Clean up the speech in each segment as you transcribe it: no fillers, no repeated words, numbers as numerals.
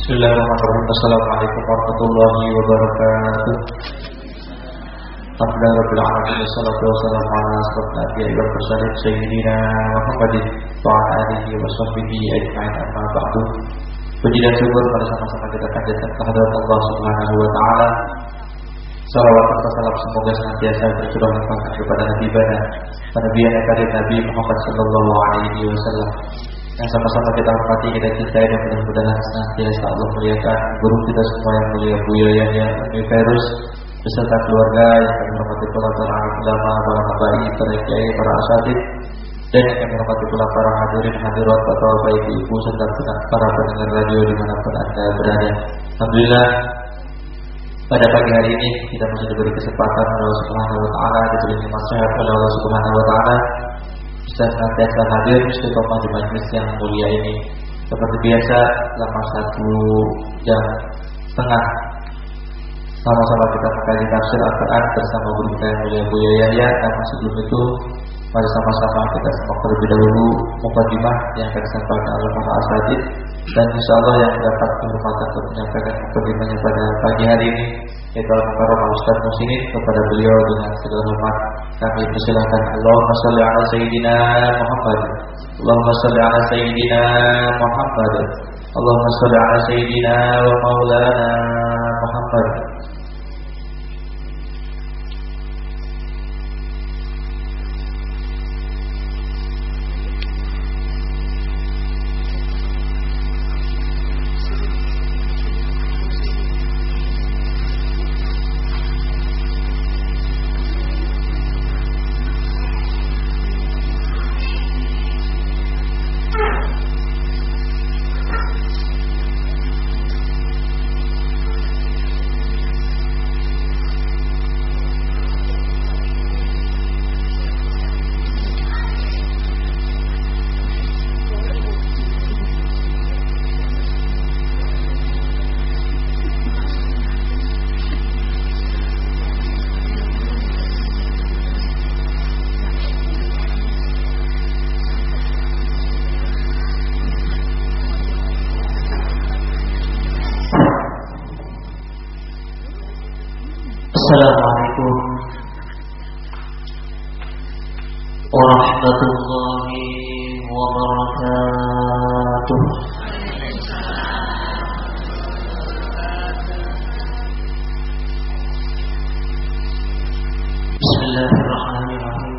Bismillahirrahmanirrahim. Assalamualaikum warahmatullahi wabarakatuh. Alhamdulillahirabbil alamin wassalatu wassalamu ala asyrofil anbiya'i wal mursalin sayyidina Muhammadin wa ala alihi wa sahbihi ajma'in, amma ba'du. Puji dan syukur pada sama-sama kita panjatkan kehadirat Allah Subhanahu wa taala. Salawat serta salam semoga senantiasa tercurah limpahkan kepada Nabi Nabi yang karim Nabi Muhammad sallallahu alaihi wasallam. Yang sama-sama kita hormati, kita cintai, dan mudah-mudahan senantiasa Allah muliakan guru kita semua yang mulia Buya Yahya Univerus beserta keluarga yang kami hormati, para ulama, para habaib, para kiai, para asatidz, dan yang kami hormati pula para hadirin hadirat atau baik ibu serta para pendengar radio dimanapun Anda berada. Alhamdulillah, pada pagi hari ini kita masih diberi kesempatan oleh Allah Subhanahu wa taala, diberi nikmat sehat oleh Allah Subhanahu wa taala, bisa senantiasa hadir istiqomah di majelis yang mulia ini. Seperti biasa, selama 1 jam setengah sama-sama kita mengkaji tafsir Al-Quran bersama guru kita yang mulia Buya Yahya. Namun sebelum itu, mari sama-sama kita simak terlebih dahulu mukadimah yang akan disampaikan oleh para asatidz, dan insyaallah yang mendapat kehormatan untuk menyampaikan mukadimahnya pada pagi hari ini yaitu Al-Mukarram Ustaz Musinin. Kepada beliau dengan segala hormat kami persilakan. Allahumma shalli ala sayyidina Muhammad. Allahumma shalli ala sayyidina Muhammad. Allahumma shalli ala sayyidina wa maulana Muhammad. Assalamualaikum warahmatullahi wabarakatuh. Bismillahirrahmanirrahim.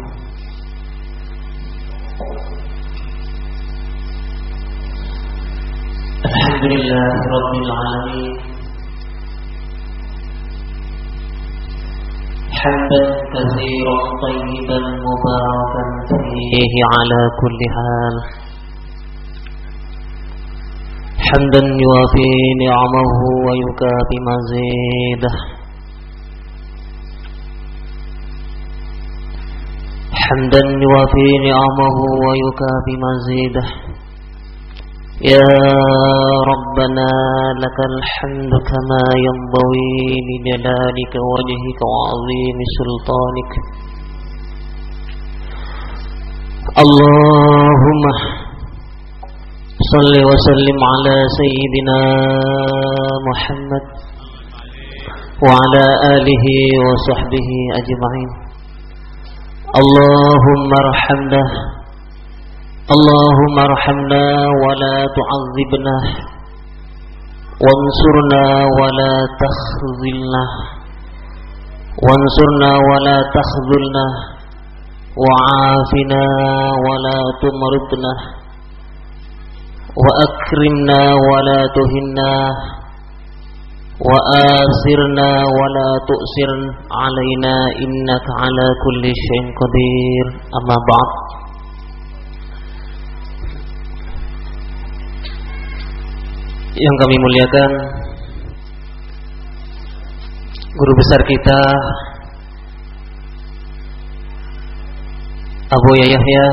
Alhamdulillahirabbil alamin. حمدا كثيرا طيبا مباركا فيه على كل حال، حمدا يوافي نعمه ويكافي مزيده، حمدا يوافي نعمه ويكافي مزيده. يا ربنا لك الحمد كما ينبغي لجلالك ووجهك وعظيم سلطانك. اللهم صل وسلم على سيدنا محمد وعلى آله وصحبه أجمعين. اللهم ارحمنا، اللهم ارحمنا ولا تعذبنا، وانصرنا ولا تخذلنا، وانصرنا ولا تخذلنا، وعافنا ولا تمرضنا، وأكرمنا ولا تهنا، وآثرنا ولا تؤثر علينا، إنك على كل شيء قدير. أما بعد. Yang kami muliakan guru besar kita Abu Yahya,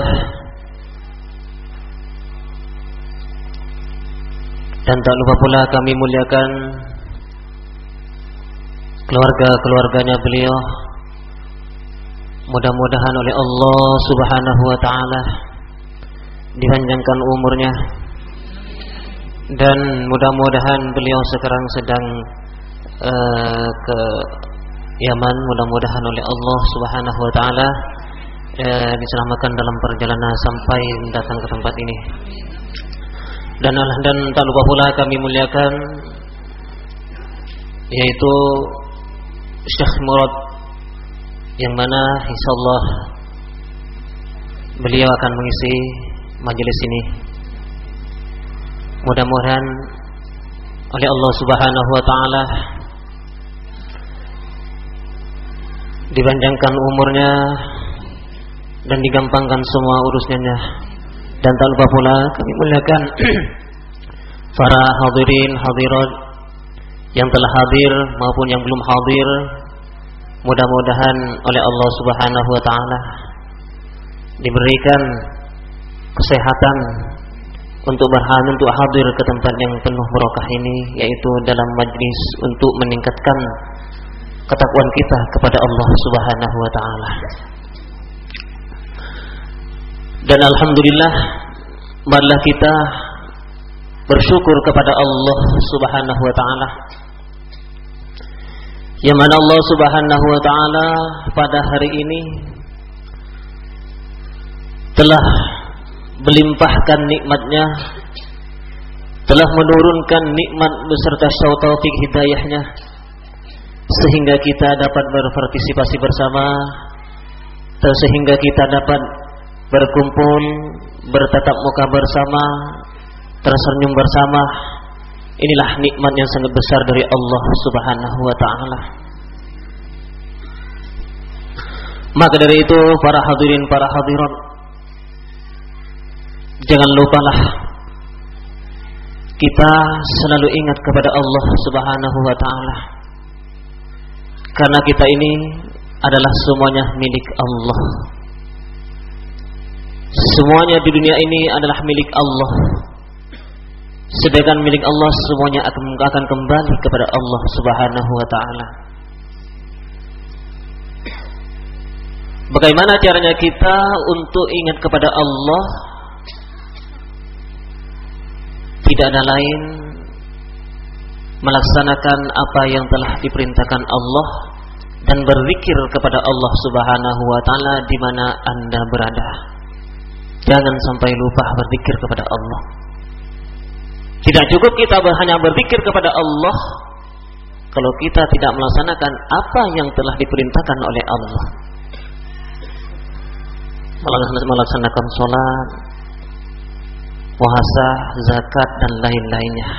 dan tak lupa pula kami muliakan keluarga-keluarganya beliau. Mudah-mudahan oleh Allah Subhanahu wa taala dipanjangkan umurnya, Dan mudah-mudahan beliau sekarang sedang ke Yaman. Mudah-mudahan oleh Allah Subhanahu wa taala diselamatkan dalam perjalanan sampai datang ke tempat ini. Dan tak lupa pula kami muliakan yaitu Syekh Murad, yang mana insyaallah beliau akan mengisi majelis ini. Mudah-mudahan oleh Allah Subhanahu wa taala dipanjangkan umurnya dan digampangkan semua urusannya. Dan tak lupa pula kami muliakan para hadirin hadirat yang telah hadir maupun yang belum hadir. Mudah-mudahan oleh Allah Subhanahu wa taala diberikan kesehatan untuk hadir ke tempat yang penuh barokah ini, yaitu dalam majlis untuk meningkatkan ketakwaan kita kepada Allah Subhanahu wa taala. Dan alhamdulillah, marilah kita bersyukur kepada Allah Subhanahu wa taala, yang mana Allah Subhanahu wa taala pada hari ini telah melimpahkan nikmatnya, telah menurunkan nikmat beserta taufik hidayahnya, sehingga kita dapat berpartisipasi bersama, sehingga kita dapat berkumpul, bertatap muka bersama, tersenyum bersama. Inilah nikmat yang sangat besar dari Allah Subhanahu wa taala. Maka dari itu para hadirin, para hadirat, jangan lupalah kita selalu ingat kepada Allah Subhanahu wa taala. Karena kita ini adalah semuanya milik Allah. Semuanya di dunia ini adalah milik Allah. Sedangkan milik Allah semuanya akan kembali kepada Allah Subhanahu wa taala. Bagaimana caranya kita untuk ingat kepada Allah? Tidak ada lain melaksanakan apa yang telah diperintahkan Allah dan berzikir kepada Allah Subhanahu wa taala di mana Anda berada. Jangan sampai lupa berzikir kepada Allah. Tidak cukup kita hanya berzikir kepada Allah kalau kita tidak melaksanakan apa yang telah diperintahkan oleh Allah. Melaksanakan sholat, puasa, zakat dan lain-lainnya.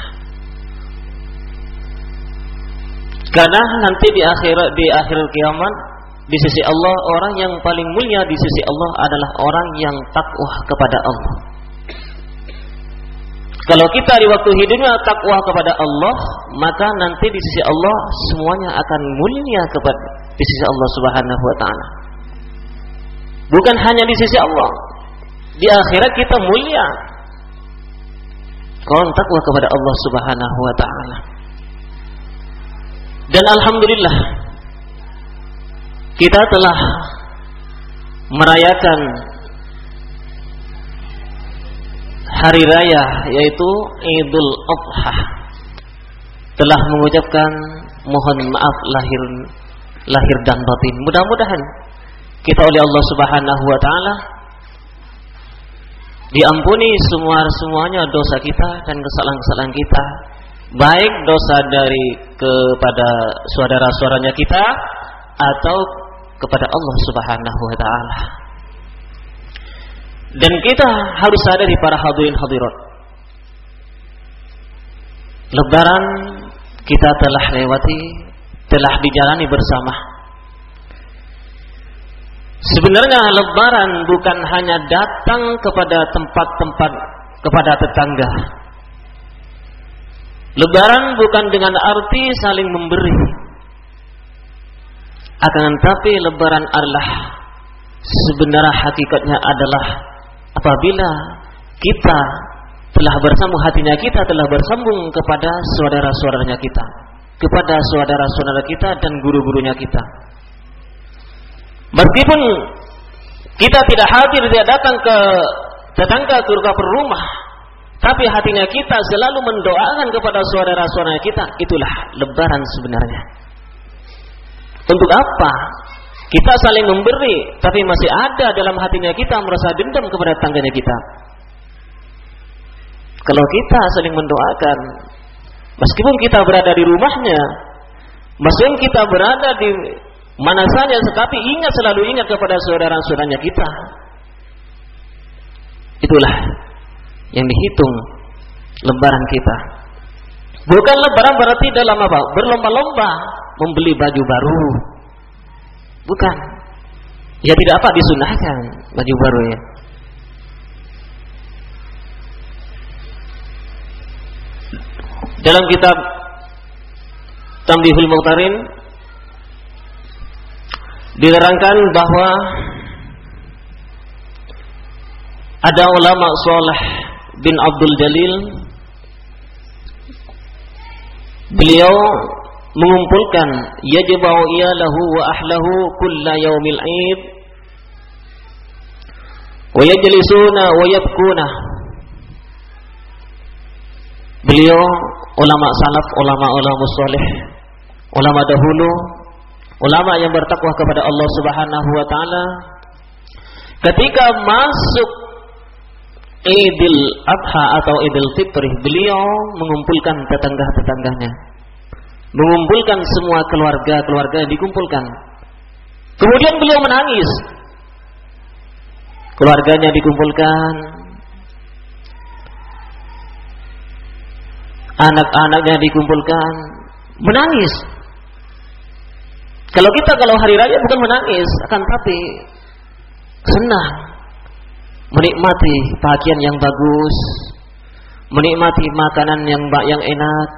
Karena nanti di akhir kiamat di sisi Allah, orang yang paling mulia di sisi Allah adalah orang yang takwa kepada Allah. Kalau kita di waktu hidupnya takwa kepada Allah, maka nanti di sisi Allah semuanya akan mulia di sisi Allah Subhanahu wa taala. Bukan hanya di sisi Allah, di akhirat kita mulia kalau takwa kepada Allah Subhanahu wa taala. Dan alhamdulillah kita telah merayakan hari raya yaitu Idul Adha. Telah mengucapkan mohon maaf lahir dan batin. Mudah-mudahan kita oleh Allah Subhanahu wa taala diampuni semuanya dosa kita dan kesalahan-kesalahan kita, baik dosa kepada saudara-saudaranya kita atau kepada Allah Subhanahu wa taala. Dan kita harus sadari para hadirin hadirat, Lebaran kita telah lewati, telah dijalani bersama. Sebenarnya Lebaran bukan hanya datang kepada tempat-tempat, kepada tetangga. Lebaran bukan dengan arti saling memberi. Akan tetapi Lebaran adalah sebenarnya hakikatnya adalah apabila kita telah bersambung, hatinya kita telah bersambung kepada saudara-saudaranya kita, kepada saudara-saudara kita dan guru-gurunya kita. Meskipun kita tidak hadir, tidak datang ke tetangga, ke rumah, tapi hatinya kita selalu mendoakan kepada saudara-saudara kita, itulah lebaran sebenarnya. Untuk apa? Kita saling memberi, tapi masih ada dalam hatinya kita merasa dendam kepada tetangganya kita. Kalau kita saling mendoakan, meskipun kita berada di rumahnya, meskipun kita berada di mana saja, tetapi selalu ingat kepada saudara-saudaranya kita. Itulah yang dihitung lebaran kita. Bukan lebaran berarti dalam apa? Berlomba-lomba membeli baju baru. Bukan. Ya tidak apa disunahkan baju baru ya. Dalam kitab Tambihul Muqtarin diterangkan bahwa ada ulama Saleh bin Abdul Jalil, beliau mengumpulkan yajba'u iyalahu wa ahlahu kulla yaumil 'id wa yajlisuna wa yabkuna. Beliau ulama salaf, ulama saleh, ulama dahulu, ulama yang bertakwa kepada Allah Subhanahu wa taala, ketika masuk Idul Adha atau Idul Fitri, beliau mengumpulkan tetangga-tetangganya, mengumpulkan semua keluarga dikumpulkan. Kemudian beliau menangis. Keluarganya dikumpulkan, anak-anaknya dikumpulkan, menangis. Kalau hari raya bukan menangis, akan tapi senang, menikmati pakaian yang bagus, menikmati makanan yang enak.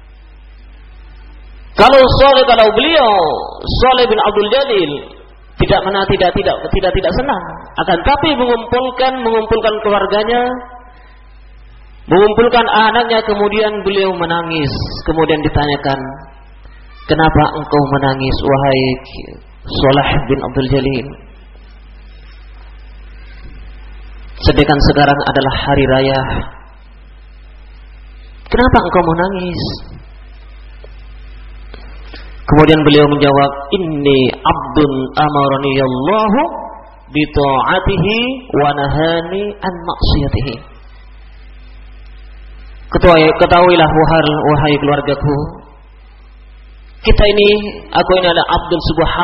Kalau beliau Saleh bin Abdul Jalil tidak senang, akan tapi mengumpulkan keluarganya, mengumpulkan anaknya, kemudian beliau menangis. Kemudian ditanyakan, kenapa engkau menangis wahai Saleh bin Abdul Jalil? Sedangkan sekarang adalah hari raya. Kenapa engkau menangis? Kemudian beliau menjawab, inni abdun amarani Allahu bi ta'atihi wa nahani an maksiyatihi. Ketahuilah wahai keluargaku, aku ini adalah abdul,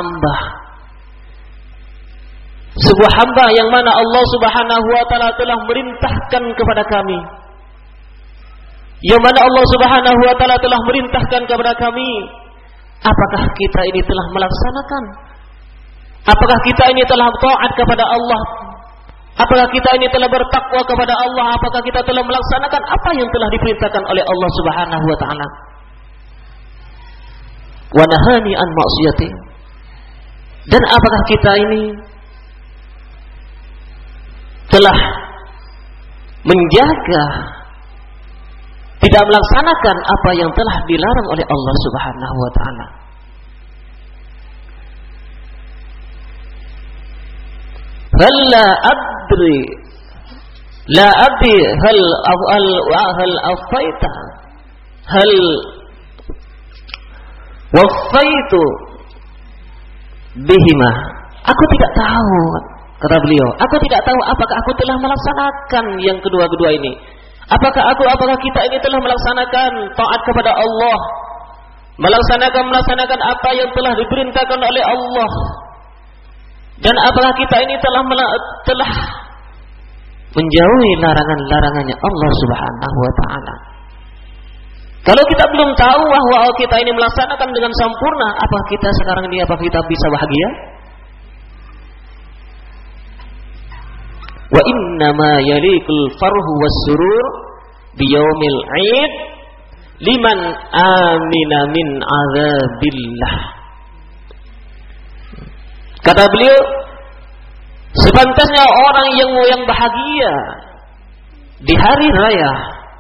sebuah hamba yang mana Allah Subhanahu wa taala telah merintahkan kepada kami. Yang mana Allah Subhanahu wa taala telah merintahkan kepada kami. Apakah kita ini telah melaksanakan? Apakah kita ini telah taat kepada Allah? Apakah kita ini telah bertakwa kepada Allah? Apakah kita telah melaksanakan apa yang telah diperintahkan oleh Allah Subhanahu wa taala? Wa nahani an maksiyati. Dan apakah kita ini telah menjaga, tidak melaksanakan apa yang telah dilarang oleh Allah Subhanahu wa taala? La adri hal afaita hal wafaitu bihima. Aku tidak tahu, kata beliau, aku tidak tahu apakah aku telah melaksanakan yang kedua-dua ini. Apakah kita ini telah melaksanakan taat kepada Allah, melaksanakan apa yang telah diperintahkan oleh Allah, dan apakah kita ini telah menjauhi larangan-larangannya Allah Subhanahu wa taala. Kalau kita belum tahu bahwa kita ini melaksanakan dengan sempurna, apa kita sekarang ini bisa bahagia? Wa innama yalikul farhu was-surur biyaumil 'id liman amina min azabillah. Kata beliau, sepantasnya orang yang bahagia di hari raya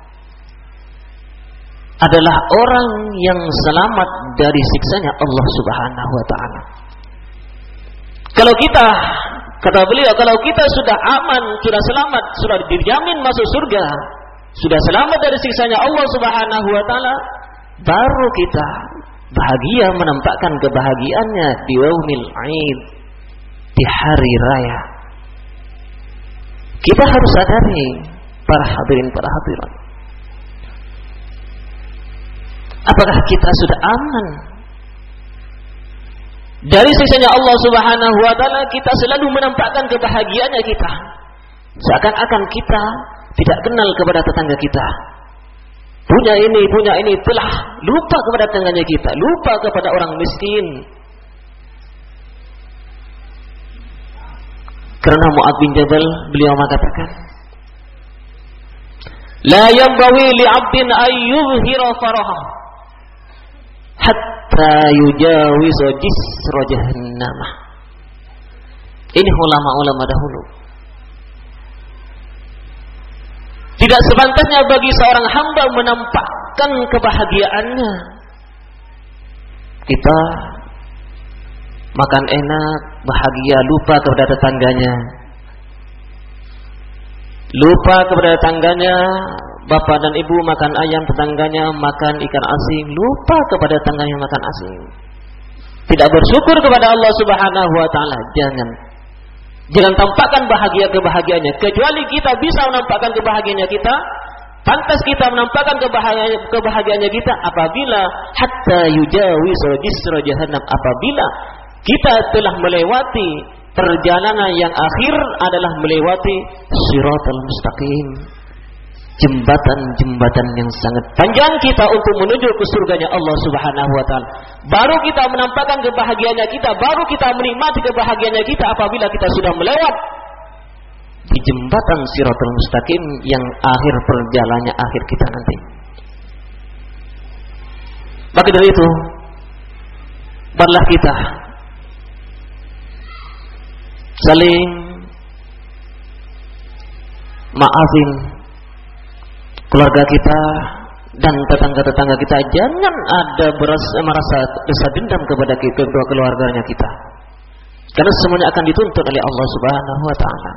adalah orang yang selamat dari siksanya Allah Subhanahu wa taala. Kalau kita, kata beliau, kalau kita sudah aman, sudah selamat, sudah dijamin masuk surga, sudah selamat dari siksanya Allah Subhanahu wa taala, baru kita bahagia menampakkan kebahagiaannya di yaumil Aid, di hari raya. Kita harus sadari para hadirin, para hadirat. Apakah kita sudah aman dari siksanya Allah Subhanahu wa taala? Kita selalu menampakkan kebahagiaannya kita, seakan-akan kita tidak kenal kepada tetangga kita. Punya ini, telah lupa kepada tetangganya kita, lupa kepada orang miskin. Karena Mu'adz bin Jabal, beliau mengatakan, la yanbawi li'abdin ayyuzhira faraha hatta yujawiza jisra jahannamah. Ini ulama-ulama dahulu. Tidak sepantasnya bagi seorang hamba menampakkan kebahagiaannya. Kita makan enak, bahagia, lupa kepada tetangganya. Lupa kepada tetangganya, bapak dan ibu makan ayam, tetangganya makan ikan asin, lupa kepada tetangganya makan asin. Tidak bersyukur kepada Allah Subhanahu wa taala. Jangan tampakkan kebahagiaannya, kecuali kita bisa menampakkan kebahagiaannya kita. Pantas kita menampakkan kebahagiaannya kita apabila hatta yujawiza jisra jahannam, apabila kita telah melewati perjalanan yang akhir adalah melewati Shiratal Mustaqim, jembatan-jembatan yang sangat panjang kita untuk menuju ke surganya Allah Subhanahu wa taala. Baru kita menampakkan kebahagiaannya kita, baru kita menikmati kebahagiaannya kita apabila kita sudah melewat di jembatan Shiratal Mustaqim yang akhir perjalanannya akhir kita nanti. Maka dari itu, marilah kita saling maafin keluarga kita dan tetangga-tetangga kita. Jangan ada merasa rasa dendam kepada kedua keluarganya kita, karena semuanya akan dituntut oleh Allah Subhanahu wa taala.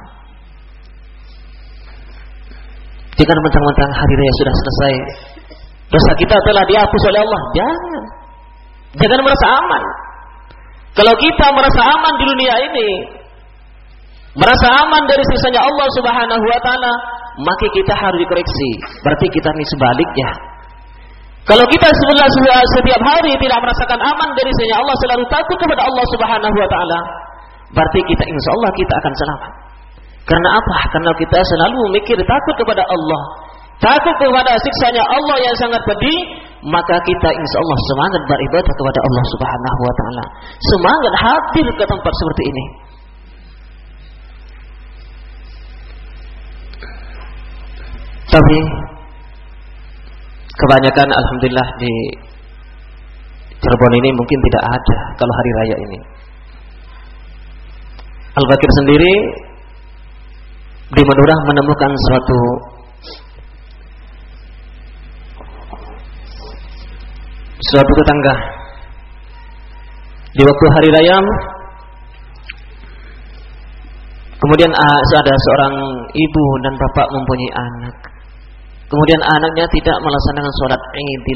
Jangan mentang-mentang hari raya sudah selesai, dosa kita telah dihapus oleh Allah. Jangan merasa aman. Kalau kita merasa aman di dunia ini, merasa aman dari siksanya Allah Subhanahu wa taala, maka kita harus dikoreksi. Berarti kita ini sebaliknya. Kalau kita setiap hari tidak merasakan aman dari siksanya Allah, selalu takut kepada Allah Subhanahu wa taala, berarti kita insyaallah kita akan selamat. Karena apa? Karena kita selalu mikir takut kepada Allah, takut kepada siksanya Allah yang sangat pedih, maka kita insyaallah semangat beribadah kepada Allah Subhanahu wa taala, semangat hadir ke tempat seperti ini. Tapi kebanyakan alhamdulillah di Cirebon ini mungkin tidak ada kalau hari raya ini. Al-Bakir sendiri di Madura menemukan suatu tetangga di waktu hari raya. Kemudian ada seorang ibu dan bapak mempunyai anak. Kemudian anaknya tidak melaksanakan sholat Idul.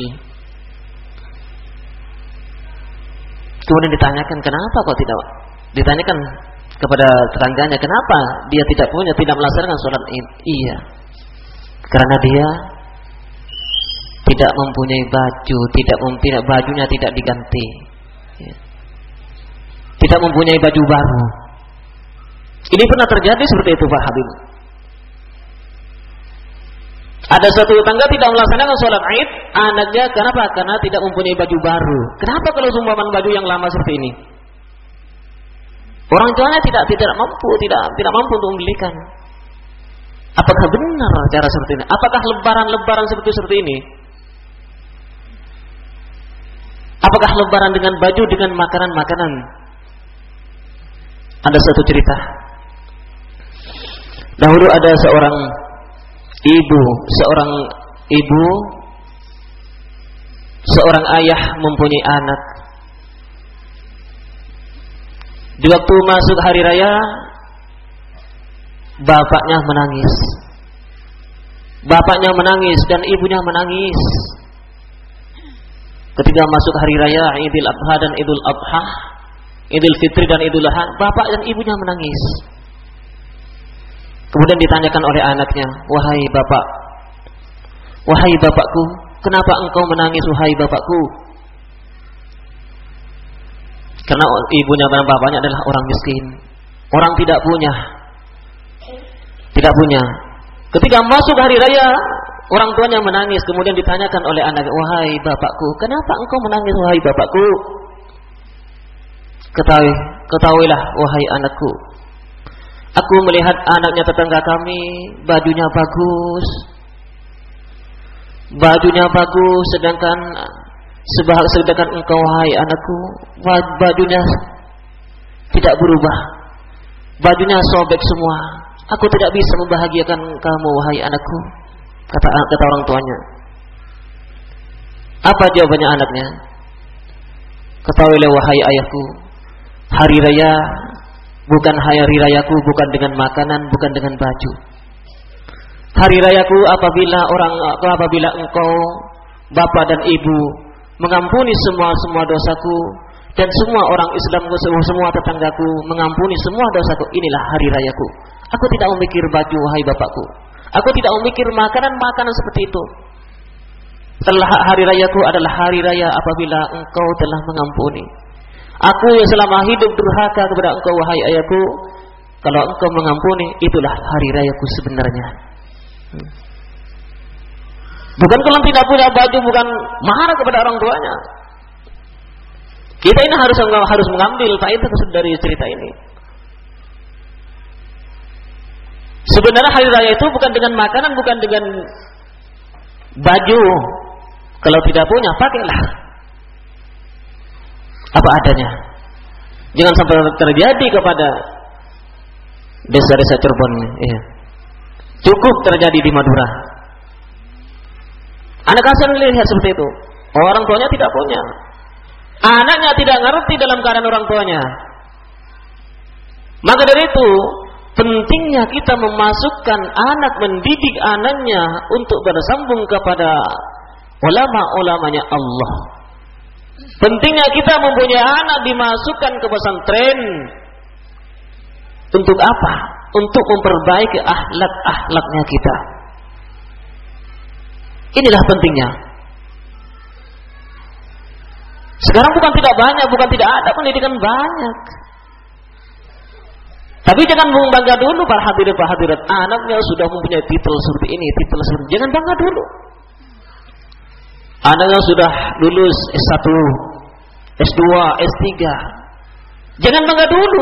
Kemudian ditanyakan, kenapa kok tidak? Ditanyakan kepada tetangganya, kenapa dia tidak melaksanakan sholat Id? Iya, karena dia tidak mempunyai baju, bajunya tidak diganti, tidak mempunyai baju baru. Ini pernah terjadi seperti itu, Pak Habib. Ada suatu tetangga tidak melaksanakan sholat Id, anaknya kenapa? Karena tidak mempunyai baju baru. Kenapa kalau sumbangan baju yang lama seperti ini? Orang tuanya tidak mampu untuk membelikan. Apakah benar cara seperti ini? Apakah lebaran seperti ini? Apakah lebaran dengan baju, dengan makanan-makanan? Ada satu cerita. Dahulu ada seorang ayah mempunyai anak. Di waktu masuk hari raya, bapaknya menangis. bapaknya menangis dan ibunya menangis. Ketika masuk hari raya Idul Adha dan Idul Adha, Idul Fitri dan Idul Adha, bapak dan ibunya menangis. Kemudian ditanyakan oleh anaknya, "Wahai bapak, wahai bapakku, kenapa engkau menangis wahai bapakku?" Karena ibunya dan bapaknya adalah orang miskin, orang tidak punya. Tidak punya. Ketika masuk hari raya, orang tuanya menangis. Kemudian ditanyakan oleh anak, "Wahai bapakku, kenapa engkau menangis wahai bapakku?" Ketahuilah wahai anakku, aku melihat anaknya tetangga kami bajunya bagus, sedangkan engkau wahai anakku, bajunya tidak berubah, bajunya sobek semua. Aku tidak bisa membahagiakan kamu wahai anakku, kata orang tuanya. Apa jawabannya anaknya? Ketahuilah wahai ayahku, hari raya bukan hari rayaku bukan dengan makanan, bukan dengan baju. Hari rayaku apabila engkau bapak dan ibu mengampuni semua dosaku, dan semua orang Islam, semua tetanggaku mengampuni semua dosaku. Inilah hari rayaku. Aku tidak memikir baju wahai bapakku. Aku tidak memikir makanan seperti itu. Hari rayaku adalah hari raya apabila engkau telah mengampuni. Aku yang selama hidup durhaka kepada engkau wahai ayahku, kalau engkau mengampuni, itulah hari rayaku sebenarnya. Bukan kalau tidak punya baju, bukan marah kepada orang tuanya. Kita ini harus mengambil faedah dari cerita ini. Sebenarnya hari raya itu bukan dengan makanan, bukan dengan baju. Kalau tidak punya, pakailah apa adanya. Jangan sampai terjadi kepada desa-desa Cirebon. Iya. Cukup terjadi di Madura. Anak kasihan melihat seperti itu. Orang tuanya tidak punya. Anaknya tidak ngerti dalam keadaan orang tuanya. Maka dari itu, pentingnya kita memasukkan anak, mendidik anaknya untuk bersambung kepada ulama-ulamanya Allah. Pentingnya kita mempunyai anak dimasukkan ke pesantren. Untuk apa? Untuk memperbaiki akhlak-akhlaknya kita. Inilah pentingnya. Sekarang bukan tidak banyak, bukan tidak ada pendidikan banyak. Tapi jangan bangga dulu para hadirat, anaknya sudah mempunyai titel seperti ini, titel seperti ini. Jangan bangga dulu. Anaknya sudah lulus S1, S2, S3. Jangan bangga dulu.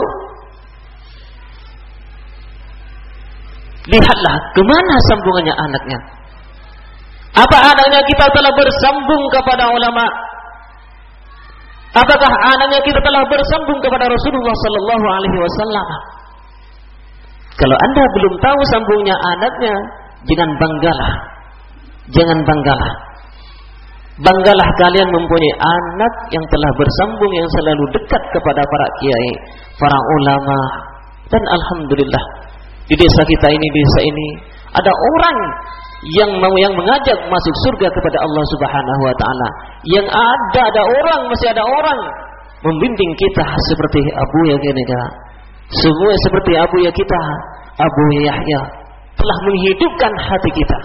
Lihatlah kemana sambungannya anaknya. Apa anaknya kita telah bersambung kepada ulama? Apakah anaknya kita telah bersambung kepada Rasulullah sallallahu alaihi wasallam? Kalau Anda belum tahu sambungnya anaknya, jangan banggalah. Jangan banggalah. Banggalah kalian mempunyai anak yang telah bersambung, yang selalu dekat kepada para kiai, para ulama. Dan alhamdulillah, di desa kita ini, ada orang yang mengajak masuk surga kepada Allah Subhanahu wa taala. Yang masih ada orang membimbing kita seperti Abu Yahya. Semua seperti Abu Yahya kita, Abu Yahya telah menghidupkan hati kita.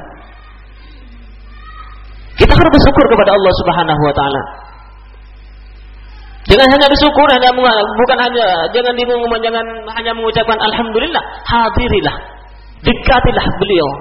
Kita harus bersyukur kepada Allah Subhanahu wa taala. Jangan hanya bersyukur, jangan hanya mengucapkan alhamdulillah, hadirilah, dekatilah beliau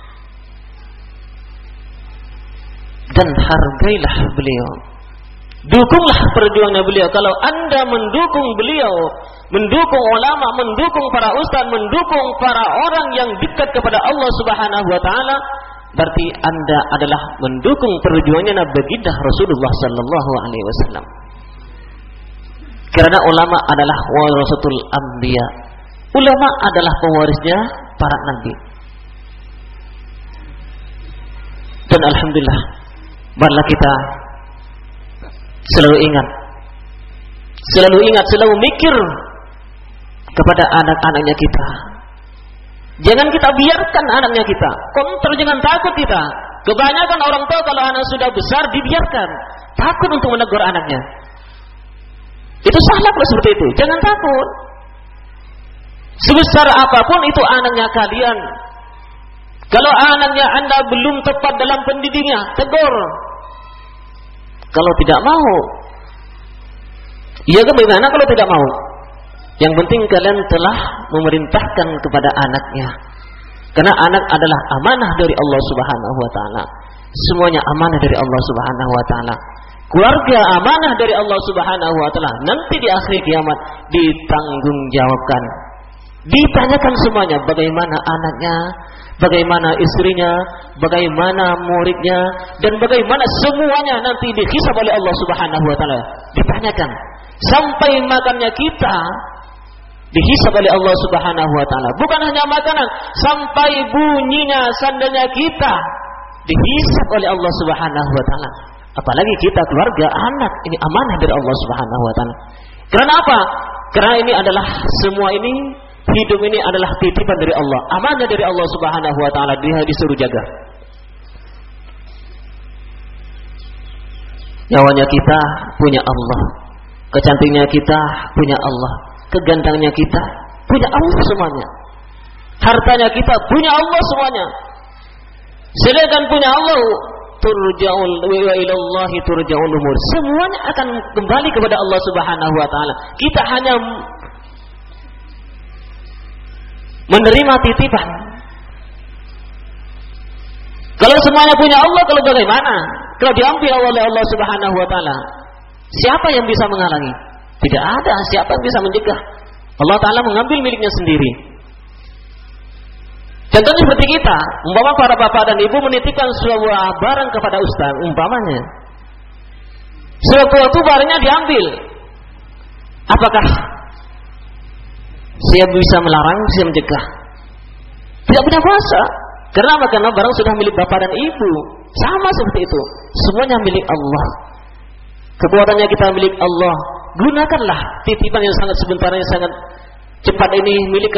dan hargailah beliau. Dukunglah perjuangan beliau. Kalau Anda mendukung beliau, mendukung ulama, mendukung para ustaz, mendukung para orang yang dekat kepada Allah Subhanahu wa taala, berarti Anda adalah mendukung perjuangannya baginda Rasulullah sallallahu alaihi wasallam. Karena ulama adalah warasatul anbiya. Ulama adalah pewarisnya para nabi. Dan alhamdulillah, marilah kita selalu ingat, selalu mikir kepada anak-anaknya kita. Jangan kita biarkan anaknya kita. Kontrol, jangan takut kita. Kebanyakan orang tua kalau anak sudah besar dibiarkan, takut untuk menegur anaknya. Itu salah kalau seperti itu. Jangan takut. Sebesar apapun itu anaknya kalian. Kalau anaknya Anda belum tepat dalam pendidiknya, tegur. Kalau tidak mau, ya bagaimana kalau tidak mau? Yang penting kalian telah memerintahkan kepada anaknya. Karena anak adalah amanah dari Allah Subhanahu wa taala. Semuanya amanah dari Allah Subhanahu wa taala. Keluarga amanah dari Allah Subhanahu wa taala. Nanti di akhir kiamat ditanggungjawabkan. Ditanyakan semuanya, bagaimana anaknya, bagaimana istrinya, bagaimana muridnya, dan bagaimana semuanya nanti dihisab oleh Allah Subhanahu wa taala. Ditanyakan sampai makannya kita dihisab oleh Allah Subhanahu wa taala. Bukan hanya makanan, sampai bunyinya sandalnya kita dihisab oleh Allah Subhanahu wa taala. Apalagi kita keluarga, anak, ini amanah dari Allah Subhanahu wa taala. Karena apa? Karena ini adalah semua ini, hidup ini adalah titipan dari Allah, amanah dari Allah Subhanahu wa taala, dia disuruh jaga. Nyawanya kita punya Allah, kecantiknya kita punya Allah, kegantangnya kita punya Allah semuanya, hartanya kita punya Allah semuanya. Sedangkan punya Allah, turja'ul wa ilallahi turja'ul umur, semuanya akan kembali kepada Allah Subhanahu wa taala. Kita hanya menerima titipan. Kalau semuanya punya Allah, kalau bagaimana? Kalau diambil oleh Allah Subhanahu wa taala, siapa yang bisa menghalangi? Tidak ada. Siapa yang bisa mencegah? Allah taala mengambil miliknya sendiri. Contohnya seperti kita, umpama para bapak dan ibu menitipkan sebuah barang kepada ustaz, umpamanya. Sewaktu-waktu barangnya diambil, apakah saya bisa melarang, bisa mencegah? Tidak punya kuasa. Karena apa? Karena barang sudah milik bapak dan ibu. Sama seperti itu. Semuanya milik Allah. Kekuatannya kita milik Allah. Gunakanlah titipan yang sangat sebentar, yang sangat cepat ini,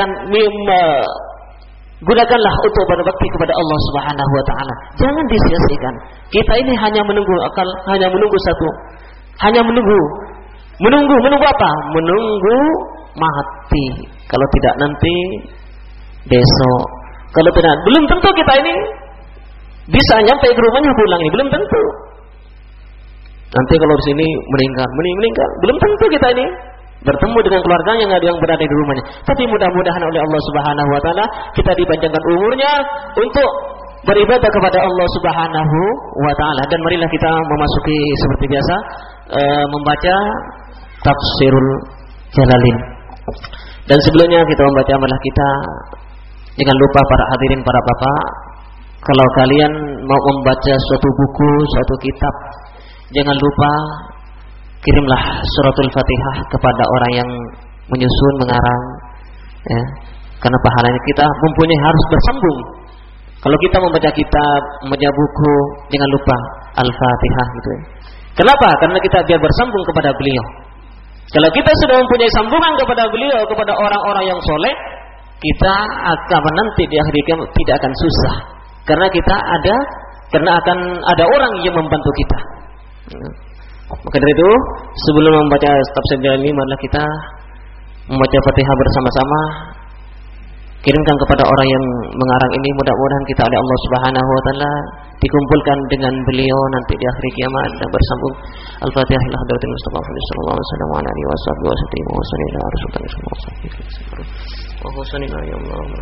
gunakanlah untuk berbakti kepada Allah Subhanahu wa taala. Jangan disia-siakan. Kita ini hanya menunggu satu. Hanya menunggu apa? Menunggu mati. Kalau tidak nanti besok. Kalau tidak, belum tentu kita ini bisa nyampe ke rumahnya pulang ini, belum tentu. Nanti kalau di sini meninggal, belum tentu kita ini bertemu dengan keluarganya yang berada di rumahnya. Tapi mudah-mudahan oleh Allah Subhanahu wa taala kita dipanjangkan umurnya untuk beribadah kepada Allah Subhanahu wa taala. Dan marilah kita memasuki seperti biasa membaca Tafsirul Jalalain. Dan sebelumnya kita membaca amalah kita, jangan lupa para hadirin, para bapak, kalau kalian mau membaca suatu buku, suatu kitab, jangan lupa kirimlah suratul Fatihah kepada orang yang menyusun, mengarang, ya. Karena pahalanya kita mempunyai harus bersambung. Kalau kita membaca kitab, membaca buku, jangan lupa Al-Fatihah gitu. Kenapa? Karena kita biar bersambung kepada beliau. Kalau kita sudah mempunyai sambungan kepada beliau, kepada orang-orang yang soleh, kita akan nanti di akhir kiamat tidak akan susah. Karena akan ada orang yang membantu kita. Maka dari itu, sebelum membaca tafsir ini, marilah kita membaca Fatihah bersama-sama. Kirimkan kepada orang yang mengarang ini, mudah-mudahan kita oleh Allah Subhanahu wa taala dikumpulkan dengan beliau nanti di akhir kiamat dan bersambung. Al-Fatihah ila hadratil Mustafa sallallahu alaihi wasallam wa alihi wasallam wa sallam wa sallam ala rasulillah sallallahu alaihi wasallam. Wa husanina ya Allah wa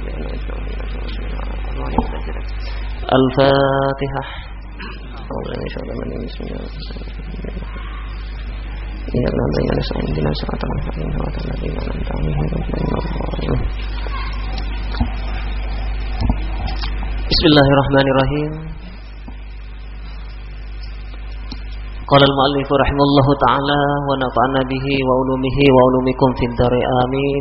Al-Fatihah. Bismillahirrahmanirrahim. Qala al-mu'allif rahimahullahu ta'ala wa nafa'ana bihi wa ulumihi wa ulumikum fid dari amin.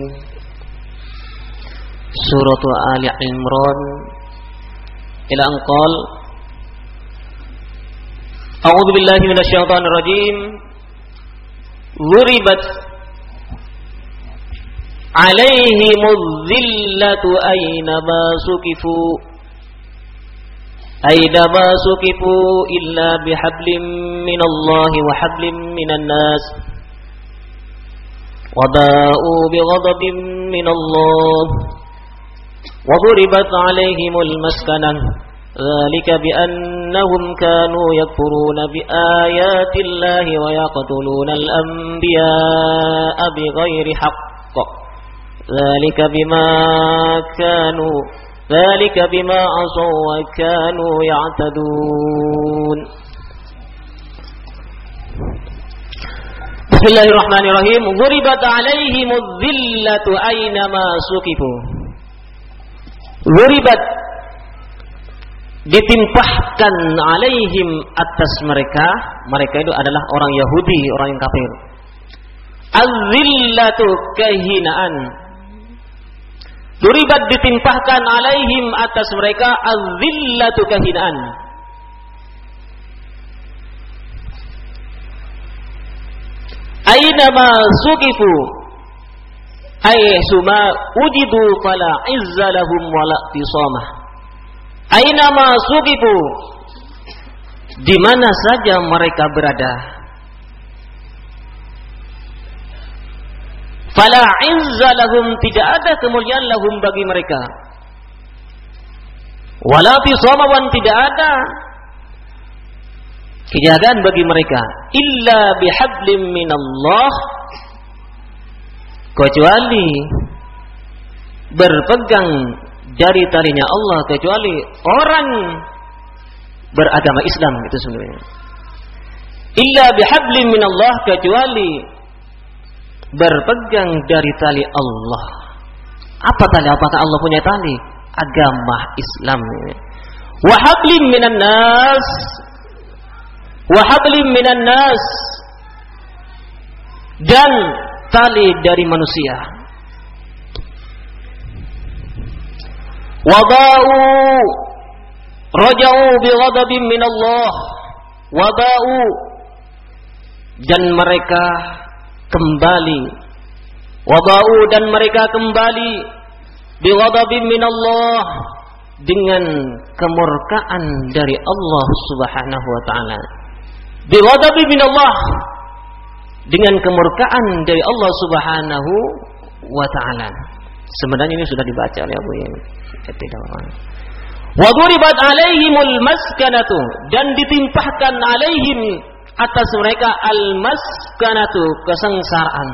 Surah Ali Imran ila anqal A'udzu billahi minasyaitonir rajim. Ghuribat alaihimudz zillatu aynama sukifu illa bihablim minallahi wa hablim minan nas wa ba'u bighadabin minallah wa duribat alaihimul maskanah dzalika biannahum kanu yakfuruna biayatillahi wa yaqtulunal anbiya'a bighairi haqq dzalika bima asaw wa kanu ya'tadun. Bismillahirrahmanirrahim. Ghuribat alaihimudz zillatu aynama suqifu. Ghuribat, ditimpahkan alaihim atas mereka. Mereka itu adalah orang Yahudi, orang yang kafir. Az-zillatu, kehinaan. Duribat, ditimpahkan alaihim atas mereka az-zillatu, kehinaan. Aynama suqifu ay suma ujidu fala izza lahum wala tisamah. Aynama suqifu, di mana saja mereka berada, fala izza lahum, tidak ada kemuliaan lahum bagi mereka, wala tisamawan, tidak ada kejagaan bagi mereka, illa bihablim minallah, kecuali berpegang dari talinya Allah, kecuali orang beragama Islam itu sebenarnya. Illa bihablim minallah, kecuali berpegang dari tali Allah. Apa tali? Apakah Allah punya tali? Agama Islam. Wa hablim minan nas, wa hablim minan nas, dan tali dari manusia. Wada'u, raja'u bi ghadabin minallah, wada'u, dan mereka kembali, wada'u, dan mereka kembali, bi ghadabin minallah, dengan kemurkaan dari Allah Subhanahu wa taala. Bi ghadabin minallah, dengan kemurkaan dari Allah Subhanahu wa taala. Sebenarnya ini sudah dibaca oleh Abu Yamin. Wa duribat alaihimul maskanatu, dan ditimpahkan alaihim atas mereka al maskanatu, kesengsaraan.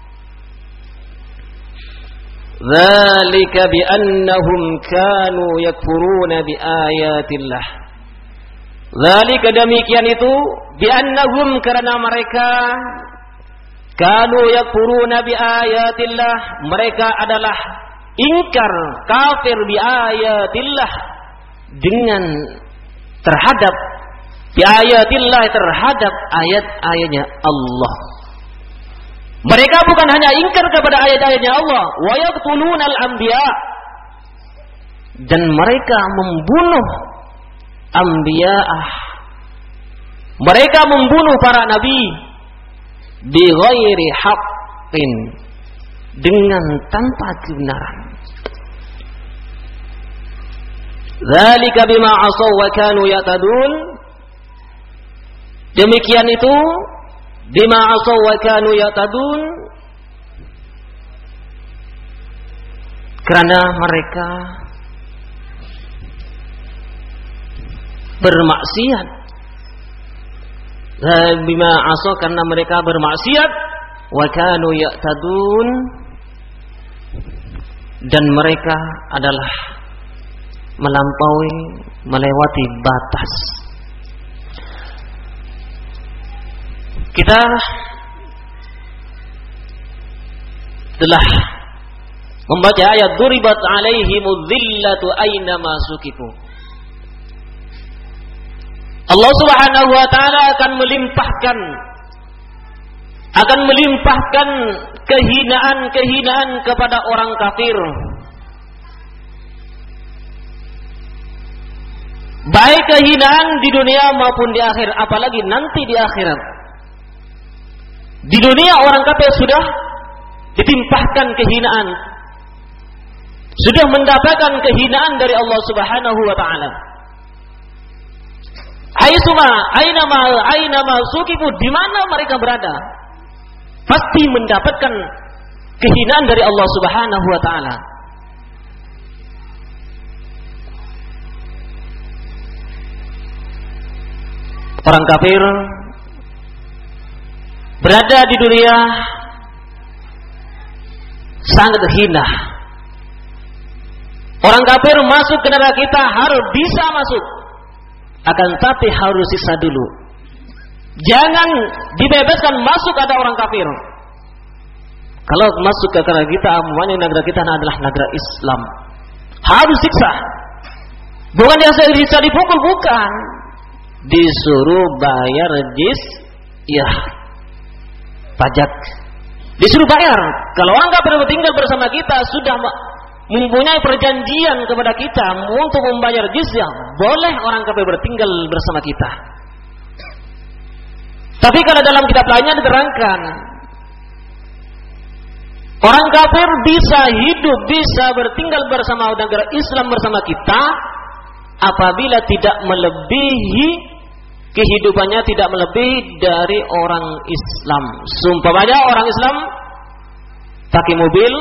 Dzalika bi annahum kanu yakfuruna bi ayatillah. Dzalika, demikian itu, bi annahum, karena mereka kanu yakfuruna bi ayatillah, mereka adalah ingkar, kafir bi ayatillah, dengan terhadap bi ayatillah, terhadap ayat-ayatnya Allah. Mereka bukan hanya ingkar kepada ayat-ayatnya Allah, wa yaqtulunal anbiya, dan mereka membunuh anbiya'ah, mereka membunuh para nabi, bi ghairi haqqin, dengan tanpa kebenaran. Dzalika bima asaw wa kanu ya'tadun, demikian itu, bima asaw wa kanu ya'tadun, karena mereka bermaksiat. Bima asaw, karena mereka bermaksiat, wa kanu ya'tadun, dan mereka adalah melampaui, melewati batas. Kita telah membaca ayat duribat alaihimudz zillatu aynama suqifu. Allah Subhanahu wa taala akan melimpahkan kehinaan-kehinaan kepada orang kafir, baik kehinaan di dunia maupun di akhirat, apalagi nanti di akhirat. Di dunia orang kafir sudah ditimpahkan kehinaan, sudah mendapatkan kehinaan dari Allah Subhanahu wa taala. Ainama sukifu, di mana mereka berada, pasti mendapatkan kehinaan dari Allah Subhanahu wa taala. Orang kafir berada di dunia sangat hina. Orang kafir masuk ke negara kita harus bisa masuk, akan tapi harus sisa dulu. Jangan dibebaskan masuk ada orang kafir. Kalau masuk ke negara kita, negara kita adalah negara Islam, harus siksa. Bukan yang bisa dipukul, bukan. Disuruh bayar jizyah, pajak. Disuruh bayar. Kalau orang kafir tinggal bersama kita, sudah mempunyai perjanjian kepada kita untuk membayar jizyah, boleh orang kafir bertinggal bersama kita. Tapi kalau dalam kitab lainnya diterangkan, orang kafir bisa hidup, bisa bertinggal bersama negara Islam bersama kita apabila tidak melebihi kehidupannya, tidak melebihi dari orang Islam. Sumpamanya orang Islam pakai mobil,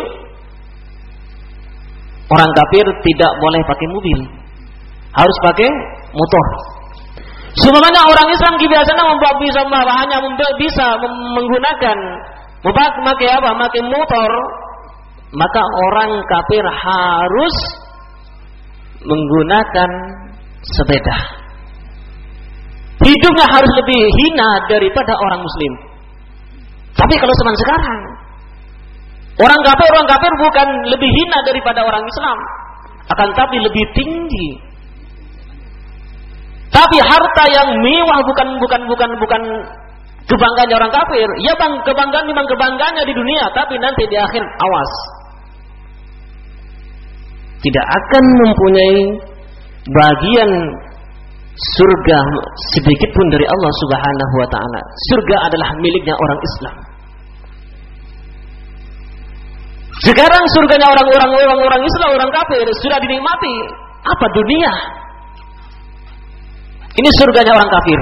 orang kafir tidak boleh pakai mobil, harus pakai motor. Sumpamanya orang Islam biasanya bisa menggunakan pakai motor, maka orang kafir harus menggunakan sepeda. Hidupnya harus lebih hina daripada orang muslim. Tapi kalau zaman sekarang, orang kafir bukan lebih hina daripada orang Islam, akan tapi lebih tinggi. Tapi harta yang mewah bukan kebanggaannya orang kafir. Ya bang, kebanggaan memang kebanggaannya di dunia, tapi nanti di akhir awas, tidak akan mempunyai bagian surga sedikit pun dari Allah Subhanahu wa taala. Surga adalah miliknya orang Islam. Sekarang surganya orang Islam, orang kafir sudah dinikmati. Apa dunia? Ini surganya orang kafir.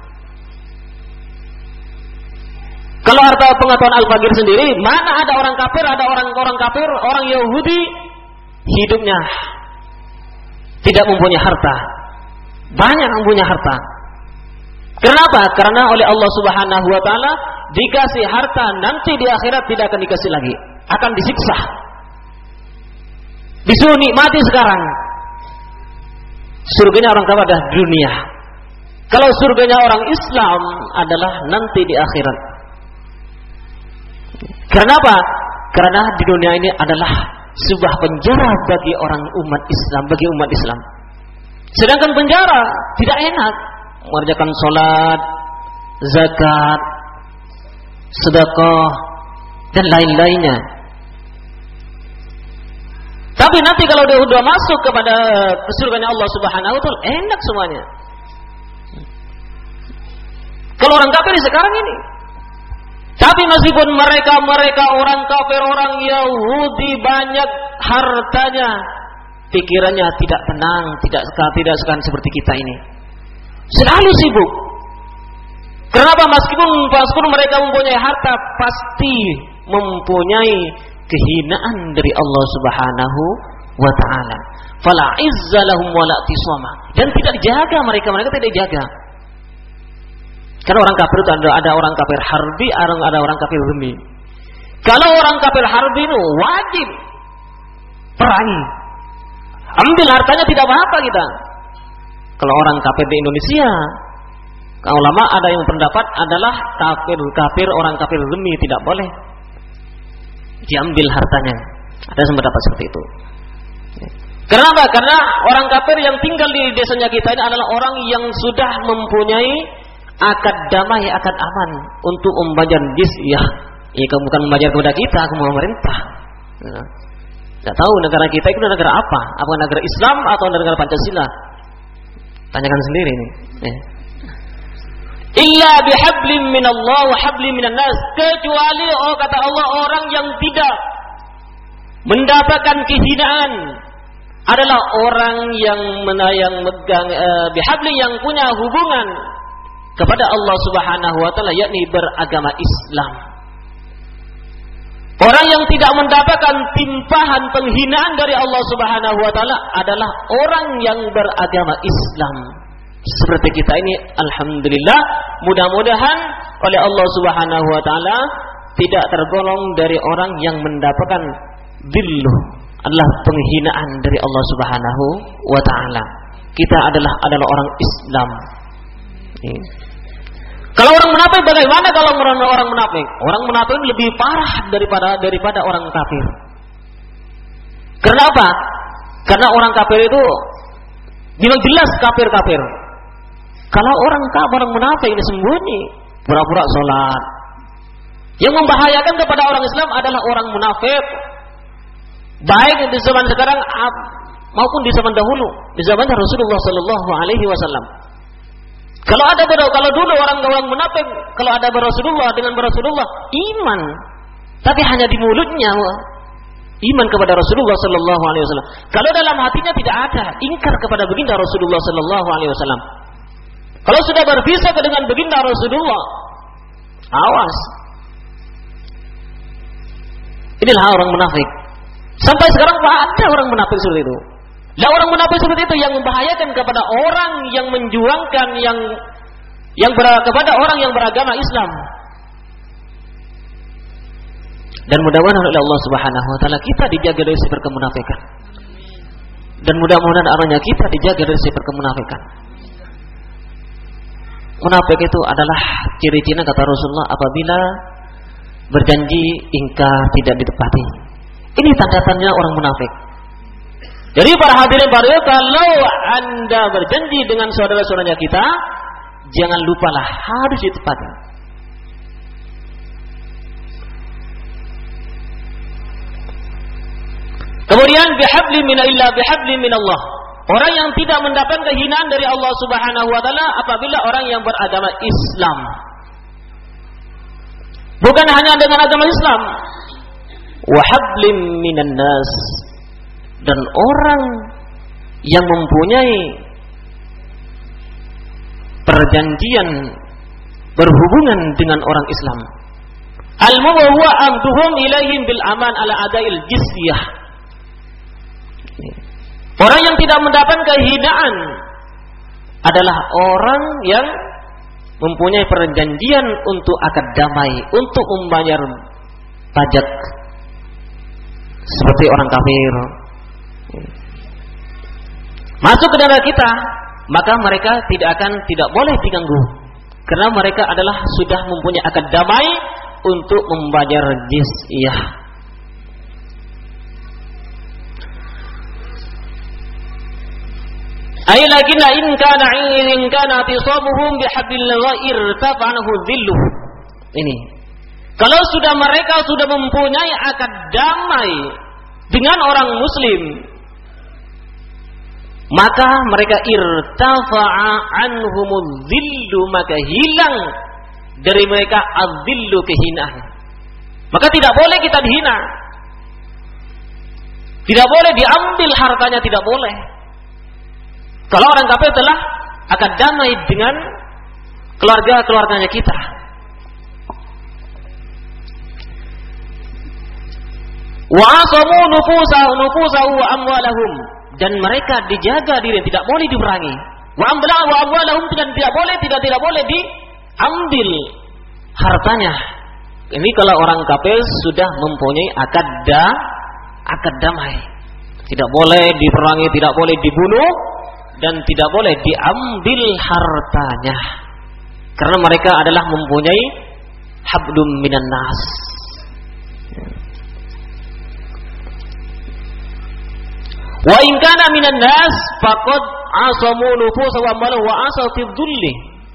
Kalau harta pengetahuan Al-Fakir sendiri, mana ada orang kafir, ada orang kafir, orang Yahudi hidupnya tidak mempunyai harta. Banyak yang punya harta. Kenapa? Karena oleh Allah Subhanahu wa taala dikasih harta, nanti di akhirat tidak akan dikasih lagi, akan disiksa. Disuruh nikmati sekarang. Surganya orang kafir adalah dunia. Kalau surganya orang Islam adalah nanti di akhirat. Kenapa? Karena di dunia ini adalah sebuah penjara bagi orang umat Islam, bagi umat Islam. Sedangkan penjara tidak enak, mengerjakan sholat, zakat, sedekah, dan lain-lainnya. Tapi nanti kalau dia sudah masuk kepada surganya Allah Subhanahu wa taala, enak semuanya. Kalau orang kafir sekarang ini. Tapi meskipun mereka orang kafir, orang Yahudi banyak hartanya, pikirannya tidak tenang, tidak sekan seperti kita ini. Selalu sibuk. Kenapa? Meskipun mereka mempunyai harta, pasti mempunyai kehinaan dari Allah Subhanahu wa taala. Fala izza lahum wala tisama. Dan tidak dijaga mereka tidak dijaga. Karena orang kafir itu ada orang kafir harbi, ada orang kafir zimmi. Kalau orang kafir harbi itu wajib perangi. Ambil hartanya tidak apa-apa kita. Kalau orang kafir di Indonesia, ulama ada yang pendapat adalah kafir orang kafir zimmi tidak boleh diambil hartanya. Ada yang pendapat seperti itu. Kenapa? Karena orang kafir yang tinggal di desanya kita ini adalah orang yang sudah mempunyai akad damai, akad aman untuk membayar jizyah. Ya, bukan membayar kepada kita, ke pemerintah. Tidak tahu negara kita itu negara apa? Apakah negara Islam atau negara Pancasila? Tanyakan sendiri ini. illa bihablim minallah wa hablim minan nas, kecuali kata Allah orang yang tidak mendapatkan kehinaan adalah orang yang megang bihablim, yang punya hubungan kepada Allah Subhanahu wa taala, yakni beragama Islam. Orang yang tidak mendapatkan timpahan penghinaan dari Allah Subhanahu wa taala adalah orang yang beragama Islam. Seperti kita ini, alhamdulillah, mudah-mudahan oleh Allah Subhanahu wa taala tidak tergolong dari orang yang mendapatkan dhilluh, adalah penghinaan dari Allah Subhanahu wa taala. Kita adalah orang Islam. Kalau orang munafik bagaimana? Kalau orang munafik, orang munafik lebih parah daripada orang kafir. Karena apa? Karena orang kafir itu memang jelas kafir. Kalau orang munafik ini sembunyi, pura-pura sholat. Yang membahayakan kepada orang Islam adalah orang munafik, baik di zaman sekarang maupun di zaman dahulu, di zaman Rasulullah Sallallahu Alaihi Wasallam. Kalau dulu orang munafik, kalau ada Rasulullah dengan Rasulullah iman, tapi hanya di mulutnya iman kepada Rasulullah Sallallahu Alaihi Wasallam. Kalau dalam hatinya tidak ada ingkar kepada baginda Rasulullah Sallallahu Alaihi Wasallam. Kalau sudah berpisah dengan baginda Rasulullah, awas. Inilah orang munafik. Sampai sekarang ada orang munafik seperti itu. Lah orang munafik seperti itu yang membahayakan kepada orang yang menjuangkan kepada orang yang beragama Islam. Dan mudah-mudahan oleh Allah Subhanahu wa taala kita dijaga dari sifat kemunafikan. Dan mudah-mudahan arahnya kita dijaga dari sifat kemunafikan. Munafik itu adalah ciri-cirinya kata Rasulullah apabila berjanji ingkar, tidak ditepati. Ini tanda-tandanya orang munafik. Jadi para hadirin kalau Anda berjanji dengan saudara-saudaranya kita, jangan lupalah harus ditepati. Kemudian bihabli minallah. Orang yang tidak mendapat kehinaan dari Allah Subhanahu wa taala apabila orang yang beragama Islam. Bukan hanya dengan agama Islam. Wa hablim minan nas, dan orang yang mempunyai perjanjian berhubungan dengan orang Islam. Al-muwawwa amduhum ilaihim bil aman ala adail jizyah. Orang yang tidak mendapat kehinaan adalah orang yang mempunyai perjanjian untuk akad damai, untuk membayar pajak seperti orang kafir. Masuk ke negara kita, maka mereka tidak boleh diganggu, karena mereka adalah sudah mempunyai akad damai untuk membayar jizyah. Ay lakinna in kana tisabuhum bihablillah irtafa'anhu dhilluh. Ini. Kalau mereka sudah mempunyai akad damai dengan orang muslim, maka mereka irtafa'a anhumudz dhillu, maka hilang dari mereka adzillu, kehinaan. Maka tidak boleh kita dihina. Tidak boleh diambil hartanya, tidak boleh. Kalau orang kafir telah akan damai dengan keluarganya kita. Wa asamu nufusahu wa amwalahum, dan mereka dijaga diri, tidak boleh diperangi. Wa amwalahum, dan tidak boleh diambil hartanya. Ini kalau orang kafir sudah mempunyai akad damai. Tidak boleh diperangi, tidak boleh dibunuh, dan tidak boleh diambil hartanya, karena mereka adalah mempunyai hablum minan nas. Wa in kana minan nas faqad asamu nufusa wa amalu wa asaw fi dhulli.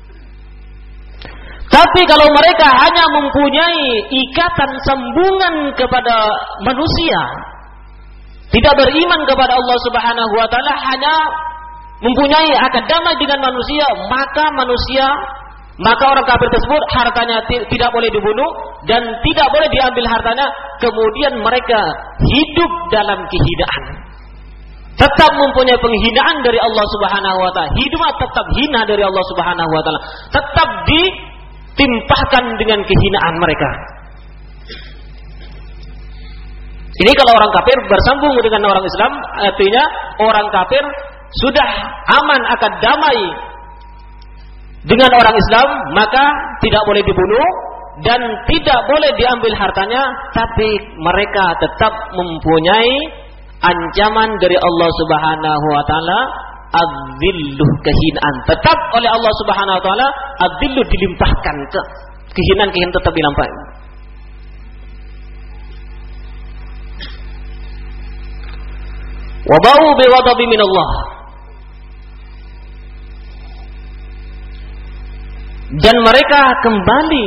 Tapi kalau mereka hanya mempunyai ikatan sambungan kepada manusia, tidak beriman kepada Allah Subhanahu wa taala, hanya mempunyai akad damai dengan manusia, maka manusia maka orang kafir tersebut hartanya tidak boleh dibunuh dan tidak boleh diambil hartanya. Kemudian mereka hidup dalam kehinaan, tetap mempunyai penghinaan dari Allah Subhanahu wa taala. Hidupnya tetap hina dari Allah Subhanahu wa taala, tetap ditimpahkan dengan kehinaan mereka. Ini kalau orang kafir bersambung dengan orang Islam, artinya orang kafir sudah aman, akan damai dengan orang Islam, maka tidak boleh dibunuh dan tidak boleh diambil hartanya, tapi mereka tetap mempunyai ancaman dari Allah Subhanahu wa taala, adzilluh, kehinaan. Tetap oleh Allah Subhanahu wa taala adzilluh dilimpahkan, kehinaan tetap dilimpahkan. Wa ba'u bi ghadabi minallah, dan mereka kembali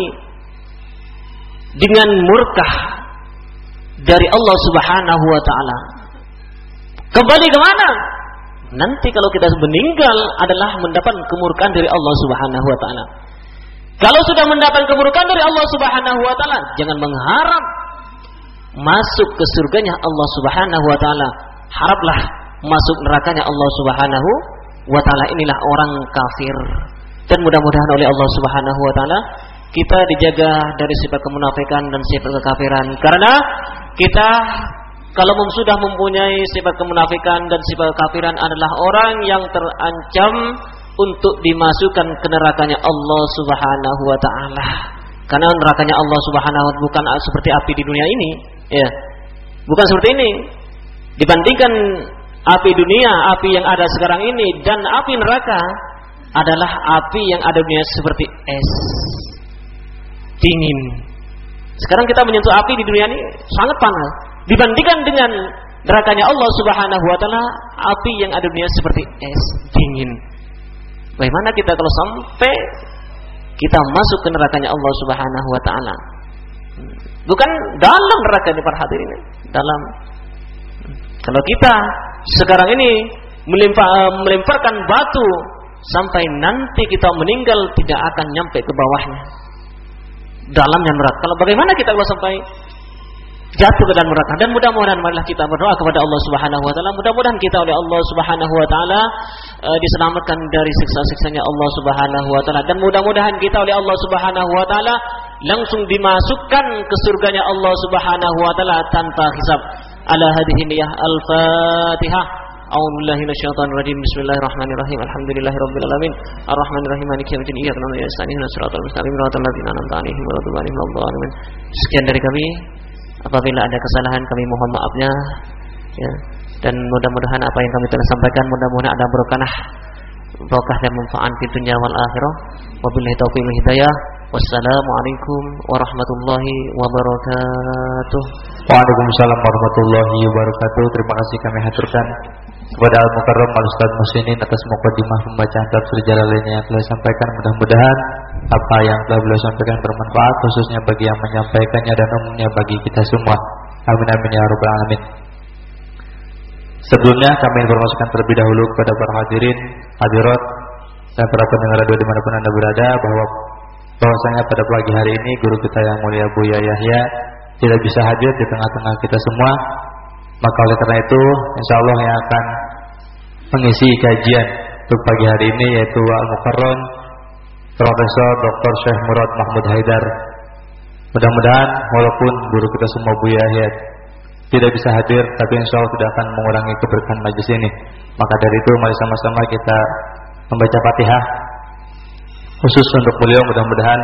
dengan murka dari Allah Subhanahu wa taala. Kembali ke mana? Nanti kalau kita meninggal adalah mendapat kemurkaan dari Allah Subhanahu wa taala. Kalau sudah mendapat kemurkaan dari Allah Subhanahu wa taala, jangan mengharap masuk ke surganya Allah Subhanahu wa taala. Haraplah masuk nerakanya Allah Subhanahu wa taala. Inilah orang kafir. Dan mudah-mudahan oleh Allah Subhanahu wa taala kita dijaga dari sifat kemunafikan dan sifat kekafiran. Karena kita kalau sudah mempunyai sifat kemunafikan dan sifat kekafiran adalah orang yang terancam untuk dimasukkan ke nerakanya Allah Subhanahu wa taala. Karena nerakanya Allah Subhanahu wa taala bukan seperti api di dunia ini, ya. Bukan seperti ini. Dibandingkan api dunia, api yang ada sekarang ini dan api neraka adalah api yang ada di dunia seperti es, dingin. Sekarang kita menyentuh api di dunia ini sangat panas. Dibandingkan dengan nerakanya Allah Subhanahu wa taala, api yang ada di dunia seperti es, dingin. Bagaimana kita kalau sampai kita masuk ke nerakanya Allah Subhanahu wa taala? Bukan dalam neraka ini para hadirin, dalam. Kalau kita sekarang ini melemparkan batu sampai nanti kita meninggal tidak akan nyampe ke bawahnya, dalamnya neraka. Kalau bagaimana kita kalau sampai jatuh ke dalam neraka? Dan mudah-mudahan marilah kita berdoa kepada Allah Subhanahu wa taala, mudah-mudahan kita oleh Allah Subhanahu wa taala diselamatkan dari siksa-siksanya Allah Subhanahu wa taala, dan mudah-mudahan kita oleh Allah Subhanahu wa taala langsung dimasukkan ke surganya Allah Subhanahu wa taala tanpa hisab. Ala hadhihi niyah al-Fatihah. A'udzu billahi minasyaitonir rajim. Bismillahirrahmanirrahim. Alhamdulillahirabbil alamin. Arrahmanir rahim. Maliki yaumiddin. Iyyaka na'budu wa iyyaka nasta'in. Ihdinas siratal mustaqim. Shiratal ladzina an'amta 'alaihim ghairil maghdubi 'alaihim. Sekian dari kami. Apabila ada kesalahan kami mohon maafnya, ya. Dan mudah-mudahan apa yang kami telah sampaikan mudah-mudahan ada berkah dan manfaat di dunia wal akhirah. Wabillahi taufiq wal hidayah. Wassalamualaikum warahmatullahi wabarakatuh. Waalaikumsalam warahmatullahi wabarakatuh. Terima kasih kami haturkan kepada Al-Mukarram Al-Ustaz Muslimin atas mukadimah pembacaan tafsir Jalalain yang telah sampaikan. Mudah-mudahan apa yang telah beliau sampaikan bermanfaat, khususnya bagi yang menyampaikannya dan umumnya bagi kita semua. Amin amin ya rabbal alamin. Sebelumnya kami informasikan terlebih dahulu kepada para hadirin, hadirat dan para pendengar radio dimanapun Anda berada bahwasanya pada pagi hari ini guru kita yang mulia Buya Yahya tidak bisa hadir di tengah-tengah kita semua. Maka oleh karena itu insyaallah yang akan mengisi kajian untuk pagi hari ini yaitu Al-Mukarram Profesor Dr. Syekh Murad Mahmud Haidar. Mudah-mudahan walaupun guru kita semua Buya Yahya tidak bisa hadir, tapi insyaallah tidak akan mengurangi keberkahan majelis ini. Maka dari itu mari sama-sama kita membaca Fatihah khusus untuk beliau. Mudah-mudahan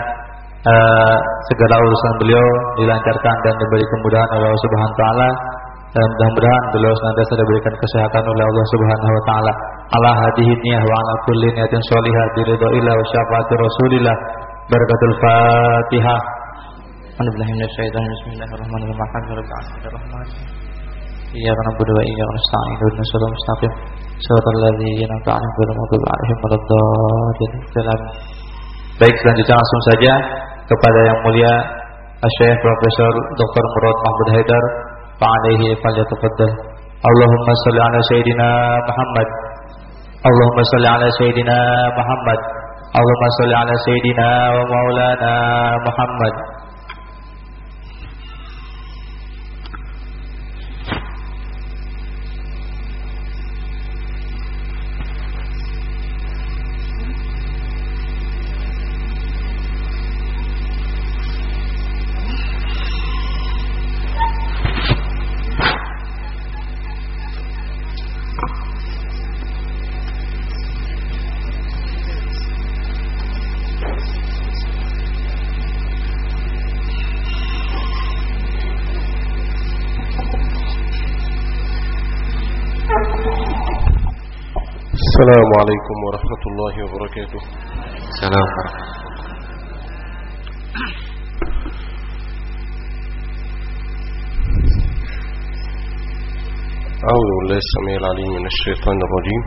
segala urusan beliau dilancarkan dan diberi kemudahan oleh Allah Subhanahu wa taala, dan mudah-mudahan beliau senantiasa diberikan kesehatan oleh Allah Subhanahu wa taala. Ala hadhihi niyah wa ala kulli niyatin shalihah bi ridhoillah wa syafaati rasulillah. Barakatul Fatihah. Alhamdulillah minasyaitonir rajim. Bismillahirrahmanirrahim. Iyyaka na'budu wa iyyaka nasta'in. Ihdinas siratal mustaqim. Shiratal ladzina an'amta 'alaihim ghairil maghdubi 'alaihim waladdallin. Baik, selanjutnya langsung saja kepada yang mulia Syekh Profesor Dr. Murad Mahmud Haidar. Fa'alaihi falyatafaddal. Allahumma shalli ala sayyidina Muhammad. Allahumma shalli ala sayyidina Muhammad. Allahumma sholli ala sayyidina wa maulana Muhammad. السلام عليكم ورحمة الله وبركاته. السلام. أعوذ بالله السميع العليم من الشيطان الرجيم.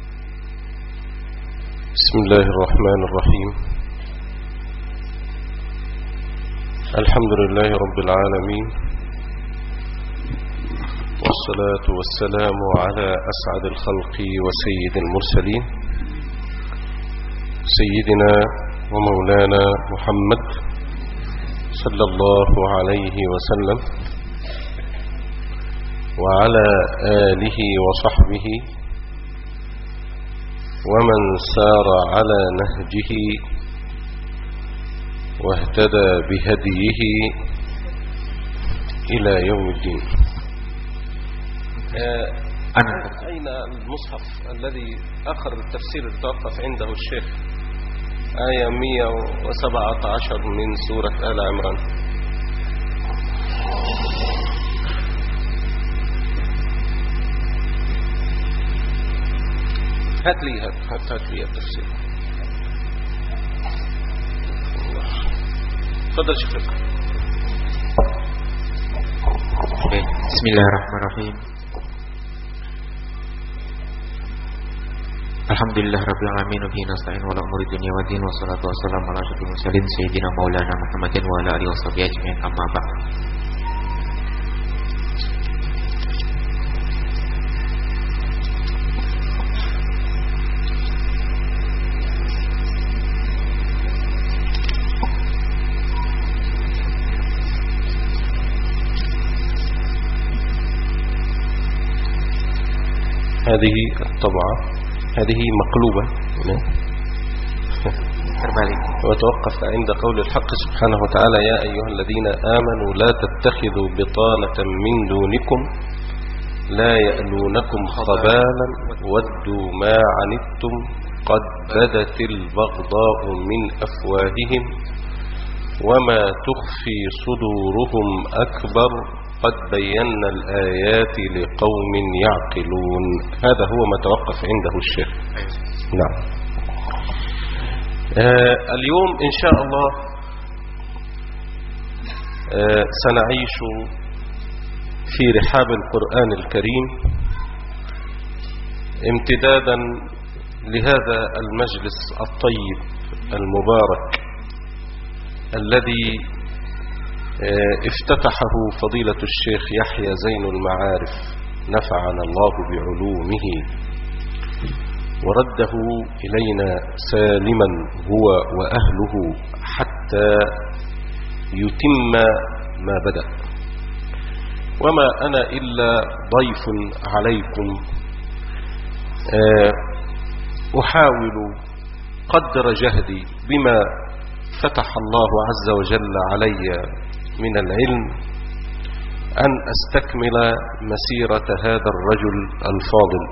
بسم الله الرحمن الرحيم. الحمد لله رب العالمين، والصلاة والسلام على أسعد الخلق وسيد المرسلين سيدنا ومولانا محمد صلى الله عليه وسلم، وعلى آله وصحبه ومن سار على نهجه واهتدى بهديه إلى يوم الدين. أين المصحف الذي آخر التفسير توقف عنده الشيخ؟ آية 117 من سورة آل عمران. هات لي التفسير. تفضل شيخ. بسم الله الرحمن الرحيم. Alhamdulillah rabbil alamin wa bihi nasta'in wa la umuri dunya waddin wassalatu wassalamu ala asyrofil mursalin sayyidina maulana Muhammadin wa ala alihi washabihi ajmain, amma ba'd. هذه الطبعة هذه مقلوبة وتوقف عند قول الحق سبحانه وتعالى: يا أيها الذين آمنوا لا تتخذوا بطانة من دونكم لا يألونكم خبالا ودوا ما عنتم قد بدت البغضاء من أفواههم وما تخفي صدورهم أكبر قد بينا الآيات لقوم يعقلون. هذا هو ما توقف عنده الشيخ. نعم. اليوم إن شاء الله سنعيش في رحاب القرآن الكريم امتدادا لهذا المجلس الطيب المبارك الذي افتتحه فضيلة الشيخ يحيى زين المعارف نفعنا الله بعلومه ورده إلينا سالما هو وأهله حتى يتم ما بدأ. وما أنا إلا ضيف عليكم أحاول قدر جهدي بما فتح الله عز وجل علي من العلم أن أستكمل مسيرة هذا الرجل الفاضل.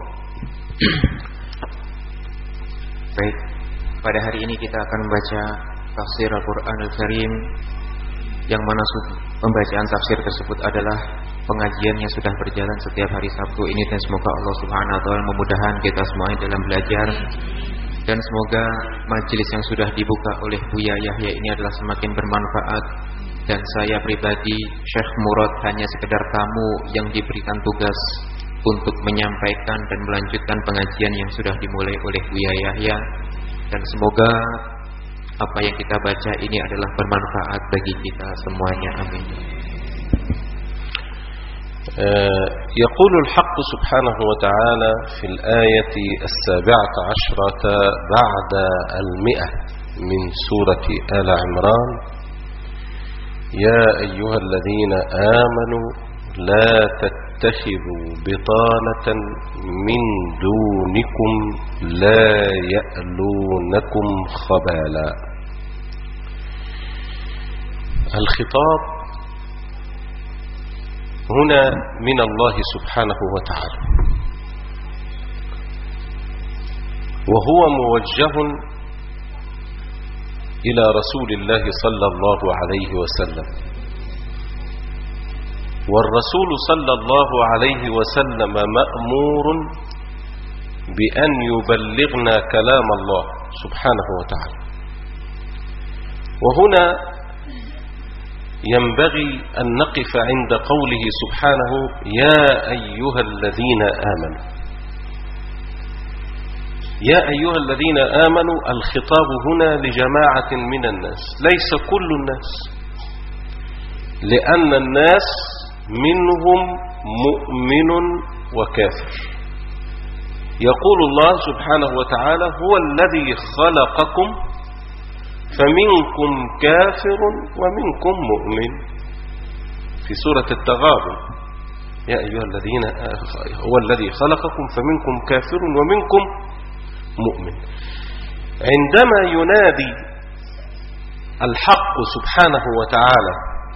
Baik, pada hari ini kita akan membaca tafsir Al-Quran Al-Karim, yang mana pembacaan tafsir tersebut adalah pengajian yang sudah berjalan setiap hari Sabtu ini, dan semoga Allah Subhanahu wa taala memudahkan kita semuanya dalam belajar, dan semoga majelis yang sudah dibuka oleh Buya Yahya ini adalah semakin bermanfaat, dan saya pribadi Syekh Murad hanya sekedar tamu yang diberikan tugas untuk menyampaikan dan melanjutkan pengajian yang sudah dimulai oleh Buya Yahya, dan semoga apa yang kita baca ini adalah bermanfaat bagi kita semuanya. Amin. يقول الحق سبحانه وتعالى في الآية 17 بعد 100 من سورة آل عمران: يا أيها الذين آمنوا لا تتخذوا بطانة من دونكم لا يألونكم خبالا. الخطاب هنا من الله سبحانه وتعالى، وهو موجه إلى رسول الله صلى الله عليه وسلم، والرسول صلى الله عليه وسلم مأمور بأن يبلغنا كلام الله سبحانه وتعالى. وهنا ينبغي أن نقف عند قوله سبحانه: يا أيها الذين آمنوا. يا أيها الذين آمنوا، الخطاب هنا لجماعة من الناس، ليس كل الناس، لأن الناس منهم مؤمن وكافر. يقول الله سبحانه وتعالى: هو الذي خلقكم فمنكم كافر ومنكم مؤمن، في سورة التغابن: يا أيها الذين هو الذي خلقكم فمنكم كافر ومنكم مؤمن. عندما ينادي الحق سبحانه وتعالى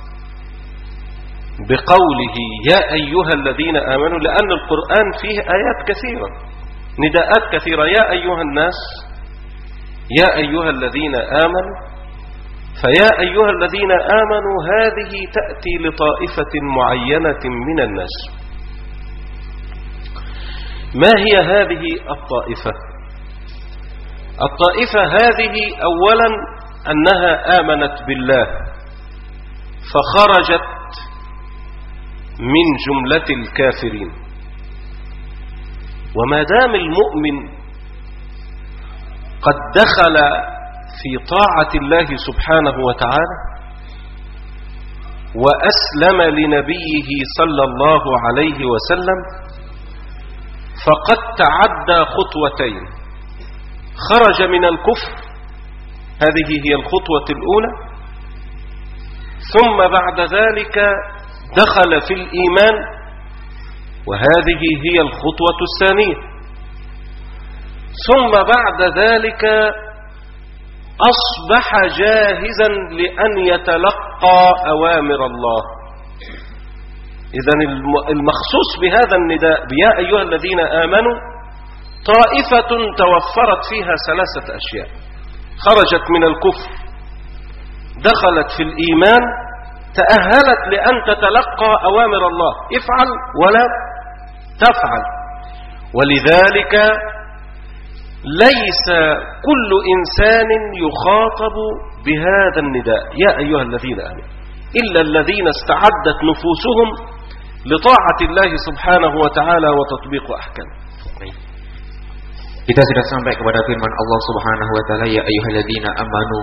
بقوله يا أيها الذين آمنوا، لأن القرآن فيه آيات كثيرة، نداءات كثيرة: يا أيها الناس، يا أيها الذين آمنوا. فيا أيها الذين آمنوا هذه تأتي لطائفة معينة من الناس. ما هي هذه الطائفة؟ الطائفة هذه أولا أنها آمنت بالله فخرجت من جملة الكافرين. وما دام المؤمن قد دخل في طاعة الله سبحانه وتعالى وأسلم لنبيه صلى الله عليه وسلم، فقد تعدى خطوتين: خرج من الكفر، هذه هي الخطوة الأولى، ثم بعد ذلك دخل في الإيمان، وهذه هي الخطوة الثانية، ثم بعد ذلك أصبح جاهزا لأن يتلقى أوامر الله. إذن المخصوص بهذا النداء يا أيها الذين آمنوا طائفة توفرت فيها 3 أشياء: خرجت من الكفر، دخلت في الإيمان، تأهلت لأن تتلقى أوامر الله، افعل ولا تفعل. ولذلك ليس كل إنسان يخاطب بهذا النداء يا أيها الذين آمنوا إلا الذين استعدت نفوسهم لطاعة الله سبحانه وتعالى وتطبيق أحكامه. Kita sudah sampai kepada firman Allah Subhanahu wa taala, ya ayyuhalladzina amanu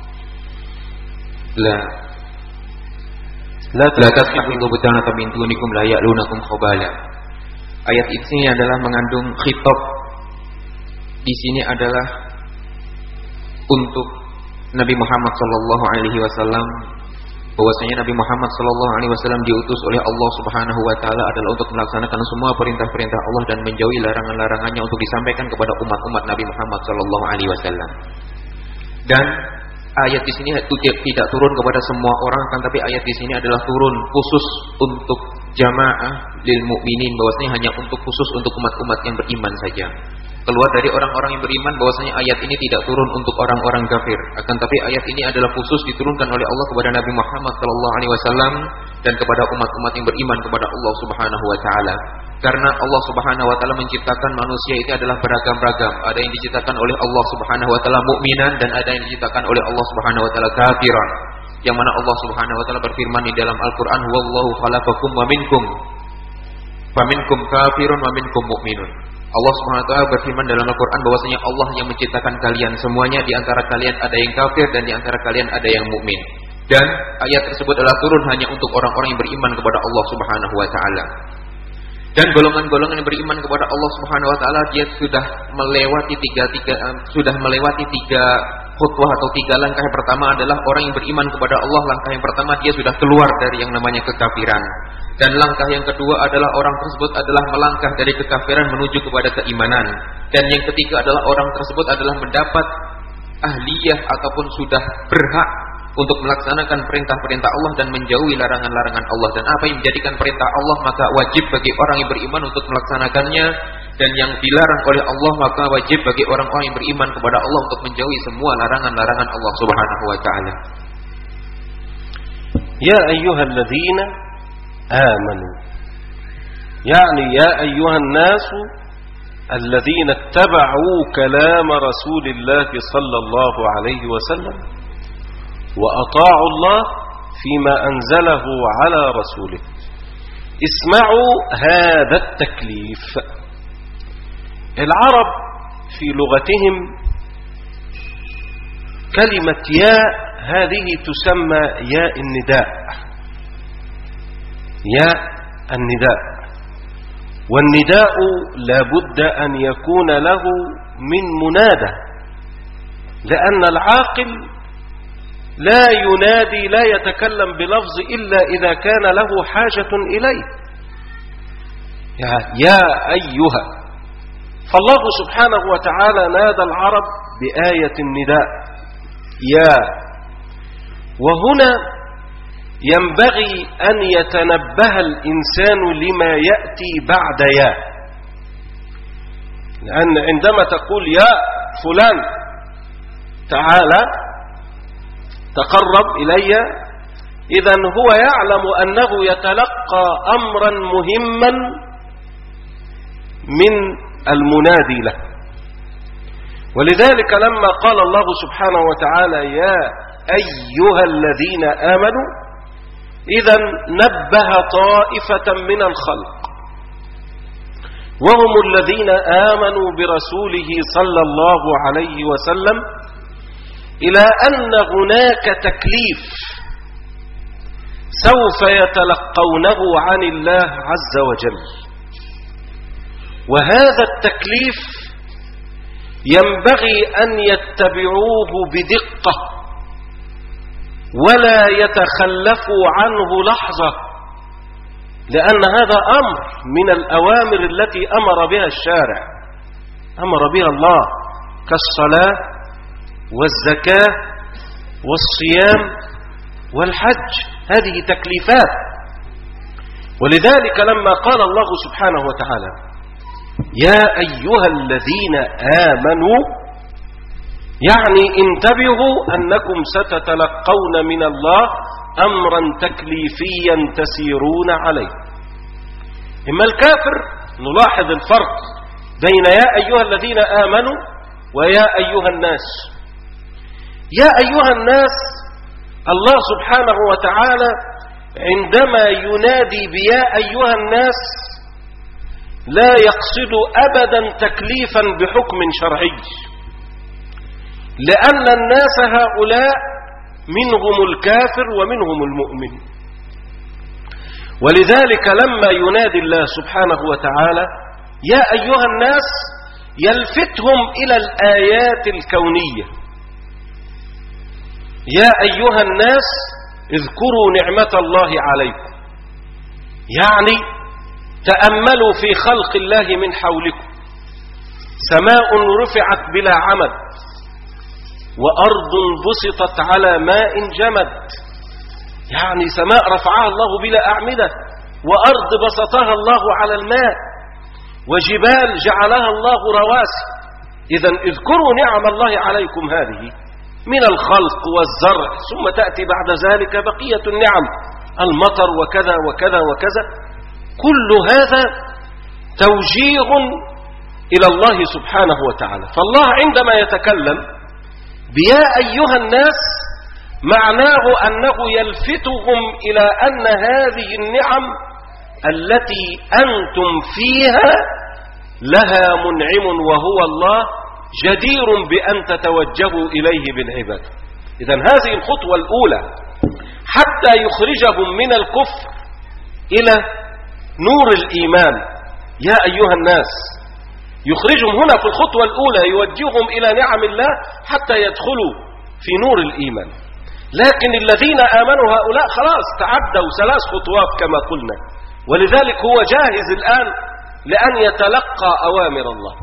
la tattakhidhu butanatan min dunikum la ya'lunakum khabala. Ayat ini adalah mengandung khitab. Di sini adalah untuk Nabi Muhammad sallallahu alaihi wasallam, bahwasanya Nabi Muhammad sallallahu alaihi wasallam diutus oleh Allah Subhanahu wa taala adalah untuk melaksanakan semua perintah-perintah Allah dan menjauhi larangan-larangannya untuk disampaikan kepada umat-umat Nabi Muhammad sallallahu alaihi wasallam. Dan ayat di sini tidak turun kepada semua orang, kan, tapi ayat di sini adalah turun khusus untuk jamaah lil mukminin, bahwasanya hanya untuk khusus untuk umat-umat yang beriman saja. Keluar dari orang-orang yang beriman, bahwasanya ayat ini tidak turun untuk orang-orang kafir. Akan tapi ayat ini adalah khusus diturunkan oleh Allah kepada Nabi Muhammad sallallahu alaihi wasallam dan kepada umat-umat yang beriman kepada Allah Subhanahu wa taala. Karena Allah Subhanahu wa taala menciptakan manusia itu adalah beragam-ragam. Ada yang diciptakan oleh Allah Subhanahu wa taala mukminan dan ada yang diciptakan oleh Allah Subhanahu wa taala kafiran. Yang mana Allah Subhanahu wa taala berfirman di dalam Al-Qur'an, "Wallahu khalaqakum wa minkum kafirun wa minkum mu'minun." Allah Subhanahu wa taala berfirman dalam Al-Qur'an bahwasanya Allah yang menciptakan kalian semuanya, di antara kalian ada yang kafir dan di antara kalian ada yang mukmin. Dan ayat tersebut adalah turun hanya untuk orang-orang yang beriman kepada Allah Subhanahu wa taala. Dan golongan-golongan yang beriman kepada Allah Subhanahu wa taala dia sudah melewati tiga khutbah atau tiga langkah. Yang pertama adalah orang yang beriman kepada Allah. Langkah yang pertama dia sudah keluar dari yang namanya kekafiran. Dan langkah yang kedua adalah orang tersebut adalah melangkah dari kekafiran menuju kepada keimanan. Dan yang ketiga adalah orang tersebut adalah mendapat ahliyah ataupun sudah berhak untuk melaksanakan perintah-perintah Allah dan menjauhi larangan-larangan Allah. Dan apa yang menjadikan perintah Allah maka wajib bagi orang yang beriman untuk melaksanakannya, dan yang dilarang oleh Allah maka wajib bagi orang-orang yang beriman kepada Allah untuk menjauhi semua larangan-larangan Allah Subhanahu wa taala. Ya ayyuhalladzina amanu, yani ya ayyuhan nasu alladzina ittaba'u kalam Rasulillah sallallahu alaihi wasallam وأطاعوا الله فيما أنزله على رسوله. اسمعوا هذا التكليف. العرب في لغتهم كلمة يا هذه تسمى ياء النداء، ياء النداء، والنداء لا بد أن يكون له من منادى، لأن العاقل لا ينادي لا يتكلم بلفظ إلا إذا كان له حاجة إليه. يا أيها، فالله سبحانه وتعالى نادى العرب بآية النداء يا. وهنا ينبغي أن يتنبه الإنسان لما يأتي بعد يا، لأن عندما تقول يا فلان تعالى تقرب إلي، إذن هو يعلم أنه يتلقى أمرا مهما من المنادي له. ولذلك لما قال الله سبحانه وتعالى يا أيها الذين آمنوا، إذن نبه طائفة من الخلق وهم الذين آمنوا برسوله صلى الله عليه وسلم إلى أن هناك تكليف سوف يتلقونه عن الله عز وجل، وهذا التكليف ينبغي أن يتبعوه بدقة ولا يتخلفوا عنه لحظة، لأن هذا أمر من الأوامر التي أمر بها الشارع، أمر بها الله، كالصلاة والزكاة والصيام والحج، هذه تكليفات. ولذلك لما قال الله سبحانه وتعالى يا أيها الذين آمنوا، يعني انتبهوا أنكم ستتلقون من الله أمرا تكليفيا تسيرون عليه. إما الكافر نلاحظ الفرق بين يا أيها الذين آمنوا ويا أيها الناس. يا أيها الناس، الله سبحانه وتعالى عندما ينادي بيا أيها الناس لا يقصد أبدا تكليفا بحكم شرعي، لأن الناس هؤلاء منهم الكافر ومنهم المؤمن. ولذلك لما ينادي الله سبحانه وتعالى يا أيها الناس يلفتهم إلى الآيات الكونية. يا أيها الناس اذكروا نعمة الله عليكم، يعني تأملوا في خلق الله من حولكم، سماء رفعت بلا عمد، وأرض بسطت على ماء جمد، يعني سماء رفعها الله بلا أعمدة، وأرض بسطها الله على الماء، وجبال جعلها الله رواسي. إذن اذكروا نعم الله عليكم هذه من الخلق والزرع، ثم تأتي بعد ذلك بقية النعم، المطر وكذا وكذا وكذا. كل هذا توجيه إلى الله سبحانه وتعالى. فالله عندما يتكلم بيا أيها الناس معناه أنه يلفتهم إلى أن هذه النعم التي أنتم فيها لها منعم وهو الله، جدير بأن تتوجهوا إليه بالعبادة. إذن هذه الخطوة الأولى حتى يخرجهم من الكفر إلى نور الإيمان. يا أيها الناس، يخرجهم هنا في الخطوة الأولى، يوجههم إلى نعم الله حتى يدخلوا في نور الإيمان. لكن الذين آمنوا هؤلاء خلاص تعدوا 3 خطوات كما قلنا، ولذلك هو جاهز الآن لأن يتلقى أوامر الله.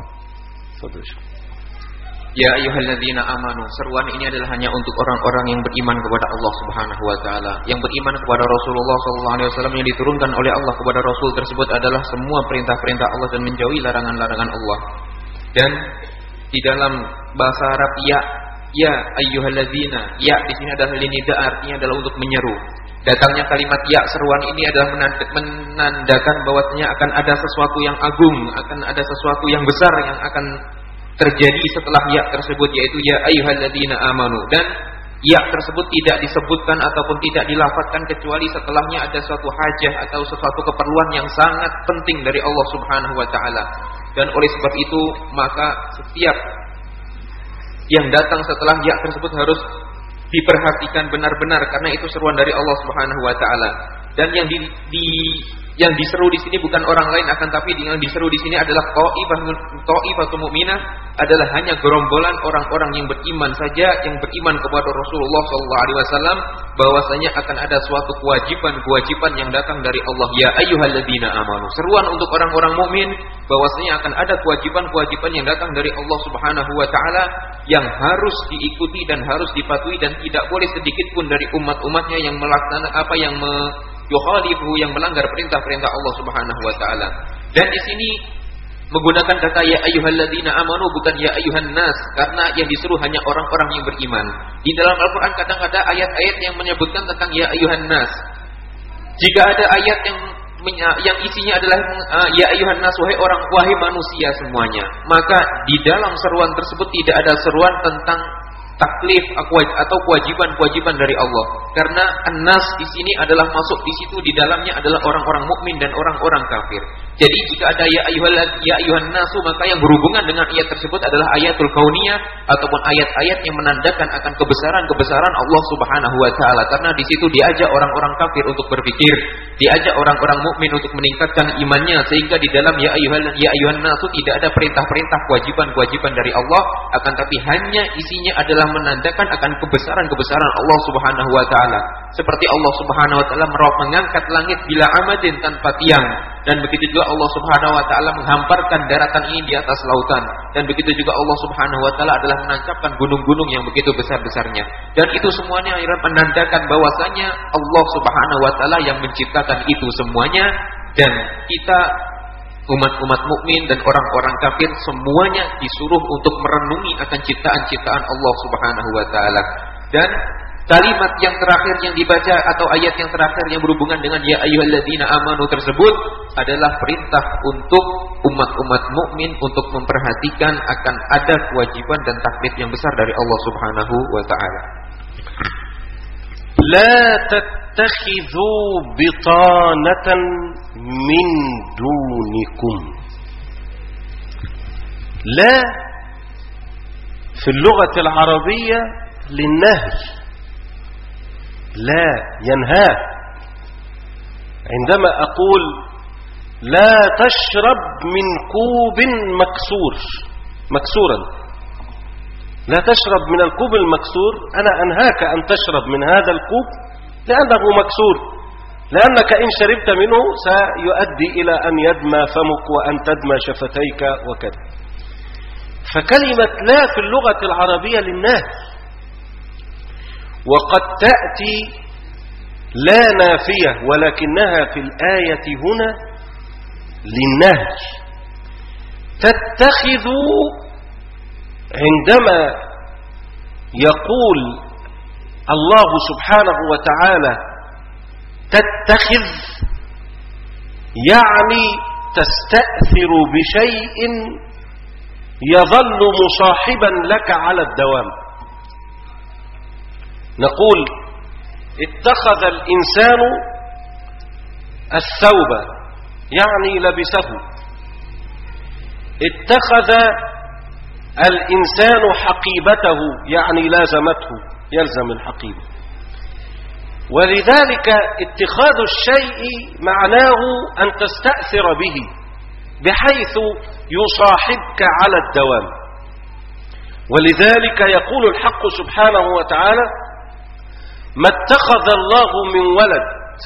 Ya ayyuhalladzina amanu, seruan ini adalah hanya untuk orang-orang yang beriman kepada Allah Subhanahu wa taala, yang beriman kepada Rasulullah sallallahu alaihi wasallam yang diturunkan oleh Allah kepada Rasul tersebut adalah semua perintah-perintah Allah dan menjauhi larangan-larangan Allah. Dan di dalam bahasa Arab ya ayyuhalladzina, ya di sini adalah nida, artinya adalah untuk menyeru. Datangnya kalimat ya seruan ini adalah menandakan bahwasanya akan ada sesuatu yang agung, akan ada sesuatu yang besar yang akan terjadi setelah ya tersebut, yaitu ya ayyuhalladzina amanu. Dan ya tersebut tidak disebutkan ataupun tidak dilafadzkan kecuali setelahnya ada suatu hajah atau sesuatu keperluan yang sangat penting dari Allah Subhanahu wa taala. Dan oleh sebab itu maka setiap yang datang setelah ya tersebut harus diperhatikan benar-benar, karena itu seruan dari Allah Subhanahu wa taala. Dan yang diseru di sini bukan orang lain, akan tapi yang diseru di sini adalah Tha'ifatul Mu'minah, adalah hanya gerombolan orang-orang yang beriman saja, yang beriman kepada Rasulullah sallallahu alaihi wasallam, bahwasanya akan ada suatu kewajiban yang datang dari Allah. Ya ayyuhalladzina amanu, seruan untuk orang-orang mukmin bahwasanya akan ada kewajiban yang datang dari Allah Subhanahu wa taala yang harus diikuti dan harus dipatuhi, dan tidak boleh sedikit pun dari umat-umatnya yang melaksanakan yang melanggar perintah-perintah Allah Subhanahu wa taala. Dan di sini menggunakan kata ya ayyuhalladzina amanu, bukan ya ayyuhan nas, karena yang disuruh hanya orang-orang yang beriman. Di dalam Al-Qur'an kadang-kadang ayat-ayat yang menyebutkan tentang ya ayyuhan nas. Jika ada ayat yang isinya adalah ya ayyuhan nas, wahai manusia semuanya, maka di dalam seruan tersebut tidak ada seruan tentang taklif atau kewajiban dari Allah, karena an-nas di sini adalah masuk di situ, di dalamnya adalah orang-orang mukmin dan orang-orang kafir. Jadi jika ada ya ayyuhan nasu, maka yang berhubungan dengan ayat tersebut adalah ayatul kauniyah ataupun ayat-ayat yang menandakan akan kebesaran Allah Subhanahu wa taala, karena di situ diajak orang-orang kafir untuk berpikir, diajak orang-orang mukmin untuk meningkatkan imannya, sehingga di dalam ya ayyuhan nasu tidak ada perintah-perintah kewajiban dari Allah, akan tapi hanya isinya adalah menandakan akan kebesaran Allah Subhanahu wa taala. Seperti Allah Subhanahu wa taala mengangkat langit bila amadin, tanpa tiang, dan begitu juga Allah Subhanahu wa taala menghamparkan daratan ini di atas lautan, dan begitu juga Allah Subhanahu wa taala adalah menancapkan gunung-gunung yang begitu besar-besarnya. Dan itu semuanya menandakan bahwasanya Allah Subhanahu wa taala yang menciptakan itu semuanya, dan kita umat-umat mukmin dan orang-orang kafir semuanya disuruh untuk merenungi akan ciptaan-ciptaan Allah Subhanahu wa taala. Dan kalimat yang terakhir yang dibaca atau ayat yang terakhir yang berhubungan dengan ya ayyuhalladzina amanu tersebut adalah perintah untuk umat-umat mukmin untuk memperhatikan akan ada kewajiban dan taklif yang besar dari Allah Subhanahu wa taala. La tattakhidhu bitanatan min dunikum. La في اللغة العربية للنهي، لا ينهاه. عندما أقول لا تشرب من كوب مكسورا، لا تشرب من الكوب المكسور، أنا أنهاك أن تشرب من هذا الكوب لأنه مكسور، لأنك إن شربت منه سيؤدي إلى أن يدمى فمك وأن تدمى شفتيك وكذا. فكلمة لا في اللغة العربية للنهي، وقد تأتي لا نافية ولكنها في الآية هنا للنهي. تتخذوا عندما يقول الله سبحانه وتعالى تتخذ، يعني تستأثر بشيء يظل مصاحبا لك على الدوام. نقول اتخذ الإنسان الثوب، يعني لبسه. اتخذ الإنسان حقيبته، يعني لازمته، يلزم الحقيبة. ولذلك اتخاذ الشيء معناه أن تستأثر به بحيث يصاحبك على الدوام. ولذلك يقول الحق سبحانه وتعالى: ما اتخذ الله من ولد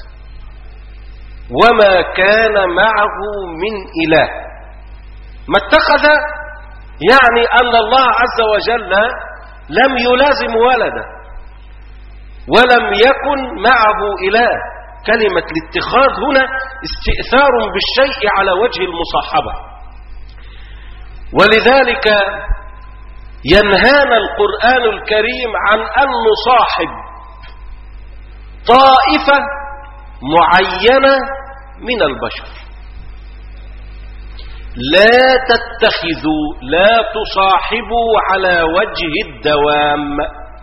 وما كان معه من إله. ما اتخذ يعني أن الله عز وجل لم يلازم ولدا ولم يكن معه إله. كلمة الاتخاذ هنا استئثار بالشيء على وجه المصاحبة. ولذلك ينهانا القرآن الكريم عن أن نصاحب طائفة معينة من البشر. لا تتخذوا، لا تصاحبوا على وجه الدوام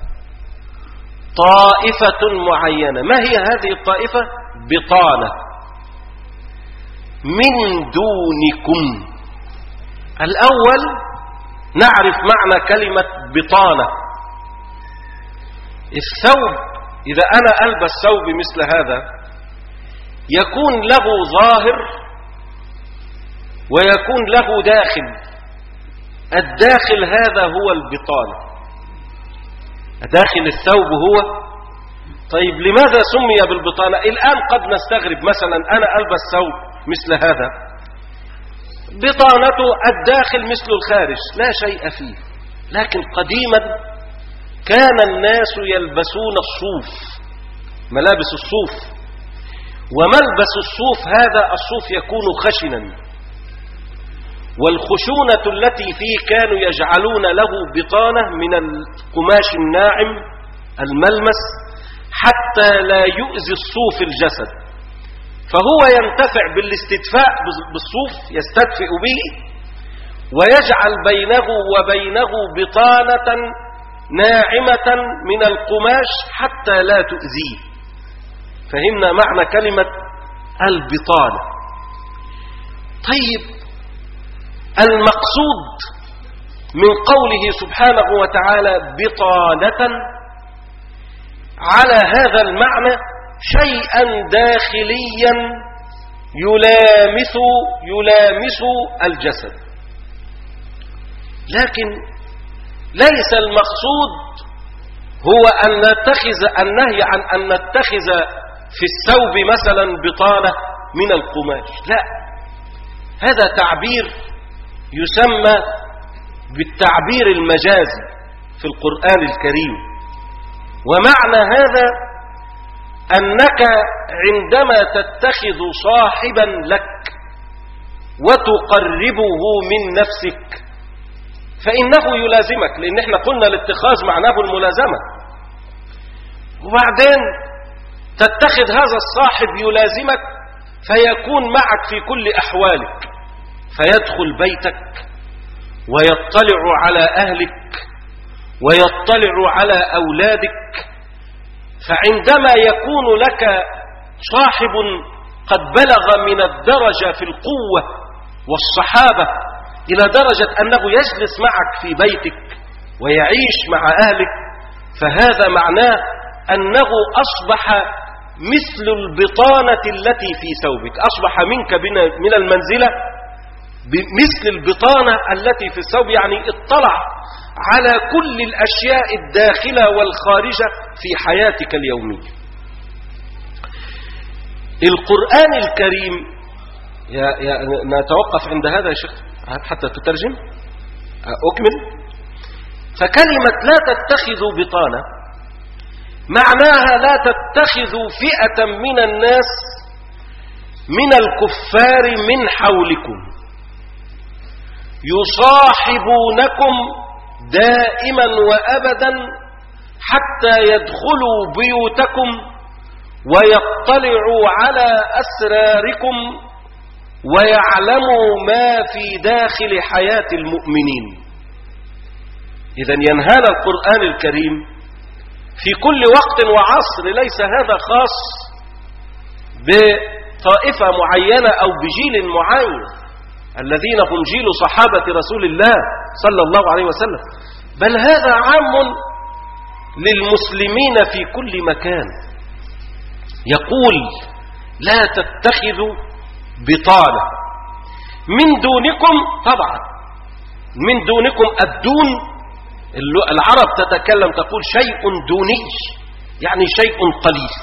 طائفة معينة. ما هي هذه الطائفة؟ بطانة من دونكم. الأول نعرف معنى كلمة بطانة. الثوب، إذا أنا ألبس ثوب مثل هذا يكون له ظاهر ويكون له داخل. الداخل هذا هو البطانة، داخل الثوب هو. طيب لماذا سمي بالبطانة؟ الآن قد نستغرب، مثلا أنا ألبس ثوب مثل هذا بطانته الداخل مثل الخارج لا شيء فيه. لكن قديما كان الناس يلبسون الصوف، ملابس الصوف، وملبس الصوف هذا الصوف يكون خشنا، والخشونة التي فيه كانوا يجعلون له بطانة من القماش الناعم الملمس حتى لا يؤذي الصوف الجسد، فهو ينتفع بالاستدفاء بالصوف، يستدفئ به ويجعل بينه وبينه بطانة ناعمة من القماش حتى لا تؤذيه. فهمنا معنى كلمة البطانة. طيب المقصود من قوله سبحانه وتعالى بطانة على هذا المعنى شيئا داخليا يلامس الجسد. لكن ليس المقصود هو أن نتخذ النهي عن أن نتخذ في الثوب مثلا بطانة من القماش، لا، هذا تعبير يسمى بالتعبير المجازي في القرآن الكريم. ومعنى هذا أنك عندما تتخذ صاحبا لك وتقربه من نفسك فإنه يلازمك، لأن احنا قلنا الاتخاذ معناه الملازمة. وبعدين تتخذ هذا الصاحب يلازمك فيكون معك في كل أحوالك، فيدخل بيتك ويطلع على أهلك ويطلع على أولادك. فعندما يكون لك صاحب قد بلغ من الدرجة في القوة والصحابة إلى درجة أنه يجلس معك في بيتك ويعيش مع أهلك، فهذا معناه أنه أصبح مثل البطانة التي في ثوبك، أصبح منك من المنزلة مثل البطانة التي في الثوب، يعني اطلع على كل الأشياء الداخلة والخارجة في حياتك اليومية. القرآن الكريم نتوقف عند هذا يا شيخ حتى تترجم أكمل. فكلمة لا تتخذوا بطانة معناها لا تتخذوا فئة من الناس من الكفار من حولكم يصاحبونكم دائما وأبدا حتى يدخلوا بيوتكم ويطلعوا على أسراركم ويعلموا ما في داخل حياة المؤمنين. إذن ينهانا القرآن الكريم في كل وقت وعصر، ليس هذا خاص بطائفة معينة أو بجيل معين الذين هم جيل صحابة رسول الله صلى الله عليه وسلم، بل هذا عام للمسلمين في كل مكان. يقول لا تتخذوا بطانة من دونكم. طبعا من دونكم، الدون العرب تتكلم تقول شيء دوني، يعني شيء قليل،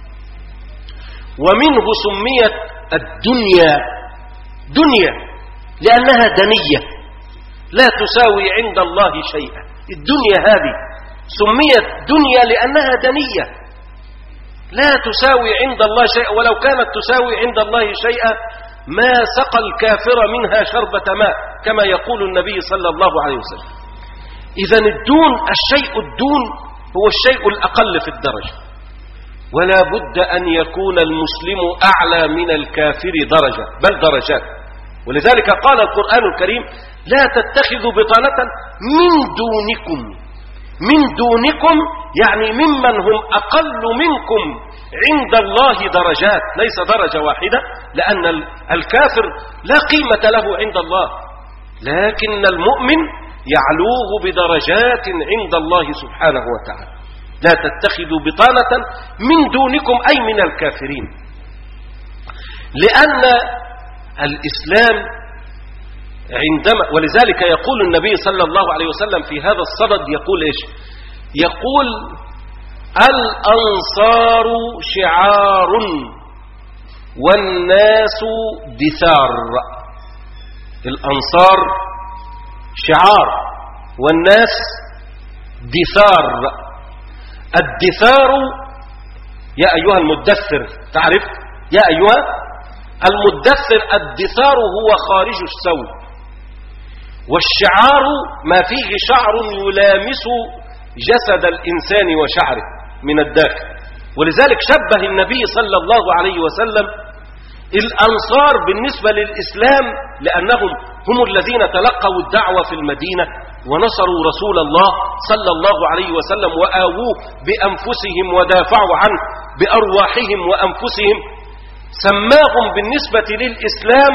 ومنه سميت الدنيا دنيا لأنها دنية لا تساوي عند الله شيئا. الدنيا هذه سميت دنيا لأنها دنية لا تساوي عند الله شيئا، ولو كانت تساوي عند الله شيئا ما سقى الكافر منها شربة ماء كما يقول النبي صلى الله عليه وسلم. إذن الدون، الشيء الدون هو الشيء الأقل في الدرجة، ولا بد أن يكون المسلم أعلى من الكافر درجة، بل درجات. ولذلك قال القرآن الكريم لا تتخذوا بطانة من دونكم. من دونكم يعني ممن هم أقل منكم عند الله درجات، ليس درجة واحدة، لأن الكافر لا قيمة له عند الله، لكن المؤمن يعلوه بدرجات عند الله سبحانه وتعالى. لا تتخذوا بطانة من دونكم أي من الكافرين، لأن الإسلام عندما، ولذلك يقول النبي صلى الله عليه وسلم في هذا الصدد، يقول إيش؟ يقول الأنصار شعار والناس دثار. الأنصار شعار والناس دثار. الدثار يا أيها المدثر، تعرف يا أيها المدثر، الدثار هو خارج الثوب، والشعار ما فيه شعر يلامس جسد الإنسان وشعره من الداخل. ولذلك شبه النبي صلى الله عليه وسلم الأنصار بالنسبة للإسلام، لأنهم هم الذين تلقوا الدعوة في المدينة ونصروا رسول الله صلى الله عليه وسلم وآووه بأنفسهم ودافعوا عنه بأرواحهم وأنفسهم. سماهم بالنسبة للإسلام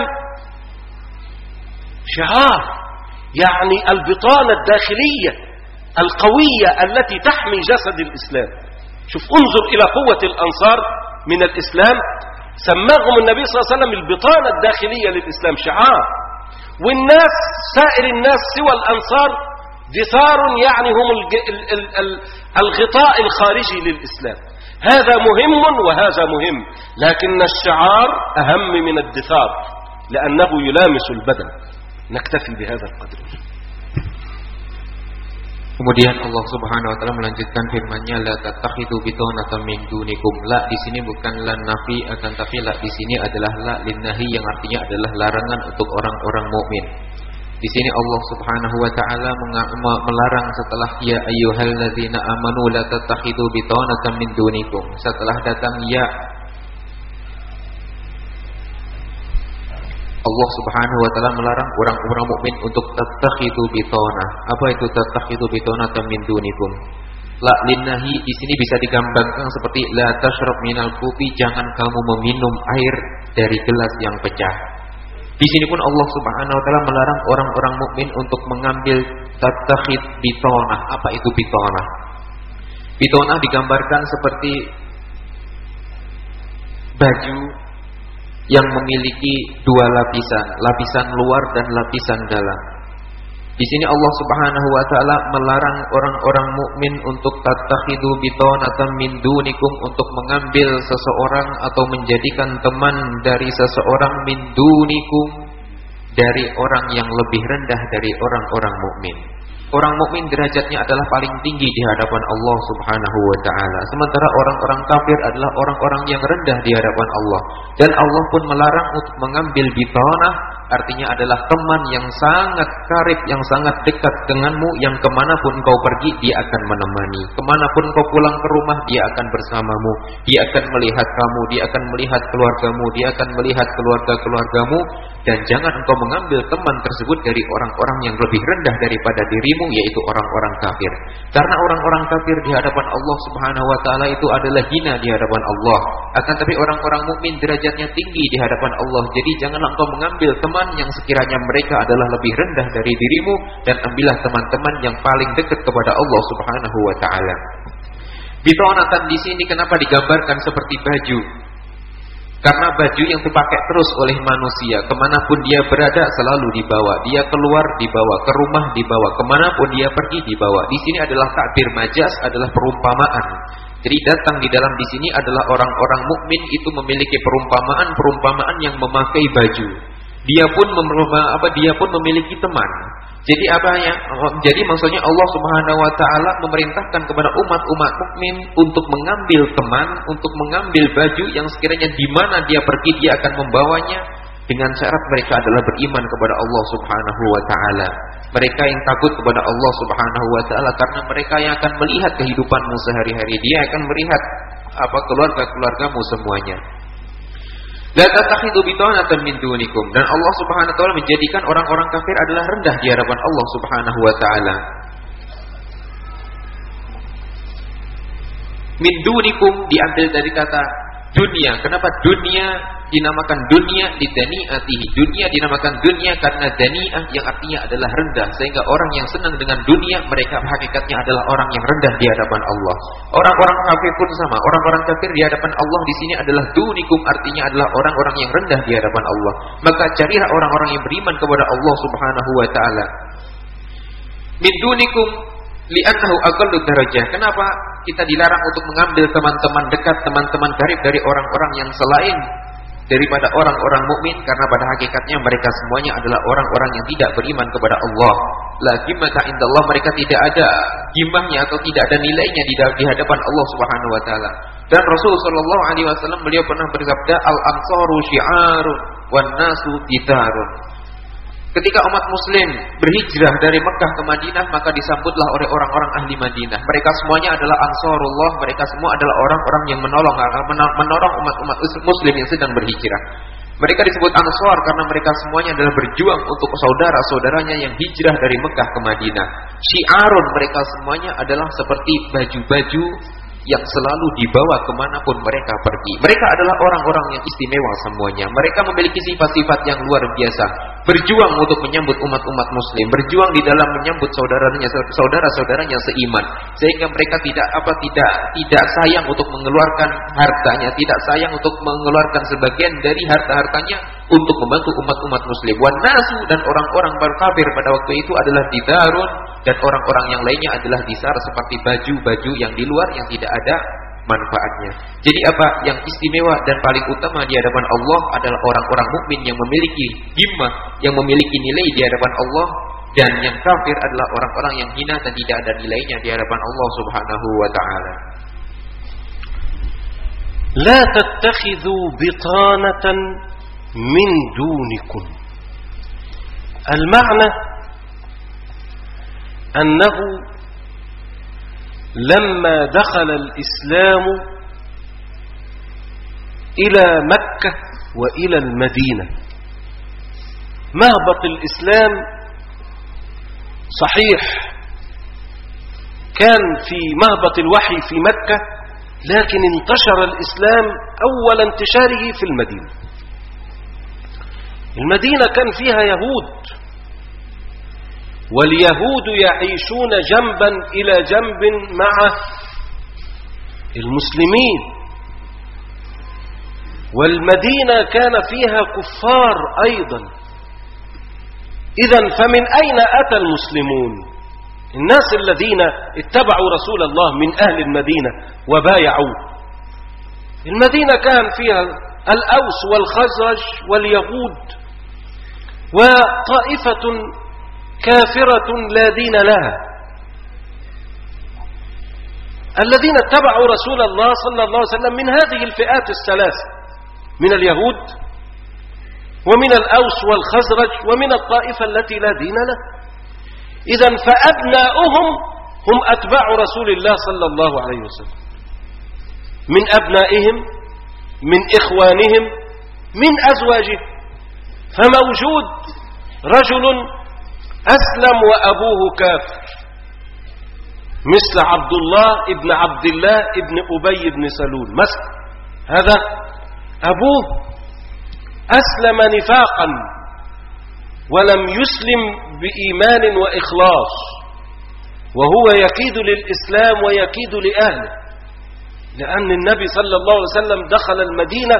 شعار، يعني البطانة الداخلية القوية التي تحمي جسد الإسلام. شوف، انظر إلى قوة الأنصار من الإسلام. سماهم النبي صلى الله عليه وسلم البطانة الداخلية للإسلام شعار. والناس سائر الناس سوى الأنصار دثار، يعني هم الغطاء الخارجي للإسلام. هذا مهم وهذا مهم، لكن الشعار أهم من الدثار لأنه يلامس البدن. نكتفي بهذا القدر. Kemudian Allah Subhanahu wa taala melanjutkan firman-Nya, la tattakhidhu bitanatan min dunikum. La di sini bukan la nafi, akan tapi la di sini adalah la linnahi, yang artinya adalah larangan untuk orang-orang mukmin. Di sini Allah Subhanahu wa taala melarang setelah ya ayyuhalladzina amanu la tattakhidhu bitanatan min dunikum. Setelah datang ya, Allah Subhanahu wa taala melarang orang-orang mukmin untuk tattakhidhu bitana. Apa itu tattakhidhu bitanatan min dunikum? La linnahi di sini bisa digambarkan seperti la tashrab minal kufi, jangan kamu meminum air dari gelas yang pecah. Di sini pun Allah Subhanahu wa taala melarang orang-orang mukmin untuk mengambil tattakhid bitana. Apa itu bitana? Bitana digambarkan seperti baju yang memiliki dua lapisan, lapisan luar dan lapisan dalam. Di sini Allah Subhanahu wa taala melarang orang-orang mukmin untuk tattakhidhu bitanatan min dunikum, untuk mengambil seseorang atau menjadikan teman dari seseorang min dunikum, dari orang yang lebih rendah dari orang-orang mukmin. Orang mukmin derajatnya adalah paling tinggi di hadapan Allah Subhanahu wa taala, sementara orang-orang kafir adalah orang-orang yang rendah di hadapan Allah. Dan Allah pun melarang untuk mengambil bitanah, artinya adalah teman yang sangat karib, yang sangat dekat denganmu, yang kemanapun kau pergi dia akan menemani, kemanapun kau pulang ke rumah dia akan bersamamu, dia akan melihat kamu, dia akan melihat keluargamu, dia akan melihat keluarga-keluargamu. Dan jangan engkau mengambil teman tersebut dari orang-orang yang lebih rendah daripada dirimu, yaitu orang-orang kafir. Karena orang-orang kafir di hadapan Allah Subhanahu wa taala itu adalah hina di hadapan Allah. Akan tapi orang-orang mukmin derajatnya tinggi di hadapan Allah. Jadi janganlah engkau mengambil teman yang sekiranya mereka adalah lebih rendah dari dirimu, dan ambillah teman-teman yang paling dekat kepada Allah Subhanahu wa taala. Bitonatan di sini kenapa digambarkan seperti baju? Karena baju yang dipakai terus oleh manusia, kemanapun dia berada selalu dibawa. Dia keluar dibawa, ke rumah dibawa, kemanapun dia pergi dibawa. Di sini adalah takbir majaz, adalah perumpamaan. Jadi datang di dalam di sini adalah orang-orang mukmin itu memiliki perumpamaan yang memakai baju. Dia pun memiliki teman. Jadi Jadi maksudnya Allah Subhanahu wa taala memerintahkan kepada umat-umat mukmin untuk mengambil teman, untuk mengambil baju yang sekiranya di mana dia pergi dia akan membawanya dengan syarat mereka adalah beriman kepada Allah Subhanahu wa taala. Mereka yang takut kepada Allah Subhanahu wa taala karena mereka yang akan melihat kehidupanmu sehari-hari. Dia akan melihat keluarga-keluargamu semuanya. La tattakhidhu bitanatan min dunikum, dan Allah Subhanahu wa taala menjadikan orang-orang kafir adalah rendah di hadapan Allah Subhanahu wa taala. Min dunikum diambil dari kata dunia. Kenapa dunia dinamakan dunia lidani'atihi? Dunia dinamakan dunia karena dani'ah yang artinya adalah rendah, sehingga orang yang senang dengan dunia mereka hakikatnya adalah orang yang rendah di hadapan Allah. Orang-orang kafir pun sama. Orang-orang kafir di hadapan Allah di sini adalah dunikum, artinya adalah orang-orang yang rendah di hadapan Allah. Maka carilah orang-orang yang beriman kepada Allah Subhanahu wa taala. Min dunikum li'annahu aqallu darajah. Kenapa kita dilarang untuk mengambil teman-teman dekat, teman-teman karib dari orang-orang yang selain daripada orang-orang mukmin? Karena pada hakikatnya mereka semuanya adalah orang-orang yang tidak beriman kepada Allah. La gimmata indallah, mereka tidak ada gimahnya atau tidak ada nilainya di hadapan Allah Subhanahu wa taala. Dan Rasul sallallahu alaihi wasallam beliau pernah bersabda, al-ansaru syi'arun wan nasu titarun. Ketika umat muslim berhijrah dari Mekah ke Madinah, maka disambutlah oleh orang-orang ahli Madinah. Mereka semuanya adalah ansarullah, mereka semua adalah orang-orang yang menolong umat-umat muslim yang sedang berhijrah. Mereka disebut ansar karena mereka semuanya adalah berjuang untuk saudara-saudaranya yang hijrah dari Mekah ke Madinah. Syiarun, mereka semuanya adalah seperti baju-baju yang selalu dibawa kemanapun mereka pergi. Mereka adalah orang-orang yang istimewa semuanya. Mereka memiliki sifat-sifat yang luar biasa. Berjuang untuk menyambut umat-umat muslim, berjuang di dalam menyambut saudara-saudaranya seiman, sehingga mereka tidak sayang untuk mengeluarkan hartanya, tidak sayang untuk mengeluarkan sebagian dari harta-hartanya untuk membantu umat-umat muslim. Wan nasu, dan orang-orang kafir pada waktu itu adalah didarun, dan orang-orang yang lainnya adalah disar, seperti baju-baju yang di luar yang tidak ada manfaatnya. Jadi apa yang istimewa dan paling utama di hadapan Allah adalah orang-orang mukmin yang memiliki himmah, yang memiliki nilai di hadapan Allah, dan yang kafir adalah orang-orang yang hina dan tidak ada nilainya di hadapan Allah Subhanahu wa taala. La tattakhidhu bitanatan min dunikum. Al-ma'na annahu لما دخل الإسلام إلى مكة وإلى المدينة، مهبط الإسلام صحيح كان في مهبط الوحي في مكة، لكن انتشر الإسلام أول انتشاره في المدينة. المدينة كان فيها يهود، واليهود يعيشون جنبا إلى جنب مع المسلمين، والمدينة كان فيها كفار أيضا. إذن فمن أين أتى المسلمون؟ الناس الذين اتبعوا رسول الله من أهل المدينة وبايعوه. المدينة كان فيها الأوس والخزرج واليهود وطائفة كافرة لا دين لها. الذين اتبعوا رسول الله صلى الله عليه وسلم من هذه الفئات الثلاثة، من اليهود ومن الأوس والخزرج ومن الطائفة التي لا دين لها. إذن فأبناؤهم هم أتباع رسول الله صلى الله عليه وسلم، من أبنائهم، من إخوانهم، من أزواجهم. فموجود رجل أسلم وأبوه كافر، مثل عبد الله ابن عبد الله ابن أبي بن سلول مثلا، هذا أبوه أسلم نفاقا ولم يسلم بإيمان وإخلاص، وهو يكيد للإسلام ويكيد لأهله. لأن النبي صلى الله عليه وسلم دخل المدينة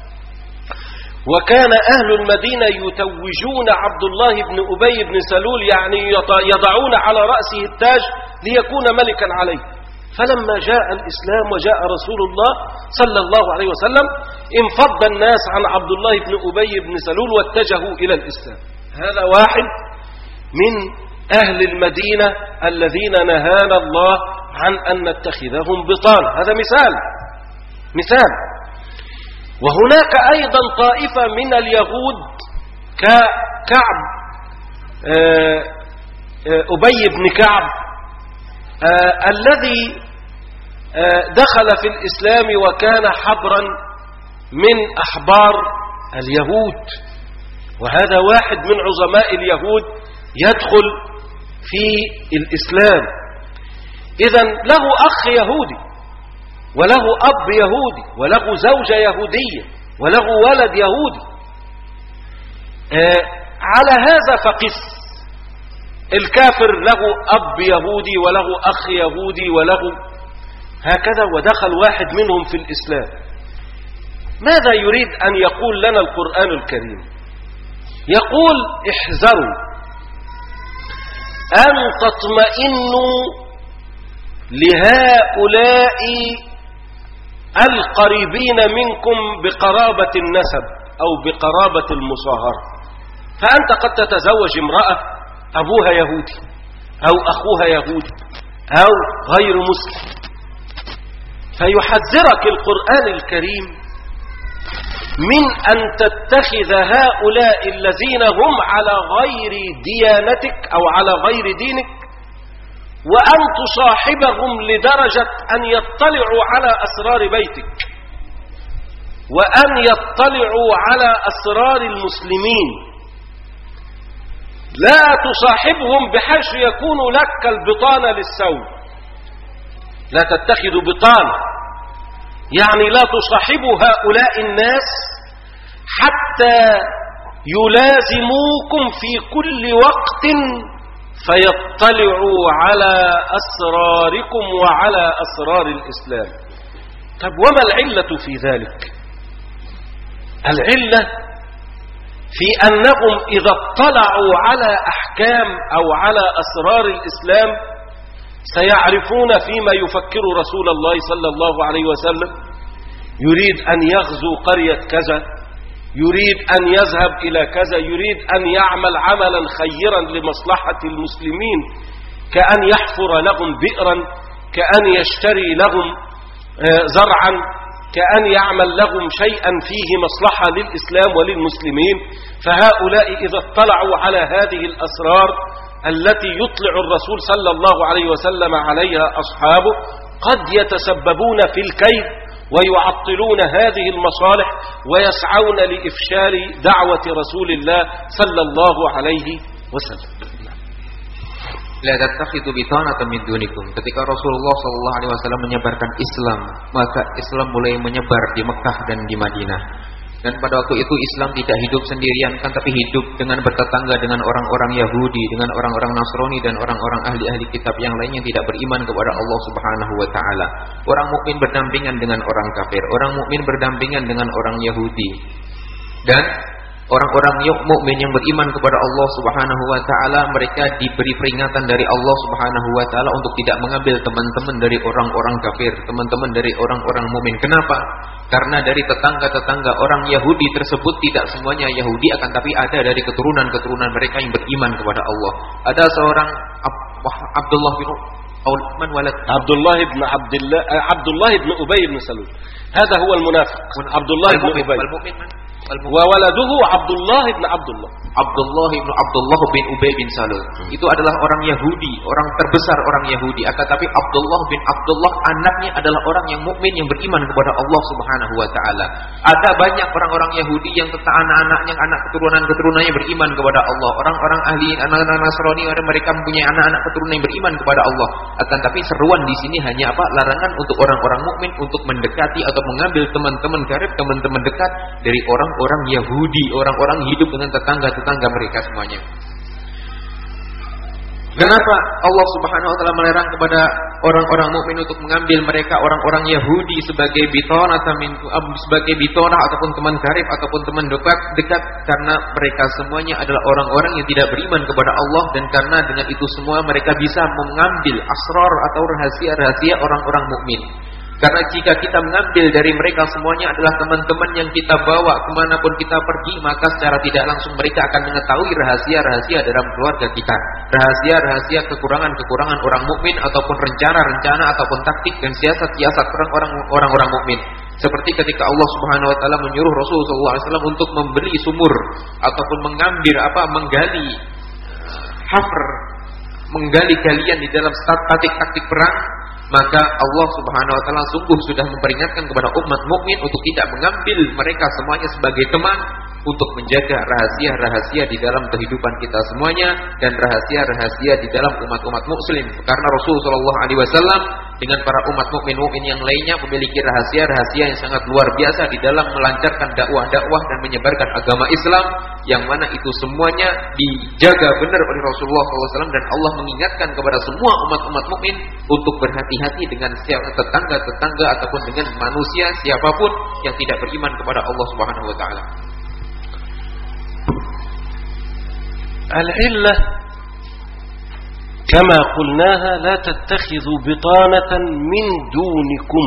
وكان أهل المدينة يتوجون عبد الله بن أبي بن سلول، يعني يضعون على رأسه التاج ليكون ملكا عليه. فلما جاء الإسلام وجاء رسول الله صلى الله عليه وسلم انفض الناس عن عبد الله بن أبي بن سلول واتجهوا إلى الإسلام. هذا واحد من أهل المدينة الذين نهانا الله عن أن نتخذهم بطانة. هذا مثال. وهناك أيضا طائفة من اليهود ككعب أبي بن كعب الذي دخل في الإسلام وكان حبرا من أحبار اليهود، وهذا واحد من عظماء اليهود يدخل في الإسلام. إذن له أخ يهودي وله أب يهودي وله زوجة يهودية وله ولد يهودي. على هذا فقس، الكافر له أب يهودي وله أخ يهودي وله هكذا، ودخل واحد منهم في الإسلام. ماذا يريد أن يقول لنا القرآن الكريم؟ يقول احذروا أن تطمئنوا لهؤلاء القريبين منكم بقرابة النسب أو بقرابة المصاهرة. فأنت قد تتزوج امرأة أبوها يهودي أو أخوها يهودي أو غير مسلم، فيحذرك القرآن الكريم من أن تتخذ هؤلاء الذين هم على غير ديانتك أو على غير دينك وأن تصاحبهم لدرجة أن يطلعوا على أسرار بيتك وأن يطلعوا على أسرار المسلمين. لا تصاحبهم بحيث يكون لك البطانة للسوء، لا تتخذ بطانة، يعني لا تصاحبوا هؤلاء الناس حتى يلازموكم في كل وقت فيطلعوا على أسراركم وعلى أسرار الإسلام. طب وما العلة في ذلك؟ العلة في أنهم إذا اطلعوا على أحكام أو على أسرار الإسلام سيعرفون فيما يفكر رسول الله صلى الله عليه وسلم. يريد أن يغزو قرية كذا، يريد أن يذهب إلى كذا، يريد أن يعمل عملا خيرا لمصلحة المسلمين، كأن يحفر لهم بئرا، كأن يشتري لهم زرعا، كأن يعمل لهم شيئا فيه مصلحة للإسلام وللمسلمين. فهؤلاء إذا اطلعوا على هذه الأسرار التي يطلع الرسول صلى الله عليه وسلم عليها أصحابه قد يتسببون في الكيد ويعطلون هذه المصالح ويسعون لإفشال دعوة رسول الله صلى الله عليه وسلم. La tattakhidhu bitanatan min dunikum. Ketika Rasulullah sallallahu alaihi wasallam menyebarkan Islam, maka Islam mulai menyebar di Mekah dan di Madinah. Dan pada waktu itu Islam tidak hidup sendirian, kan tapi hidup dengan bertetangga dengan orang-orang Yahudi, dengan orang-orang Nasrani dan orang-orang ahli-ahli kitab yang lain yang tidak beriman kepada Allah Subhanahu wa taala. Orang mukmin berdampingan dengan orang kafir, orang mukmin berdampingan dengan orang Yahudi. Dan orang-orang mukmin yang beriman kepada Allah Subhanahu wa taala, mereka diberi peringatan dari Allah Subhanahu wa taala untuk tidak mengambil teman-teman dari orang-orang kafir, teman-teman dari orang-orang mukmin. Kenapa? Karena dari tetangga-tetangga orang Yahudi tersebut tidak semuanya Yahudi, akan tapi ada dari keturunan-keturunan mereka yang beriman kepada Allah. Ada seorang Abdullah bin man walad Abdullah bin Ubay bin Salul. Hada huwa al-munafiq. Abdullah bin Ubay. وولده عبد الله بن عبد الله. Abdullah bin Abdullah bin Ubay bin Salul. Itu adalah orang Yahudi, orang terbesar orang Yahudi. Akan tapi Abdullah bin Abdullah anaknya adalah orang yang mukmin yang beriman kepada Allah Subhanahu wa taala. Ada banyak orang-orang Yahudi yang tetap anak-anaknya, anak keturunan-keturunannya beriman kepada Allah. Orang-orang ahli anak-anak Nasrani, mereka mempunyai anak-anak keturunan yang beriman kepada Allah. Akan tapi seruan di sini hanya apa? Larangan untuk orang-orang mukmin untuk mendekati atau mengambil teman-teman karib, teman-teman dekat dari orang-orang Yahudi, orang-orang hidup dengan tetangga-tetangga mereka semuanya. Kenapa Allah Subhanahu wa taala melarang kepada orang-orang mukmin untuk mengambil mereka orang-orang Yahudi sebagai bitonah ataupun teman karib ataupun teman dekat karena mereka semuanya adalah orang-orang yang tidak beriman kepada Allah, dan karena dengan itu semua mereka bisa mengambil asrar atau rahasia-rahasia orang-orang mukmin. Karena jika kita mengambil dari mereka semuanya adalah teman-teman yang kita bawa kemanapun kita pergi, maka secara tidak langsung mereka akan mengetahui rahasia-rahasia dalam keluarga kita, rahasia-rahasia kekurangan-kekurangan orang mukmin ataupun rencana-rencana ataupun taktik dan siasat-siasat orang-orang mukmin. Seperti ketika Allah Subhanahu wa taala menyuruh Rasulullah SAW untuk membeli sumur ataupun menggali hafr, menggali galian di dalam taktik perang, maka Allah Subhanahu wa taala sungguh sudah memperingatkan kepada umat mukmin untuk tidak mengambil mereka semuanya sebagai teman, untuk menjaga rahasia-rahasia di dalam kehidupan kita semuanya dan rahasia-rahasia di dalam umat-umat muslim. Karena Rasulullah SAW dengan para umat mukmin yang lainnya memiliki rahasia-rahasia yang sangat luar biasa di dalam melancarkan dakwah-dakwah dan menyebarkan agama Islam, yang mana itu semuanya dijaga benar oleh Rasulullah SAW, dan Allah mengingatkan kepada semua umat-umat mukmin untuk berhati-hati dengan tetangga-tetangga ataupun dengan manusia siapapun yang tidak beriman kepada Allah Subhanahu wa taala. العلة كما قلناها لا تتخذوا بطانة من دونكم.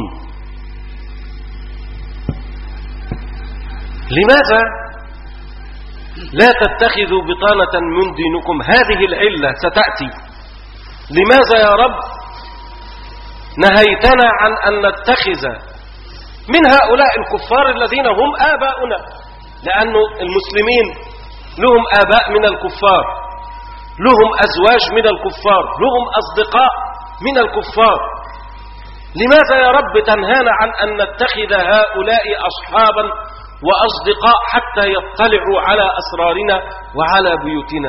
لماذا لا تتخذوا بطانة من دونكم؟ هذه العلة ستأتي. لماذا يا رب نهيتنا عن أن نتخذ من هؤلاء الكفار الذين هم آباؤنا؟ لأن المسلمين لهم آباء من الكفار، لهم أزواج من الكفار، لهم أصدقاء من الكفار. لماذا يا رب تنهانا عن أن نتخذ هؤلاء أصحابا وأصدقاء حتى يطلعوا على أسرارنا وعلى بيوتنا؟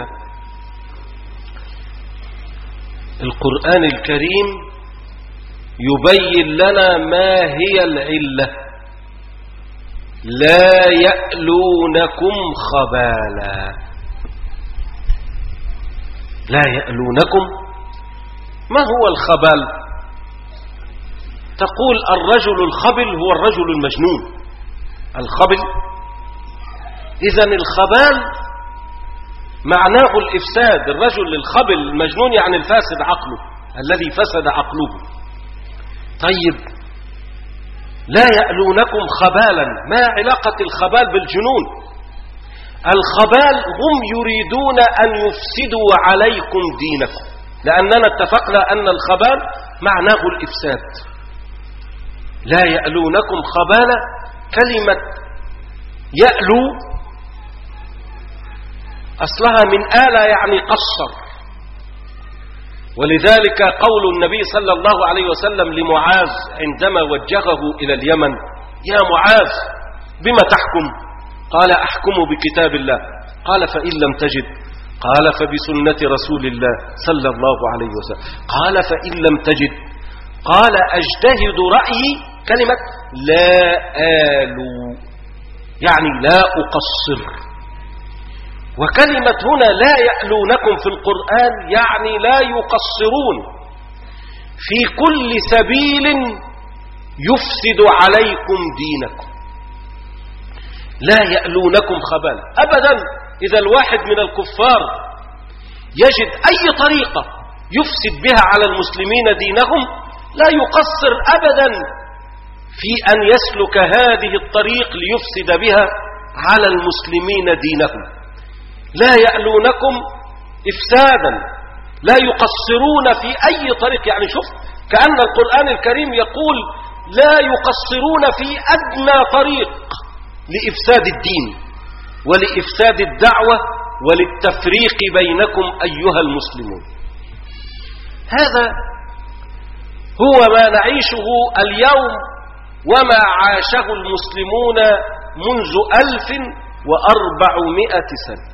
القرآن الكريم يبين لنا ما هي العلة. لا يألونكم خبالا. لا يألونكم، ما هو الخبال؟ تقول الرجل الخبل هو الرجل المجنون. الخبل، إذن الخبال معناه الإفساد. الرجل الخبل المجنون يعني الفاسد عقله، الذي فسد عقله. طيب، لا يألونكم خبالا، ما علاقة الخبال بالجنون؟ الخبال هم يريدون أن يفسدوا عليكم دينكم، لأننا اتفقنا أن الخبال معناه الإفساد. لا يألونكم خبالا، كلمة يألو أصلها من آلة يعني قصر، ولذلك قول النبي صلى الله عليه وسلم لمعاذ عندما وجهه إلى اليمن: يا معاذ بما تحكم؟ قال: أحكم بكتاب الله. قال: فإن لم تجد؟ قال: فبسنة رسول الله صلى الله عليه وسلم. قال: فإن لم تجد؟ قال: أجتهد رأيي. كلمة لا آلو يعني لا أقصر. وكلمة هنا لا يألونكم في القرآن يعني لا يقصرون في كل سبيل يفسد عليكم دينكم. لا يألونكم خبالا أبدا. إذا الواحد من الكفار يجد أي طريقة يفسد بها على المسلمين دينهم لا يقصر أبدا في أن يسلك هذه الطريق ليفسد بها على المسلمين دينهم. لا يألونكم إفسادا، لا يقصرون في أي طريق. يعني شوف، كأن القرآن الكريم يقول لا يقصرون في أدنى طريق لإفساد الدين ولإفساد الدعوة وللتفريق بينكم أيها المسلمون. هذا هو ما نعيشه اليوم وما عاشه المسلمون منذ 1400 سنة.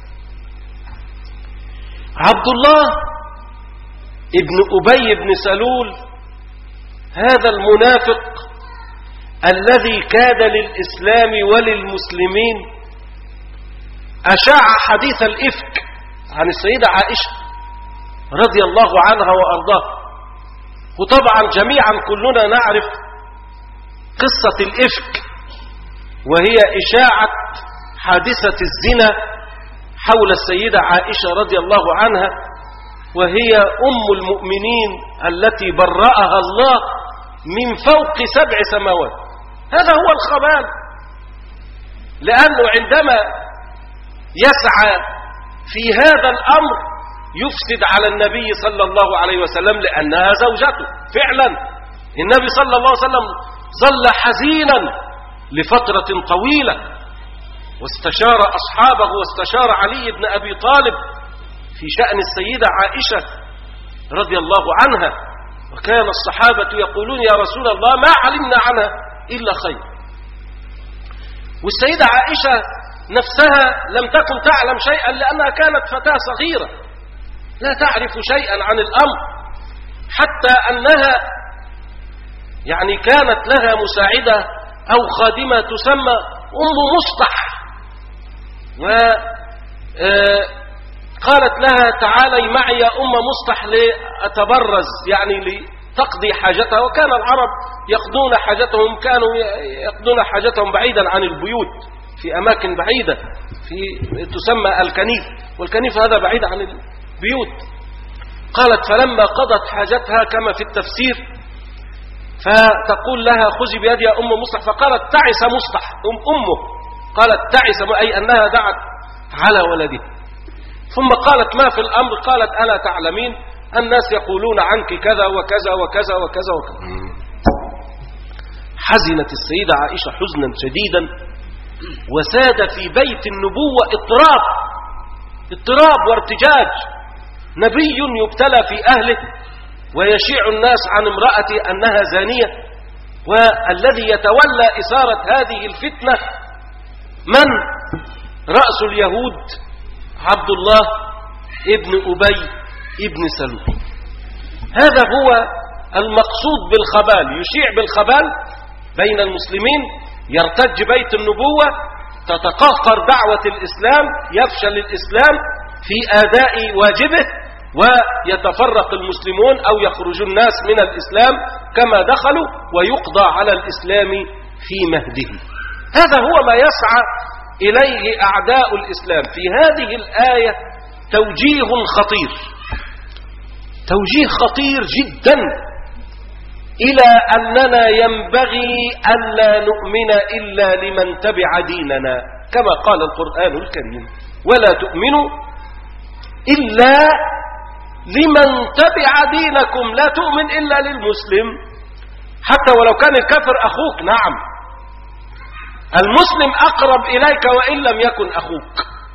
عبد الله ابن أبي بن سلول، هذا المنافق الذي كاد للإسلام وللمسلمين، أشاع حديث الإفك عن السيدة عائشة رضي الله عنها وأرضاها. وطبعا جميعا كلنا نعرف قصة الإفك، وهي إشاعة حادثة الزنا حول السيدة عائشة رضي الله عنها، وهي أم المؤمنين التي برأها الله من فوق 7 سماوات. هذا هو الخبال، لأنه عندما يسعى في هذا الأمر يفسد على النبي صلى الله عليه وسلم، لأنها زوجته. فعلا النبي صلى الله عليه وسلم ظل حزينا لفترة طويلة، واستشار أصحابه واستشار علي بن أبي طالب في شأن السيدة عائشة رضي الله عنها، وكان الصحابة يقولون يا رسول الله ما علمنا عنها إلا خير. والسيدة عائشة نفسها لم تكن تعلم شيئا، لأنها كانت فتاة صغيرة لا تعرف شيئا عن الأمر، حتى أنها يعني كانت لها مساعدة أو خادمة تسمى أم مصطح، وقالت لها تعالي معي يا أم مصطح لأتبرز، يعني لتقضي حاجتها. وكان العرب يقضون حاجتهم، كانوا يقضون حاجتهم بعيدا عن البيوت في أماكن بعيدة تسمى الكنيف، والكنيف هذا بعيد عن البيوت. قالت فلما قضت حاجتها كما في التفسير فتقول لها خذي بيدي يا أم مصطح، فقالت تعس مصطح أمه، قالت تعس أي أنها دعت على ولدها. ثم قالت ما في الأمر؟ قالت ألا تعلمين الناس يقولون عنك كذا وكذا وكذا وكذا وكذا. حزنت السيدة عائشة حزنا شديدا، وساد في بيت النبوة اضطراب وارتجاج. نبي يبتلى في أهله ويشيع الناس عن امرأته أنها زانية، والذي يتولى إثارة هذه الفتنة من؟ رأس اليهود عبد الله ابن أبي ابن سلول. هذا هو المقصود بالخبال، يشيع بالخبال بين المسلمين، يرتج بيت النبوة، تتقهقر دعوة الإسلام، يفشل الإسلام في أداء واجبه، ويتفرق المسلمون أو يخرج الناس من الإسلام كما دخلوا، ويقضى على الإسلام في مهده. هذا هو ما يسعى إليه أعداء الإسلام. في هذه الآية توجيه خطير، توجيه خطير جدا، إلى أننا ينبغي ألا نؤمن إلا لمن تبع ديننا، كما قال القرآن الكريم ولا تؤمنوا إلا لمن تبع دينكم. لا تؤمن إلا للمسلم، حتى ولو كان الكافر أخوك. نعم، المسلم أقرب إليك وإن لم يكن أخوك.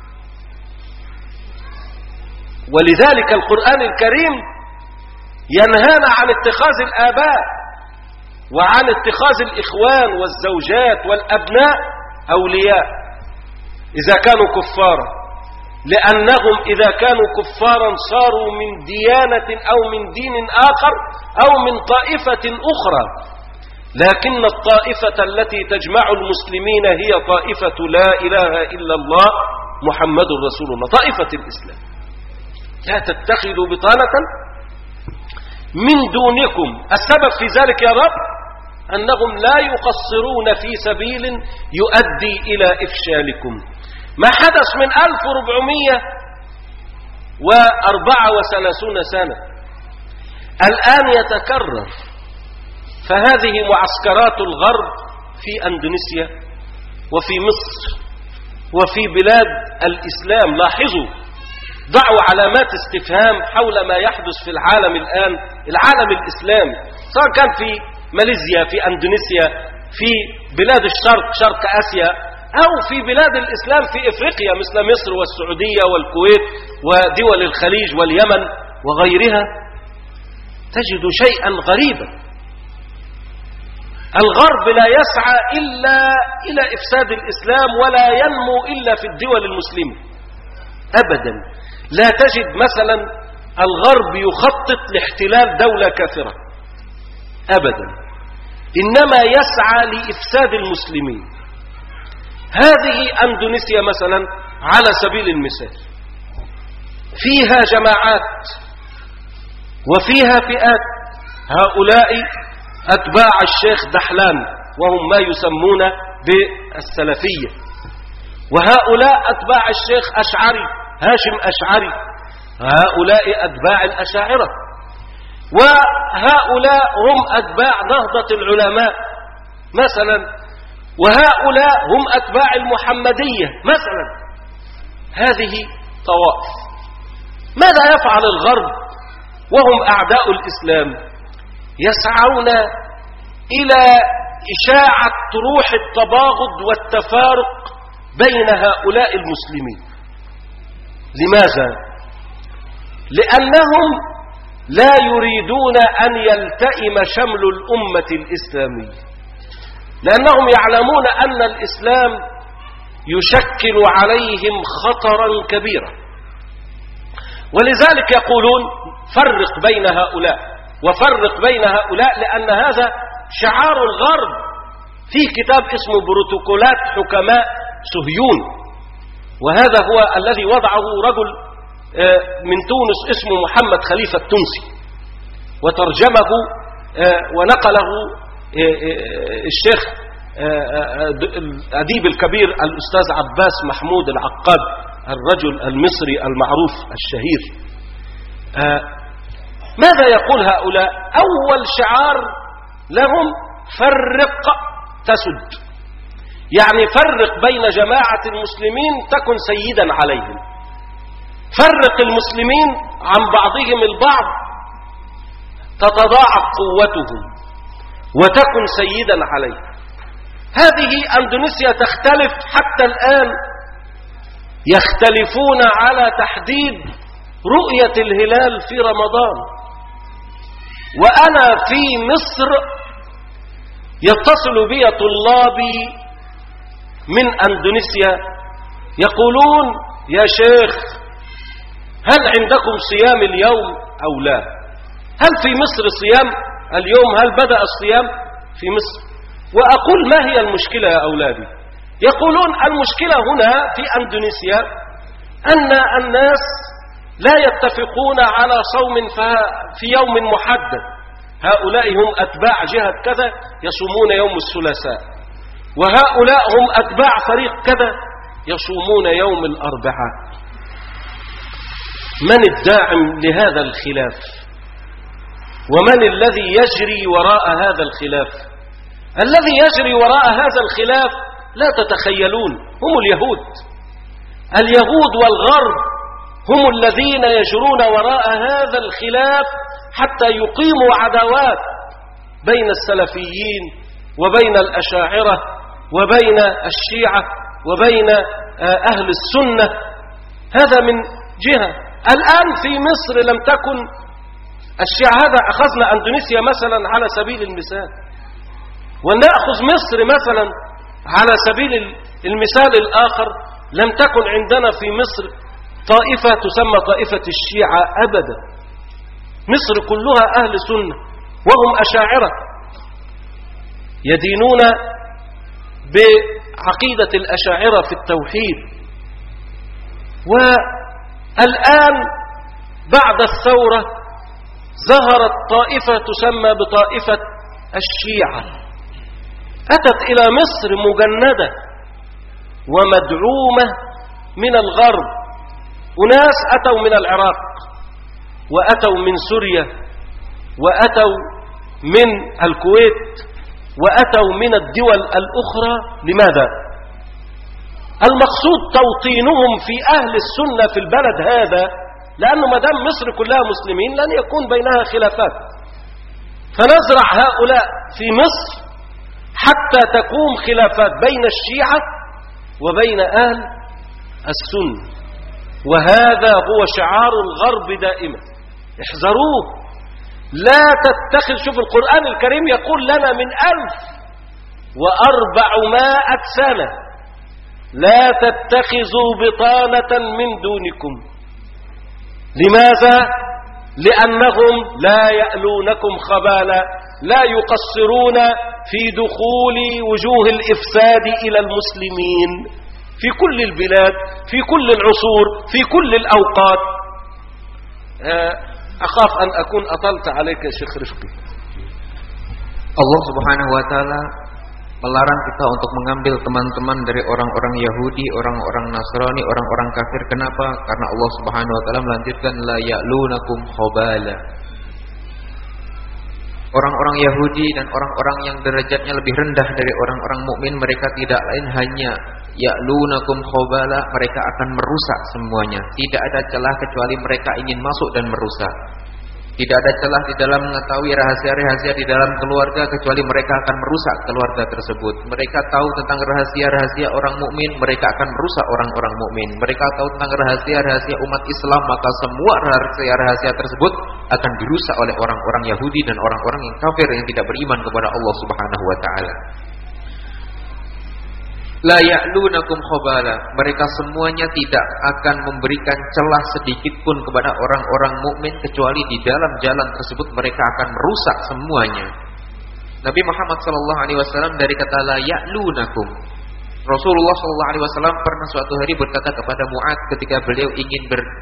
ولذلك القرآن الكريم ينهانا عن اتخاذ الآباء وعن اتخاذ الإخوان والزوجات والأبناء أولياء إذا كانوا كفارا، لأنهم إذا كانوا كفارا صاروا من ديانة أو من دين آخر أو من طائفة أخرى. لكن الطائفة التي تجمع المسلمين هي طائفة لا إله إلا الله محمد رسول الله، طائفة الإسلام. لا تتخذوا بطانة من دونكم. السبب في ذلك يا رب أنهم لا يقصرون في سبيل يؤدي إلى إفشالكم. ما حدث من 1434 سنة الآن يتكرر. فهذه معسكرات الغرب في أندونيسيا وفي مصر وفي بلاد الإسلام. لاحظوا، ضعوا علامات استفهام حول ما يحدث في العالم الآن، العالم الإسلامي، سواء كان في ماليزيا، في أندونيسيا، في بلاد الشرق، شرق آسيا، أو في بلاد الإسلام في إفريقيا مثل مصر والسعودية والكويت ودول الخليج واليمن وغيرها. تجد شيئا غريبا. الغرب لا يسعى إلا إلى إفساد الإسلام، ولا ينمو إلا في الدول المسلمة أبدا. لا تجد مثلا الغرب يخطط لاحتلال دولة كافرة أبدا، إنما يسعى لإفساد المسلمين. هذه أندونيسيا مثلا على سبيل المثال، فيها جماعات وفيها فئات، هؤلاء أتباع الشيخ دحلان وهم ما يسمون بالسلفية، وهؤلاء أتباع الشيخ أشعري هاشم أشعري، هؤلاء أتباع الأشاعرة، وهؤلاء هم أتباع نهضة العلماء مثلا، وهؤلاء هم أتباع المحمدية مثلا. هذه طوائف. ماذا يفعل الغرب وهم أعداء الإسلام؟ يسعون إلى إشاعة روح التباغض والتفارق بين هؤلاء المسلمين. لماذا؟ لأنهم لا يريدون أن يلتئم شمل الأمة الإسلامية، لأنهم يعلمون أن الإسلام يشكل عليهم خطرا كبيرا، ولذلك يقولون فرق بين هؤلاء وفرق بين هؤلاء، لأن هذا شعار الغرب. فيه كتاب اسمه بروتوكولات حكماء صهيون، وهذا هو الذي وضعه رجل من تونس اسمه محمد خليفة التونسي، وترجمه ونقله الشيخ الأديب الكبير الأستاذ عباس محمود العقاد، الرجل المصري المعروف الشهير. ماذا يقول هؤلاء؟ أول شعار لهم فرق تسد، يعني فرق بين جماعة المسلمين تكن سيدا عليهم، فرق المسلمين عن بعضهم البعض تتضاعف قوتهم وتكن سيدا عليه. هذه أندونيسيا تختلف حتى الآن، يختلفون على تحديد رؤية الهلال في رمضان. وأنا في مصر يتصل بي طلابي من أندونيسيا يقولون: يا شيخ، هل عندكم صيام اليوم أو لا؟ هل في مصر صيام اليوم؟ هل بدأ الصيام في مصر؟ وأقول: ما هي المشكلة يا أولادي؟ يقولون: المشكلة هنا في أندونيسيا أن الناس لا يتفقون على صوم في يوم محدد. هؤلاء هم أتباع جهة كذا يصومون يوم الثلاثاء، وهؤلاء هم أتباع فريق كذا يصومون يوم الأربعاء. من الداعم لهذا الخلاف؟ ومن الذي يجري وراء هذا الخلاف؟ الذي يجري وراء هذا الخلاف لا تتخيلون، هم اليهود. اليهود والغرب هم الذين يجرون وراء هذا الخلاف حتى يقيموا عداوات بين السلفيين وبين الأشاعرة وبين الشيعة وبين أهل السنة. هذا من جهة. الآن في مصر لم تكن الشيعة، هذا أخذنا أندونيسيا مثلا على سبيل المثال، ونأخذ مصر مثلا على سبيل المثال الآخر. لم تكن عندنا في مصر طائفة تسمى طائفة الشيعة أبدا. مصر كلها أهل سنة وهم أشاعرة يدينون بعقيدة الأشاعرة في التوحيد. والآن بعد الثورة ظهرت طائفة تسمى بطائفة الشيعة، أتت إلى مصر مجندة ومدعومة من الغرب. أناس أتوا من العراق وأتوا من سوريا وأتوا من الكويت وأتوا من الدول الأخرى. لماذا؟ المقصود توطينهم في أهل السنة في البلد هذا، لأنه ما دام مصر كلها مسلمين لن يكون بينها خلافات، فنزرع هؤلاء في مصر حتى تقوم خلافات بين الشيعة وبين أهل السنة. وهذا هو شعار الغرب دائما، احذروه. لا تتخذ، شوف القرآن الكريم يقول لنا من 1400 سنة: لا تتخذوا بطانة من دونكم. لماذا؟ لأنهم لا يألونكم خبالا، لا يقصرون في دخول وجوه الإفساد إلى المسلمين في كل البلاد، في كل العصور، في كل الأوقات. Akhaf an akun atalta 'alaika Syekh Rifqi. Allah Subhanahu wa taala melarang kita untuk mengambil teman-teman dari orang-orang Yahudi, orang-orang Nasrani, orang-orang kafir. Kenapa? Karena Allah Subhanahu wa taala melanjutkan la ya'lunakum khabala. Orang-orang Yahudi dan orang-orang yang derajatnya lebih rendah dari orang-orang mukmin, mereka tidak lain hanya ya'lunakum khabala, mereka akan merusak semuanya. Tidak ada celah kecuali mereka ingin masuk dan merusak. Tidak ada celah di dalam mengetahui rahasia-rahasia di dalam keluarga kecuali mereka akan merusak keluarga tersebut. Mereka tahu tentang rahasia-rahasia orang mukmin, mereka akan merusak orang-orang mukmin. Mereka tahu tentang rahasia-rahasia umat Islam, maka semua rahasia-rahasia tersebut akan dirusak oleh orang-orang Yahudi dan orang-orang yang kafir yang tidak beriman kepada Allah Subhanahu wa taala. La ya'lunakum khabala, mereka semuanya tidak akan memberikan celah sedikit pun kepada orang-orang mukmin kecuali di dalam jalan tersebut mereka akan merusak semuanya. Nabi Muhammad sallallahu alaihi wasallam dari kata la ya'lunakum, Rasulullah sallallahu alaihi wasallam pernah suatu hari berkata kepada Mu'adz ketika beliau ingin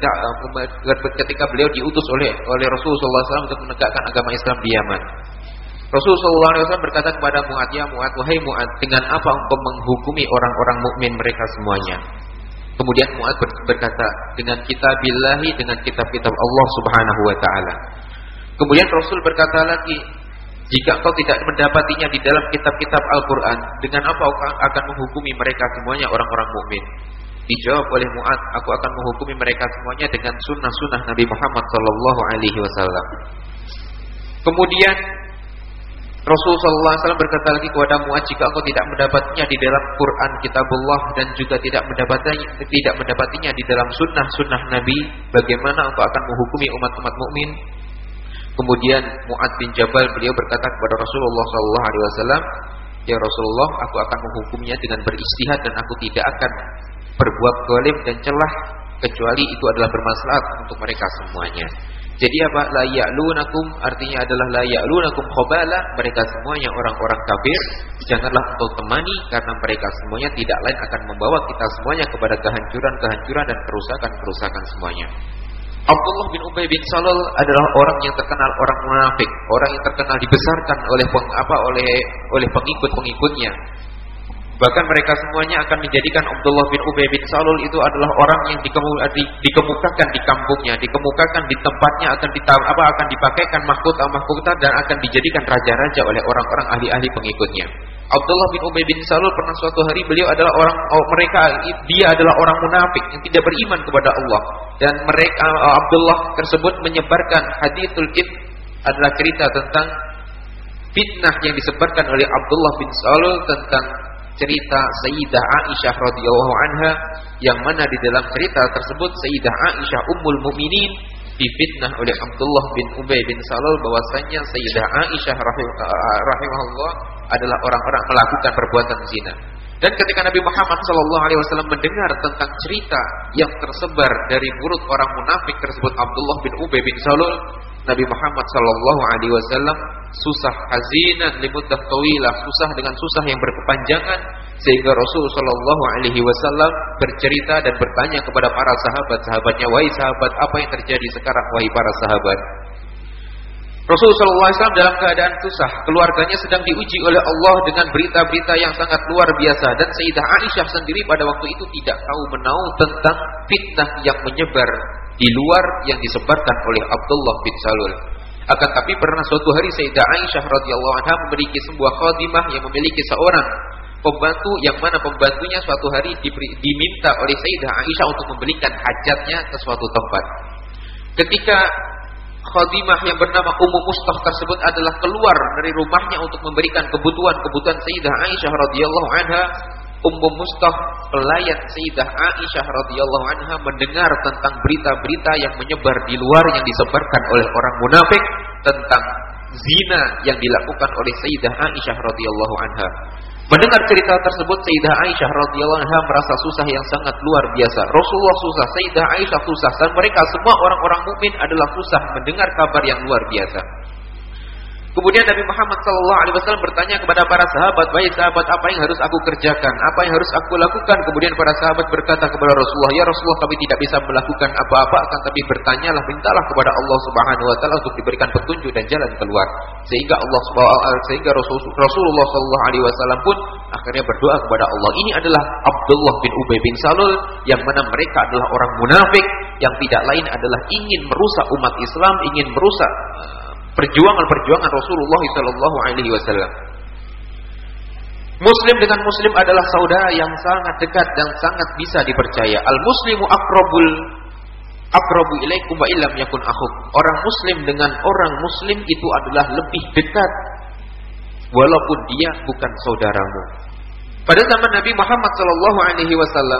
ketika beliau diutus oleh Rasulullah sallallahu alaihi wasallam untuk menegakkan agama Islam di Yaman. Rasulullah SAW berkata kepada Mu'adz, ya Mu'adz, wahai Mu'adz, dengan apa engkau menghukumi orang-orang mukmin mereka semuanya? Kemudian Mu'adz berkata, dengan kitabillahi, dengan kitab-kitab Allah Subhanahu wa taala. Kemudian Rasul berkata lagi, jika engkau tidak mendapatinya di dalam kitab-kitab Al-Qur'an, dengan apa engkau akan menghukumi mereka semuanya orang-orang mukmin? Dijawab oleh Mu'adz, aku akan menghukumi mereka semuanya dengan sunnah-sunnah Nabi Muhammad sallallahu alaihi wasallam. Kemudian Rasulullah SAW berkata lagi kepada Mu'adz, jika engkau tidak mendapatinya di dalam Quran Kitabullah dan juga tidak mendapatinya di dalam sunnah Nabi, bagaimana engkau akan menghukumi umat-umat mukmin? Kemudian Mu'adz bin Jabal beliau berkata kepada Rasulullah SAW, ya Rasulullah, aku akan menghukumnya dengan beristihad dan aku tidak akan berbuat zalim dan celah kecuali itu adalah bermaslahat untuk mereka semuanya. Jadi apa? La ya'lunakum artinya adalah la ya'lunakum khabala, mereka semuanya orang-orang kafir, janganlah engkau temani karena mereka semuanya tidak lain akan membawa kita semuanya kepada kehancuran dan kerusakan semuanya. Abdullah bin Ubay bin Salul adalah orang yang terkenal orang munafik, orang yang terkenal dibesarkan oleh pengikut-pengikutnya. Bahkan mereka semuanya akan menjadikan Abdullah bin Ubay bin Salul itu adalah orang yang dikemukakan di kampungnya, dikemukakan di tempatnya, akan dipakaikan mahkota dan akan dijadikan raja-raja oleh orang-orang ahli-ahli pengikutnya. Abdullah bin Ubay bin Salul pernah suatu hari dia adalah orang munafik yang tidak beriman kepada Allah, dan Abdullah tersebut menyebarkan hadithul ifk, adalah cerita tentang fitnah yang disebarkan oleh Abdullah bin Salul tentang cerita Sayyidah Aisyah radhiyallahu anha, yang mana di dalam cerita tersebut Sayyidah Aisyah ummul mukminin difitnah oleh Abdullah bin Ubay bin Salul bahwasanya Sayyidah Aisyah rahimahullah adalah orang-orang melakukan perbuatan zina. Dan ketika Nabi Muhammad SAW mendengar tentang cerita yang tersebar dari mulut orang munafik tersebut Abdullah bin Ubay bin Salul, Nabi Muhammad SAW susah hazinan limuddah tawilah, susah dengan susah yang berkepanjangan, sehingga Rasulullah SAW bercerita dan bertanya kepada para sahabat-sahabatnya, wahai sahabat, apa yang terjadi sekarang wahai para sahabat? Rasulullah SAW dalam keadaan susah, keluarganya sedang diuji oleh Allah dengan berita-berita yang sangat luar biasa, dan Sayyidah Aisyah sendiri pada waktu itu tidak tahu menahu tentang fitnah yang menyebar di luar yang disebarkan oleh Abdullah bin Salul. Akan tapi pernah suatu hari Sayyidah Aisyah radhiyallahu anha memiliki sebuah khadimah yang memiliki seorang pembantu, yang mana pembantunya suatu hari diminta oleh Sayyidah Aisyah untuk membelikan hajatnya ke suatu tempat. Ketika khadimah yang bernama Ummu Mustah tersebut adalah keluar dari rumahnya untuk memberikan kebutuhan Sayyidah Aisyah radhiyallahu anha, Ummu Mustah, pelayan Sayyidah Aisyah radhiyallahu anha, mendengar tentang berita-berita yang menyebar di luar yang disebarkan oleh orang munafik tentang zina yang dilakukan oleh Sayyidah Aisyah radhiyallahu anha. Mendengar cerita tersebut, Sayyidah Aisyah radhiyallahu anha merasa susah yang sangat luar biasa. Rasulullah susah, Sayyidah Aisyah susah, dan mereka semua orang-orang mukmin adalah susah mendengar kabar yang luar biasa. Kemudian Nabi Muhammad SAW bertanya kepada para sahabat, "Baik sahabat, apa yang harus aku kerjakan? Apa yang harus aku lakukan?" Kemudian para sahabat berkata kepada Rasulullah, "Ya Rasulullah, kami tidak bisa melakukan apa-apa, akan tapi bertanyalah, mintalah kepada Allah Subhanahu wa taala untuk diberikan petunjuk dan jalan keluar." Sehingga Rasulullah SAW pun akhirnya berdoa kepada Allah. Ini adalah Abdullah bin Ubay bin Salul, yang mana mereka adalah orang munafik yang tidak lain adalah ingin merusak umat Islam, ingin merusak perjuangan Rasulullah sallallahu alaihi wasallam. Muslim dengan muslim adalah saudara yang sangat dekat dan sangat bisa dipercaya. Al-muslimu aqrabu ilaikum wa illam yakun akhuk. Orang muslim dengan orang muslim itu adalah lebih dekat walaupun dia bukan saudaramu. Pada zaman Nabi Muhammad sallallahu alaihi wasallam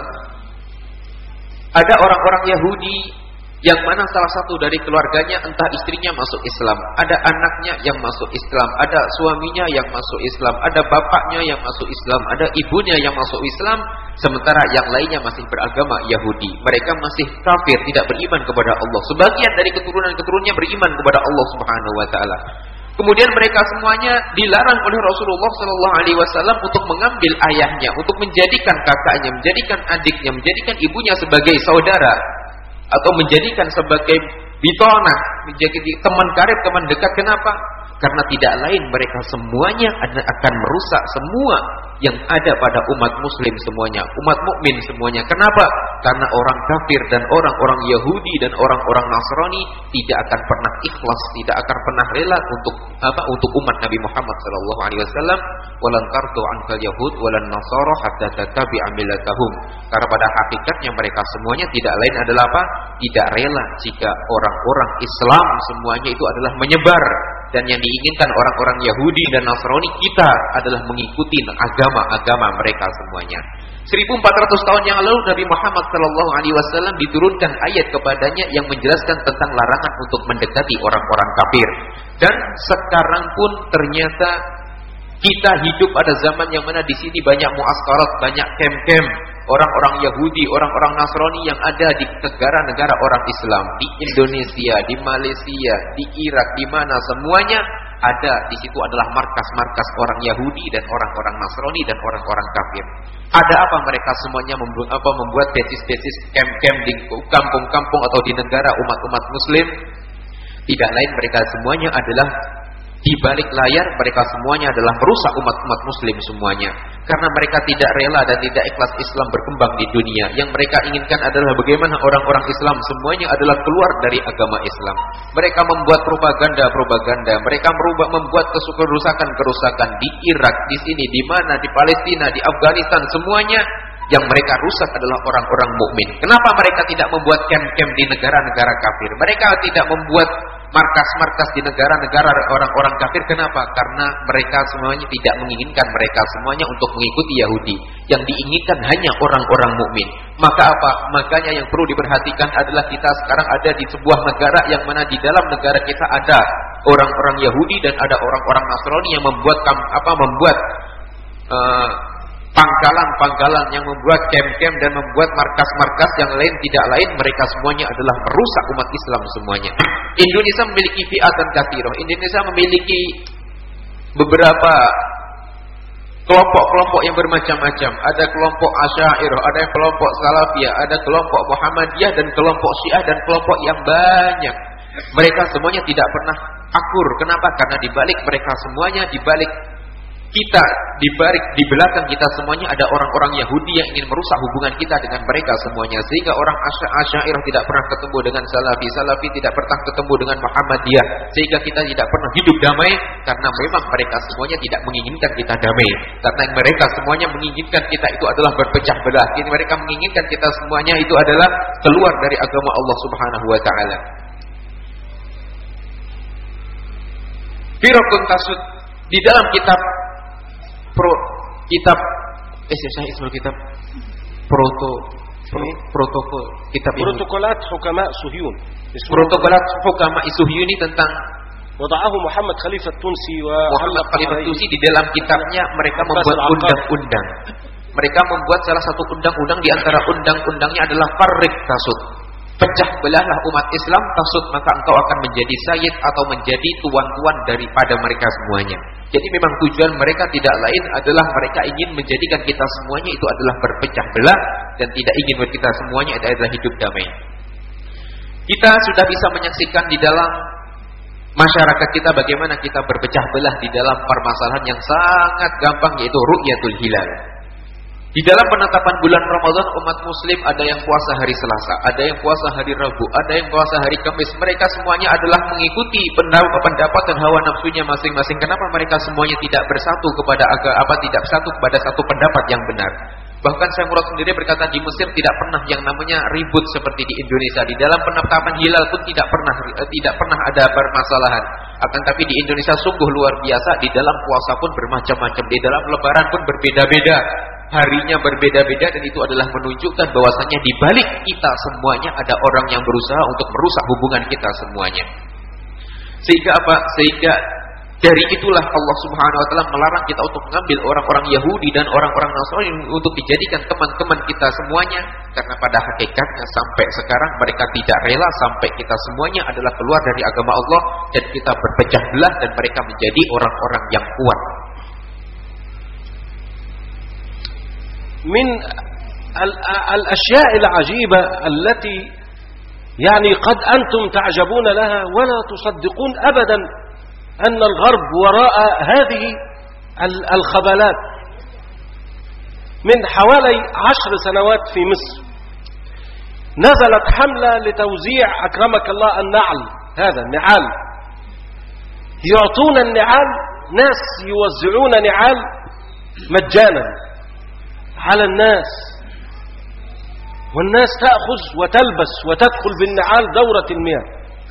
ada orang-orang Yahudi yang mana salah satu dari keluarganya, entah istrinya masuk Islam, ada anaknya yang masuk Islam, ada suaminya yang masuk Islam, ada bapaknya yang masuk Islam, ada ibunya yang masuk Islam, sementara yang lainnya masih beragama Yahudi. Mereka masih kafir, tidak beriman kepada Allah. Sebagian dari keturunan-keturunannya beriman kepada Allah Subhanahu wa taala. Kemudian mereka semuanya dilarang oleh Rasulullah sallallahu alaihi wasallam untuk mengambil ayahnya, untuk menjadikan kakaknya, menjadikan adiknya, menjadikan ibunya sebagai saudara, atau menjadikan sebagai bitonah, menjadi teman karib, teman dekat. Kenapa? Karena tidak lain mereka semuanya akan merusak semua yang ada pada umat muslim semuanya, umat mukmin semuanya. Kenapa? Karena orang kafir dan orang-orang Yahudi dan orang-orang Nasrani tidak akan pernah ikhlas, tidak akan pernah rela untuk umat Nabi Muhammad sallallahu alaihi wasallam. Walan tardu ankal yahud walan nasara hatta tattabi'a millatahum. Karena pada hakikatnya mereka semuanya tidak lain adalah apa? Tidak rela jika orang-orang Islam semuanya itu adalah menyebar. Dan yang diinginkan orang-orang Yahudi dan Nasrani kita adalah mengikuti agama mereka semuanya. 1400 tahun yang lalu Nabi Muhammad SAW diturunkan ayat kepadanya yang menjelaskan tentang larangan untuk mendekati orang-orang kafir. Dan sekarang pun ternyata kita hidup pada zaman yang mana di sini banyak muaskarat, banyak kem-kem orang-orang Yahudi, orang-orang Nasrani yang ada di negara-negara orang Islam, di Indonesia, di Malaysia, di Irak, di mana semuanya ada. Di situ adalah markas-markas orang Yahudi dan orang-orang Nasrani dan orang-orang kafir. Ada apa mereka semuanya membuat tesis-tesis kem-kem di kampung-kampung atau di negara umat-umat Muslim? Tidak lain mereka semuanya adalah di balik layar, mereka semuanya adalah merusak umat-umat Muslim semuanya. Karena mereka tidak rela dan tidak ikhlas Islam berkembang di dunia. Yang mereka inginkan adalah bagaimana orang-orang Islam semuanya adalah keluar dari agama Islam. Mereka membuat propaganda. Mereka membuat kerusakan di Irak, di sini, di mana, di Palestina, di Afghanistan, semuanya. Yang mereka rusak adalah orang-orang mukmin. Kenapa mereka tidak membuat kem-kem di negara-negara kafir? Mereka tidak membuat markas-markas di negara-negara orang-orang kafir. Kenapa? Karena mereka semuanya tidak menginginkan mereka semuanya untuk mengikuti Yahudi. Yang diinginkan hanya orang-orang mukmin. Maka apa? Makanya yang perlu diperhatikan adalah kita sekarang ada di sebuah negara yang mana di dalam negara kita ada orang-orang Yahudi dan ada orang-orang Nasrani yang membuat pangkalan-pangkalan, yang membuat kem-kem dan membuat markas-markas yang lain. Tidak lain mereka semuanya adalah merusak umat Islam semuanya. Indonesia memiliki fi'atan katsirah. Indonesia memiliki beberapa kelompok-kelompok yang bermacam-macam. Ada kelompok Asy'ariyah, ada kelompok Salafiyah, ada kelompok Muhammadiyah dan kelompok Syiah dan kelompok yang banyak. Mereka semuanya tidak pernah akur. Kenapa? Karena di balik mereka semuanya, di balik kita, di belakang kita semuanya ada orang-orang Yahudi yang ingin merusak hubungan kita dengan mereka semuanya. Sehingga orang Asy'ariyah tidak pernah ketemu dengan Salafi tidak pernah ketemu dengan Muhammadiyah. Sehingga kita tidak pernah hidup damai, karena memang mereka semuanya tidak menginginkan kita damai. Karena mereka semuanya menginginkan kita itu adalah berpecah belah. Jadi mereka menginginkan kita semuanya itu adalah keluar dari agama Allah Subhanahu wa taala. Firqatun tasud di dalam kitab Protokolat Hukama Suhyun. Protokolat Hukama Suhyun ini tentang wada'ahu Muhammad Khalifah Tunsi Muhammad Khalifah Tunsi. Di dalam kitabnya mereka membuat undang-undang. Mereka membuat salah satu undang-undang, di antara undang-undangnya adalah Farriq Tasud. Pecah belahlah umat Islam, tasud maka engkau akan menjadi sayyid atau menjadi tuan-tuan daripada mereka semuanya. Jadi memang tujuan mereka tidak lain adalah mereka ingin menjadikan kita semuanya itu adalah berpecah belah, dan tidak ingin buat kita semuanya adalah hidup damai. Kita sudah bisa menyaksikan di dalam masyarakat kita bagaimana kita berpecah belah di dalam permasalahan yang sangat gampang, yaitu ru'yatul hilal. Di dalam penetapan bulan Ramadan, umat muslim ada yang puasa hari Selasa, ada yang puasa hari Rabu, ada yang puasa hari Kamis. Mereka semuanya adalah mengikuti pendapat dan hawa nafsunya masing-masing. Kenapa mereka semuanya tidak bersatu kepada tidak bersatu kepada satu pendapat yang benar? Bahkan Syekh Murad sendiri berkata di Mesir tidak pernah yang namanya ribut seperti di Indonesia. Di dalam penetapan hilal pun tidak pernah ada permasalahan. Akan tapi di Indonesia sungguh luar biasa. Di dalam puasa pun bermacam-macam, di dalam lebaran pun berbeda-beda. Harinya berbeda-beda, dan itu adalah menunjukkan bahwasannya di balik kita semuanya ada orang yang berusaha untuk merusak hubungan kita semuanya. Sehingga apa? Sehingga dari itulah Allah Subhanahu wa taala melarang kita untuk mengambil orang-orang Yahudi dan orang-orang Nasrani untuk dijadikan teman-teman kita semuanya, karena pada hakikatnya sampai sekarang mereka tidak rela sampai kita semuanya adalah keluar dari agama Allah dan kita berpecah belah dan mereka menjadi orang-orang yang kuat. من الأشياء العجيبة التي يعني قد أنتم تعجبون لها ولا تصدقون أبدا أن الغرب وراء هذه الخبالات. من حوالي 10 سنوات في مصر نزلت حملة لتوزيع أكرمك الله النعل، هذا النعال، يعطون النعال، ناس يوزعون نعال مجانا على الناس، والناس تأخذ وتلبس وتدخل بالنعال دورة المياه.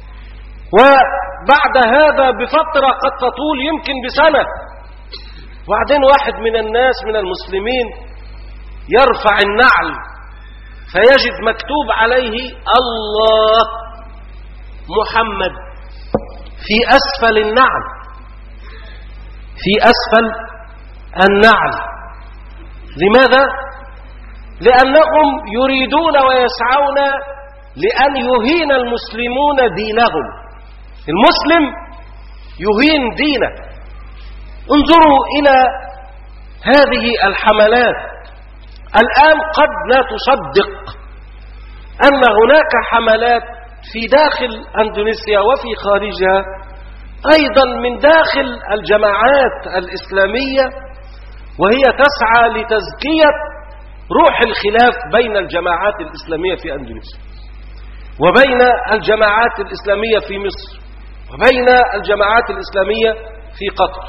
وبعد هذا بفترة قد تطول يمكن بسنة، وبعدين واحد من الناس من المسلمين يرفع النعل فيجد مكتوب عليه الله محمد في أسفل النعل، في أسفل النعل. لماذا؟ لأنهم يريدون ويسعون لأن يهين المسلمون دينهم. المسلم يهين دينه. انظروا إلى هذه الحملات. الآن قد لا تصدق أن هناك حملات في داخل أندونيسيا وفي خارجها، أيضا من داخل الجماعات الإسلامية، وهي تسعى لتزكية روح الخلاف بين الجماعات الإسلامية في أندونيسيا وبين الجماعات الإسلامية في مصر وبين الجماعات الإسلامية في قطر.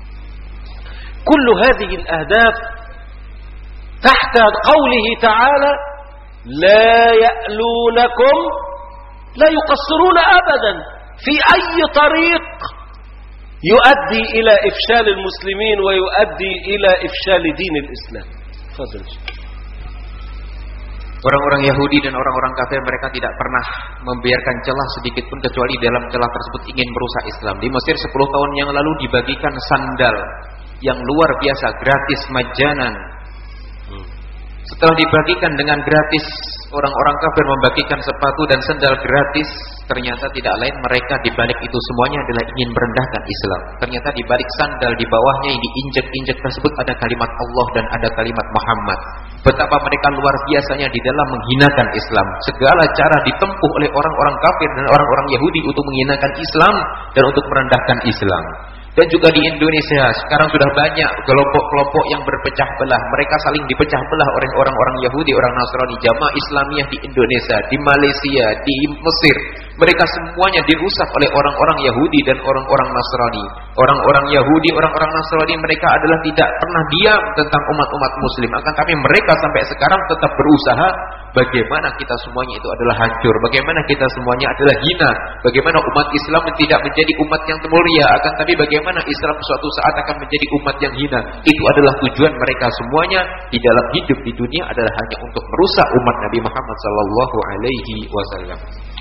كل هذه الأهداف تحت قوله تعالى لا يألونكم، لا يقصرون أبدا في أي طريق يؤدي إلى إفشال المسلمين ويؤدي إلى إفشال دين الإسلام. فضل. Orang-orang Yahudi dan orang-orang kafir mereka tidak pernah membiarkan celah sedikit pun kecuali dalam celah tersebut ingin merusak Islam. Di Mesir 10 tahun yang lalu dibagikan sandal yang luar biasa, gratis, majanan. Setelah dibagikan dengan gratis, orang-orang kafir membagikan sepatu dan sandal gratis. Ternyata tidak lain mereka di balik itu semuanya adalah ingin merendahkan Islam. Ternyata di balik sandal di bawahnya yang diinjek-injek tersebut ada kalimat Allah dan ada kalimat Muhammad. Betapa mereka luar biasanya di dalam menghinakan Islam. Segala cara ditempuh oleh orang-orang kafir dan orang-orang Yahudi untuk menghinakan Islam dan untuk merendahkan Islam. Dan juga di Indonesia sekarang sudah banyak kelompok-kelompok yang berpecah belah. Mereka saling dipecah belah oleh orang-orang Yahudi, orang Nasrani, jamaah Islamiyah di Indonesia, di Malaysia, di Mesir. Mereka semuanya dirusak oleh orang-orang Yahudi dan orang-orang Nasrani. Orang-orang Yahudi, orang-orang Nasrani mereka adalah tidak pernah diam tentang umat-umat Muslim. Akan tapi mereka sampai sekarang tetap berusaha bagaimana kita semuanya itu adalah hancur, bagaimana kita semuanya adalah hina, bagaimana umat Islam tidak menjadi umat yang mulia, akan tapi bagaimana Islam suatu saat akan menjadi umat yang hina. Itu adalah tujuan mereka semuanya di dalam hidup di dunia adalah hanya untuk merusak umat Nabi Muhammad sallallahu alaihi wasallam.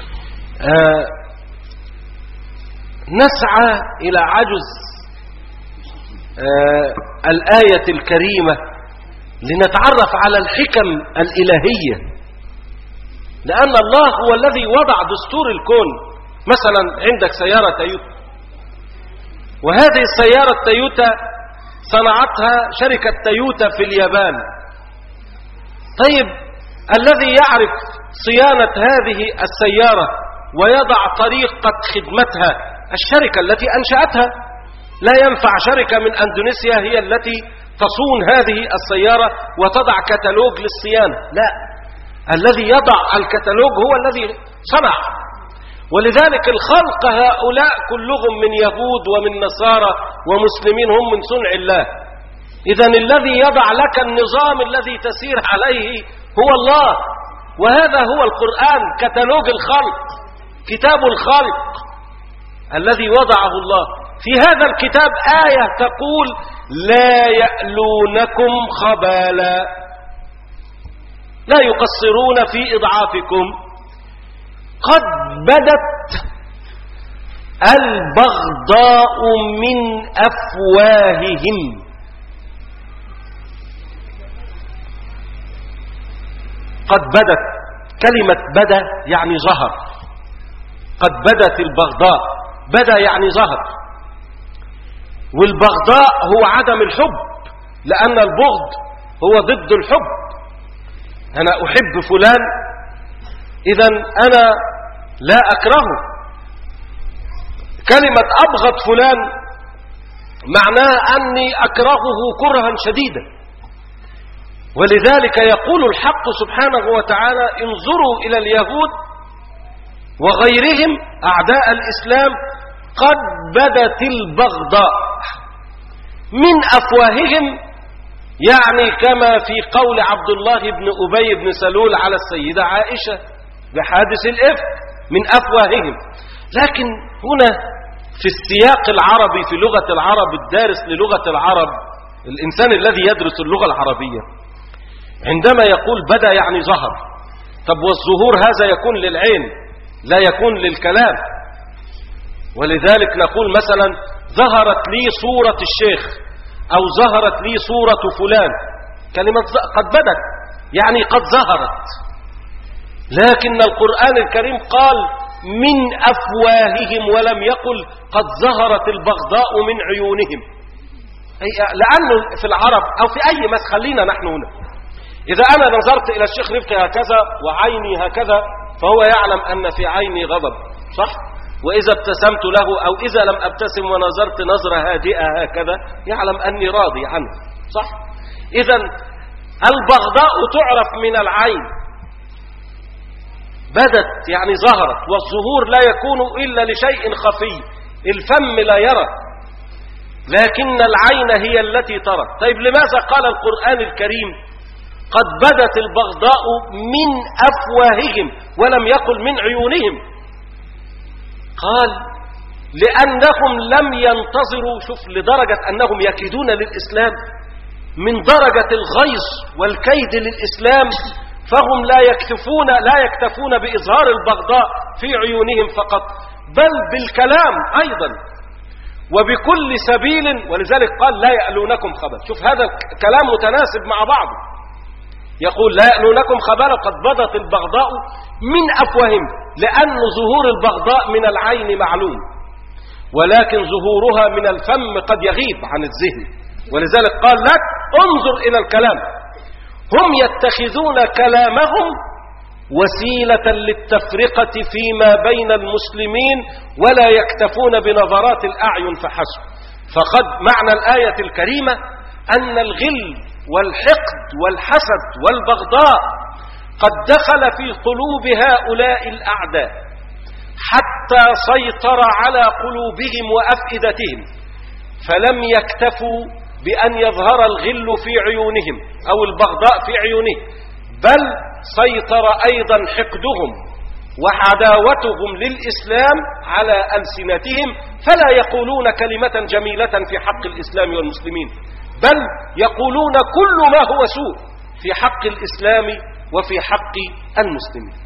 نسعى إلى عجز الآية الكريمة لنتعرف على الحكم الإلهية لأن الله هو الذي وضع دستور الكون. مثلا عندك سيارة تويوتا، وهذه السيارة تويوتا صنعتها شركة تويوتا في اليابان. طيب الذي يعرف صيانة هذه السيارة ويضع طريقة خدمتها الشركة التي أنشأتها. لا ينفع شركة من أندونيسيا هي التي تصون هذه السيارة وتضع كتالوج للصيانة، لا، الذي يضع الكتالوج هو الذي صنع. ولذلك الخلق هؤلاء كلهم من يهود ومن نصارى ومسلمين، هم من صنع الله. إذن الذي يضع لك النظام الذي تسير عليه هو الله، وهذا هو القرآن، كتالوج الخلق، كتاب الخلق الذي وضعه الله. في هذا الكتاب آية تقول لا يألونكم خبالا، لا يقصرون في إضعافكم. قد بدت البغضاء من أفواههم. قد بدت، كلمة بدا يعني ظهر. قد بدت البغضاء، بدا يعني ظهر. والبغضاء هو عدم الحب، لأن البغض هو ضد الحب. أنا أحب فلان، إذن أنا لا أكرهه. كلمة أبغض فلان معناها أني أكرهه كرها شديدا. ولذلك يقول الحق سبحانه وتعالى انظروا إلى اليهود وغيرهم أعداء الإسلام قد بدت البغضاء من أفواههم، يعني كما في قول عبد الله بن أبي بن سلول على السيدة عائشة بحادث الإفك، من أفواههم. لكن هنا في السياق العربي، في لغة العرب، الدارس للغة العرب، الإنسان الذي يدرس اللغة العربية، عندما يقول بدأ يعني ظهر. طب والظهور هذا يكون للعين لا يكون للكلام. ولذلك نقول مثلا ظهرت لي صورة الشيخ، أو ظهرت لي صورة فلان. كلمة قد بدت يعني قد ظهرت. لكن القرآن الكريم قال من أفواههم، ولم يقل قد ظهرت البغضاء من عيونهم. لأنه في العرب أو في أي خلينا نحن هنا، إذا أنا نظرت إلى الشيخ رفقي هكذا وعيني هكذا، فهو يعلم أن في عيني غضب، صح؟ وإذا ابتسمت له أو إذا لم أبتسم ونظرت نظرة هادئة هكذا، يعلم أني راضي عنه، صح؟ إذن البغضاء تعرف من العين. بدت يعني ظهرت، والظهور لا يكون إلا لشيء خفي، الفم لا يرى، لكن العين هي التي ترى. طيب لماذا قال القرآن الكريم قد بدت البغضاء من أفواههم ولم يقل من عيونهم؟ قال لأنهم لم ينتظروا، شوف لدرجة أنهم يكيدون للإسلام، من درجة الغيظ والكيد للإسلام، فهم لا يكتفون بإظهار البغضاء في عيونهم فقط، بل بالكلام أيضا وبكل سبيل. ولذلك قال لا يألونكم خبال. شوف هذا كلام متناسب مع بعضه. يقول لا يألونكم خبال قد بدت البغضاء من أفواههم، لأن ظهور البغضاء من العين معلوم، ولكن ظهورها من الفم قد يغيب عن الذهن. ولذلك قال لك انظر إلى الكلام. هم يتخذون كلامهم وسيلة للتفرقة فيما بين المسلمين، ولا يكتفون بنظرات الأعين فحسب. فقد معنى الآية الكريمة أن الغل والحقد والحسد والبغضاء قد دخل في قلوب هؤلاء الأعداء حتى سيطر على قلوبهم وأفئدتهم، فلم يكتفوا بأن يظهر الغل في عيونهم أو البغضاء في عيونهم، بل سيطر أيضا حقدهم وعداوتهم للإسلام على ألسنتهم، فلا يقولون كلمة جميلة في حق الإسلام والمسلمين، بل يقولون كل ما هو سوء في حق الإسلام وفي حق المسلمين.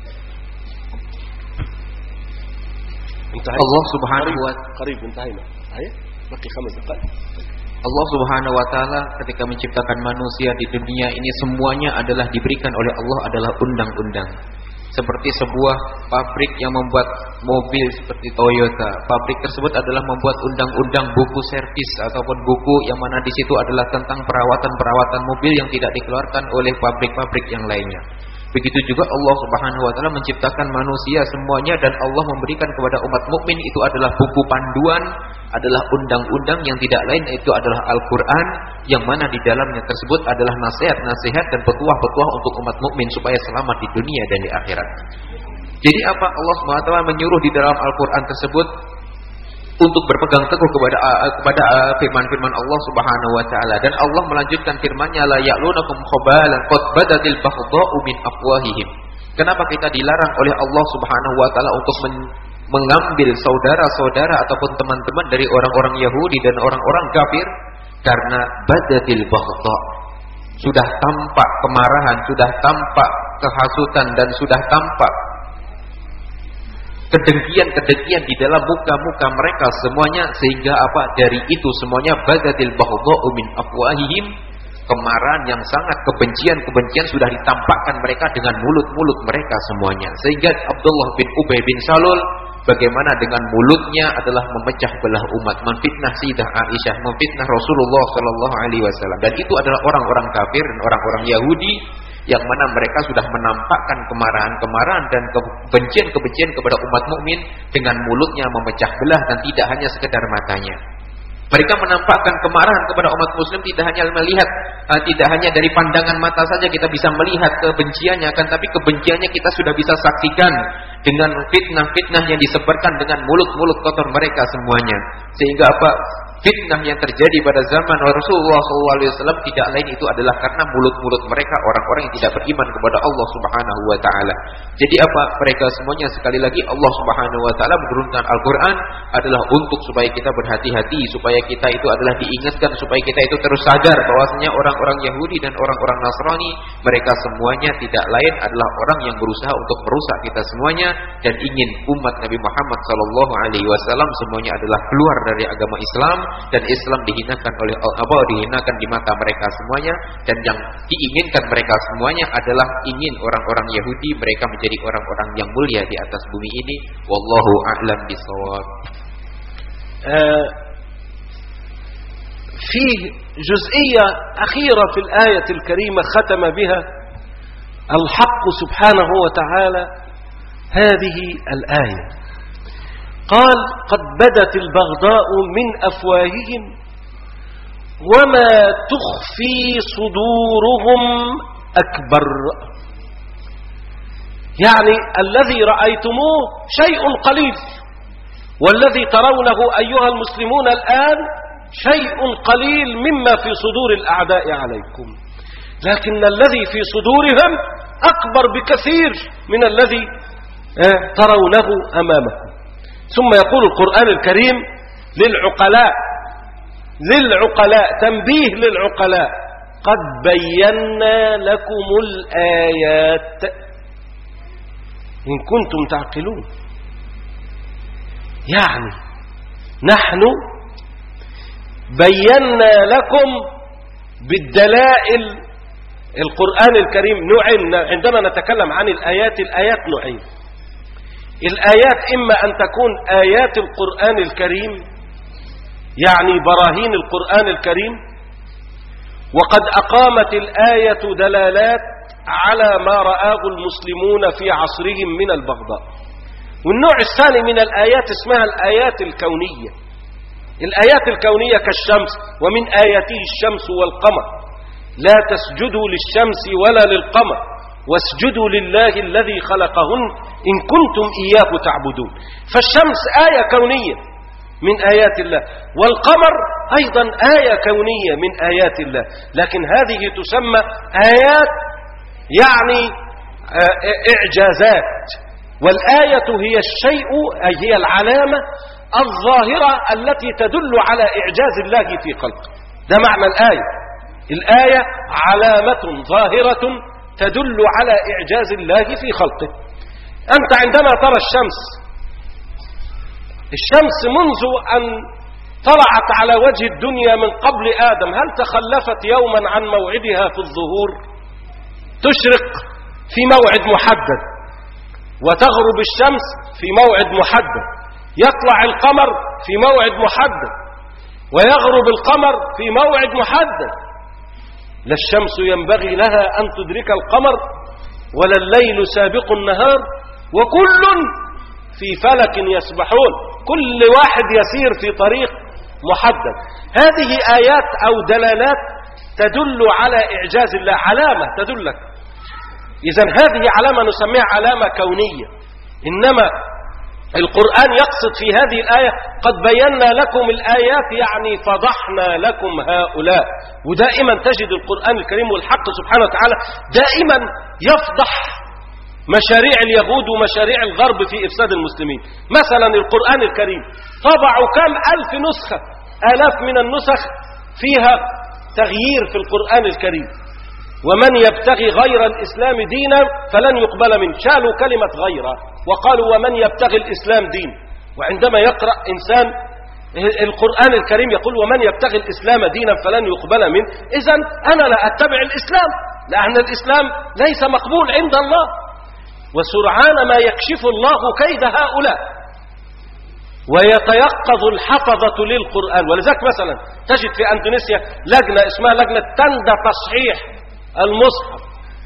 Allah subhanahu wa قريب انتهينا. بقي 5 دقائق. Allah subhanahu wa ta'ala ketika menciptakan manusia di dunia ini, semuanya adalah diberikan oleh Allah adalah undang-undang. seperti sebuah pabrik yang membuat mobil seperti Toyota. Pabrik tersebut adalah membuat undang-undang buku servis ataupun buku yang mana di situ adalah tentang perawatan-perawatan mobil yang tidak dikeluarkan oleh pabrik-pabrik yang lainnya. Begitu juga Allah Subhanahu wa taala menciptakan manusia semuanya dan Allah memberikan kepada umat mukmin itu adalah buku panduan, adalah undang-undang yang tidak lain itu adalah Al-Qur'an yang mana di dalamnya tersebut adalah nasihat-nasihat dan petuah-petuah untuk umat mukmin supaya selamat di dunia dan di akhirat. Jadi apa Allah Subhanahu wa taala menyuruh di dalam Al-Qur'an tersebut untuk berpegang teguh kepada firman-firman Allah Subhanahu wa taala, dan Allah melanjutkan firman-Nya la ya'lunakum khabalan qad badatil baghdha'u min afwahihim. Kenapa kita dilarang oleh Allah Subhanahu wa taala untuk mengambil saudara-saudara ataupun teman-teman dari orang-orang Yahudi dan orang-orang kafir? Karena badatil baghdha', sudah tampak kemarahan, sudah tampak kehasutan dan sudah tampak kedengkian di dalam muka-muka mereka semuanya, sehingga apa? Dari itu semuanya badatil baghdha'u min afwahihim, kemarahan yang sangat, kebencian sudah ditampakkan mereka dengan mulut-mulut mereka semuanya. Sehingga Abdullah bin Ubay bin Salul bagaimana dengan mulutnya adalah memecah belah umat, memfitnah Sayyidah Aisyah, memfitnah Rasulullah sallallahu alaihi wasallam, dan itu adalah orang-orang kafir dan orang-orang Yahudi yang mana mereka sudah menampakkan kemarahan dan kebencian kepada umat mukmin dengan mulutnya memecah belah dan tidak hanya sekedar matanya. Mereka menampakkan kemarahan kepada umat muslim tidak hanya dari pandangan mata saja kita bisa melihat kebenciannya, akan tapi kebenciannya kita sudah bisa saksikan dengan fitnah-fitnah yang disebarkan dengan mulut-mulut kotor mereka semuanya. Sehingga apa? Fitnah yang terjadi pada zaman Rasulullah SAW tidak lain itu adalah karena mulut-mulut mereka, orang-orang yang tidak beriman kepada Allah Subhanahu wa taala. Jadi apa? Mereka semuanya, sekali lagi Allah Subhanahu wa taala menurunkan Al-Qur'an adalah untuk supaya kita berhati-hati, supaya kita itu adalah diingatkan, supaya kita itu terus sadar bahwasanya orang-orang Yahudi dan orang-orang Nasrani mereka semuanya tidak lain adalah orang yang berusaha untuk merusak kita semuanya dan ingin umat Nabi Muhammad sallallahu alaihi wasallam semuanya adalah keluar dari agama Islam, dan Islam dihinakan oleh Allah, dihinakan di mata mereka semuanya, dan yang diinginkan mereka semuanya adalah ingin orang-orang Yahudi mereka menjadi orang-orang yang mulia di atas bumi ini. Wallahu a'lam bishawab. فيه جزئية أخيرة في الآية الكريمة ختم بها الحق سبحانه وتعالى هذه الآية، قال قد بدت البغضاء من أفواههم وما تخفي صدورهم أكبر. يعني الذي رأيتموه شيء قليل، والذي ترونه أيها المسلمون الآن شيء قليل مما في صدور الأعداء عليكم، لكن الذي في صدورهم أكبر بكثير من الذي ترونه أمامكم. ثم يقول القرآن الكريم للعقلاء تنبيه للعقلاء قد بينا لكم الآيات إن كنتم تعقلون. يعني نحن بينا لكم بالدلائل القرآن الكريم نوعين. عندما نتكلم عن الآيات نوعين. الآيات إما أن تكون آيات القرآن الكريم يعني براهين القرآن الكريم، وقد أقامت الآية دلالات على ما رآه المسلمون في عصرهم من البغضاء. والنوع الثاني من الآيات اسمها الآيات الكونية. الآيات الكونية كالشمس، ومن آياته الشمس والقمر، لا تسجدوا للشمس ولا للقمر واسجدوا لله الذي خلقهن إن كنتم إياه تعبدون. فالشمس آية كونية من آيات الله، والقمر أيضا آية كونية من آيات الله، لكن هذه تسمى آيات يعني إعجازات. والآية هي الشيء أي هي العلامة الظاهرة التي تدل على إعجاز الله في خلقه. ده معنى الآية. الآية علامة ظاهرة تدل على إعجاز الله في خلقه. أنت عندما ترى الشمس منذ أن طلعت على وجه الدنيا من قبل آدم هل تخلفت يوما عن موعدها في الظهور؟ تشرق في موعد محدد، وتغرب الشمس في موعد محدد، يطلع القمر في موعد محدد، ويغرب القمر في موعد محدد. لا الشمس ينبغي لها أن تدرك القمر ولا الليل سابق النهار، وكل في فلك يسبحون، كل واحد يسير في طريق محدد. هذه آيات أو دلالات تدل على إعجاز الله، علامة تدلك. إذن هذه علامة نسميها علامة كونية. إنما القرآن يقصد في هذه الآية قد بينا لكم الآيات، يعني فضحنا لكم هؤلاء. ودائما تجد القرآن الكريم والحق سبحانه وتعالى دائما يفضح مشاريع اليهود ومشاريع الغرب في إفساد المسلمين. مثلا القرآن الكريم طبعوا كم ألف نسخة، آلاف من النسخ فيها تغيير في القرآن الكريم. ومن يبتغي غير الإسلام دينا فلن يقبل منه، شالوا كلمة غيره وقالوا ومن يبتغي الإسلام دين. وعندما يقرأ إنسان القرآن الكريم يقول ومن يبتغي الإسلام دينا فلن يقبل منه، إذن أنا لا أتبع الإسلام، لأن الإسلام ليس مقبول عند الله. وسرعان ما يكشف الله كيد هؤلاء ويتيقظ الحفظة للقرآن. ولذلك مثلا تجد في أندونيسيا لجنة اسمها لجنة تندى تصحيح المصحف.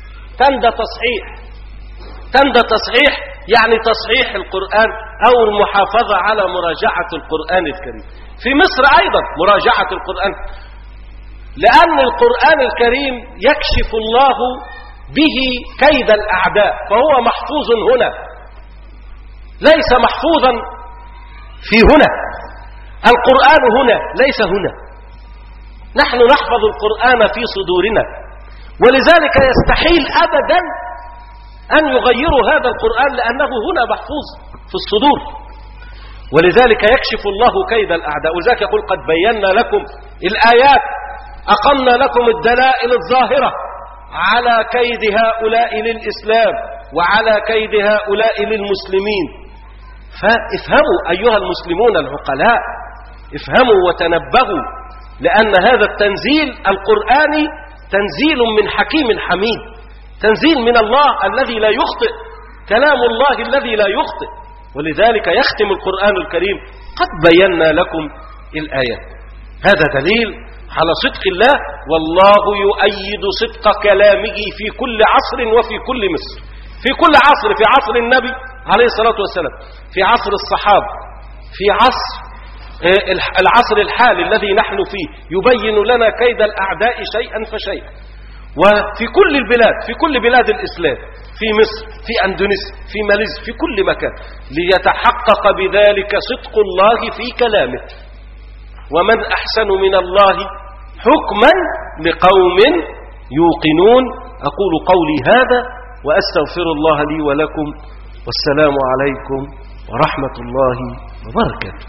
تندى تصحيح يعني تصحيح القرآن أو المحافظة على مراجعة القرآن الكريم. في مصر أيضا مراجعة القرآن، لأن القرآن الكريم يكشف الله به كيد الأعداء، فهو محفوظ هنا ليس محفوظا في هنا. القرآن هنا ليس هنا، نحن نحفظ القرآن في صدورنا، ولذلك يستحيل أبدا أن يغيروا هذا القرآن لأنه هنا محفوظ في الصدور. ولذلك يكشف الله كيد الأعداء. ولذلك يقول قد بينا لكم الآيات، أقمنا لكم الدلائل الظاهرة على كيد هؤلاء للإسلام وعلى كيد هؤلاء للمسلمين. فافهموا أيها المسلمون العقلاء، افهموا وتنبهوا، لأن هذا التنزيل القرآني تنزيل من حكيم حميد، تنزيل من الله الذي لا يخطئ، كلام الله الذي لا يخطئ. ولذلك يختم القرآن الكريم قد بينا لكم الآيات. هذا دليل على صدق الله، والله يؤيد صدق كلامه في كل عصر وفي كل مصر. في كل عصر، في عصر النبي عليه الصلاة والسلام، في عصر الصحابة، في عصر العصر الحالي الذي نحن فيه، يبين لنا كيد الأعداء شيئا فشيئا. وفي كل البلاد، في كل بلاد الإسلام، في مصر، في أندونيسيا، في ماليزيا، في كل مكان، ليتحقق بذلك صدق الله في كلامه. ومن أحسن من الله حكما لقوم يوقنون. أقول قولي هذا وأستغفر الله لي ولكم، والسلام عليكم ورحمة الله وبركاته.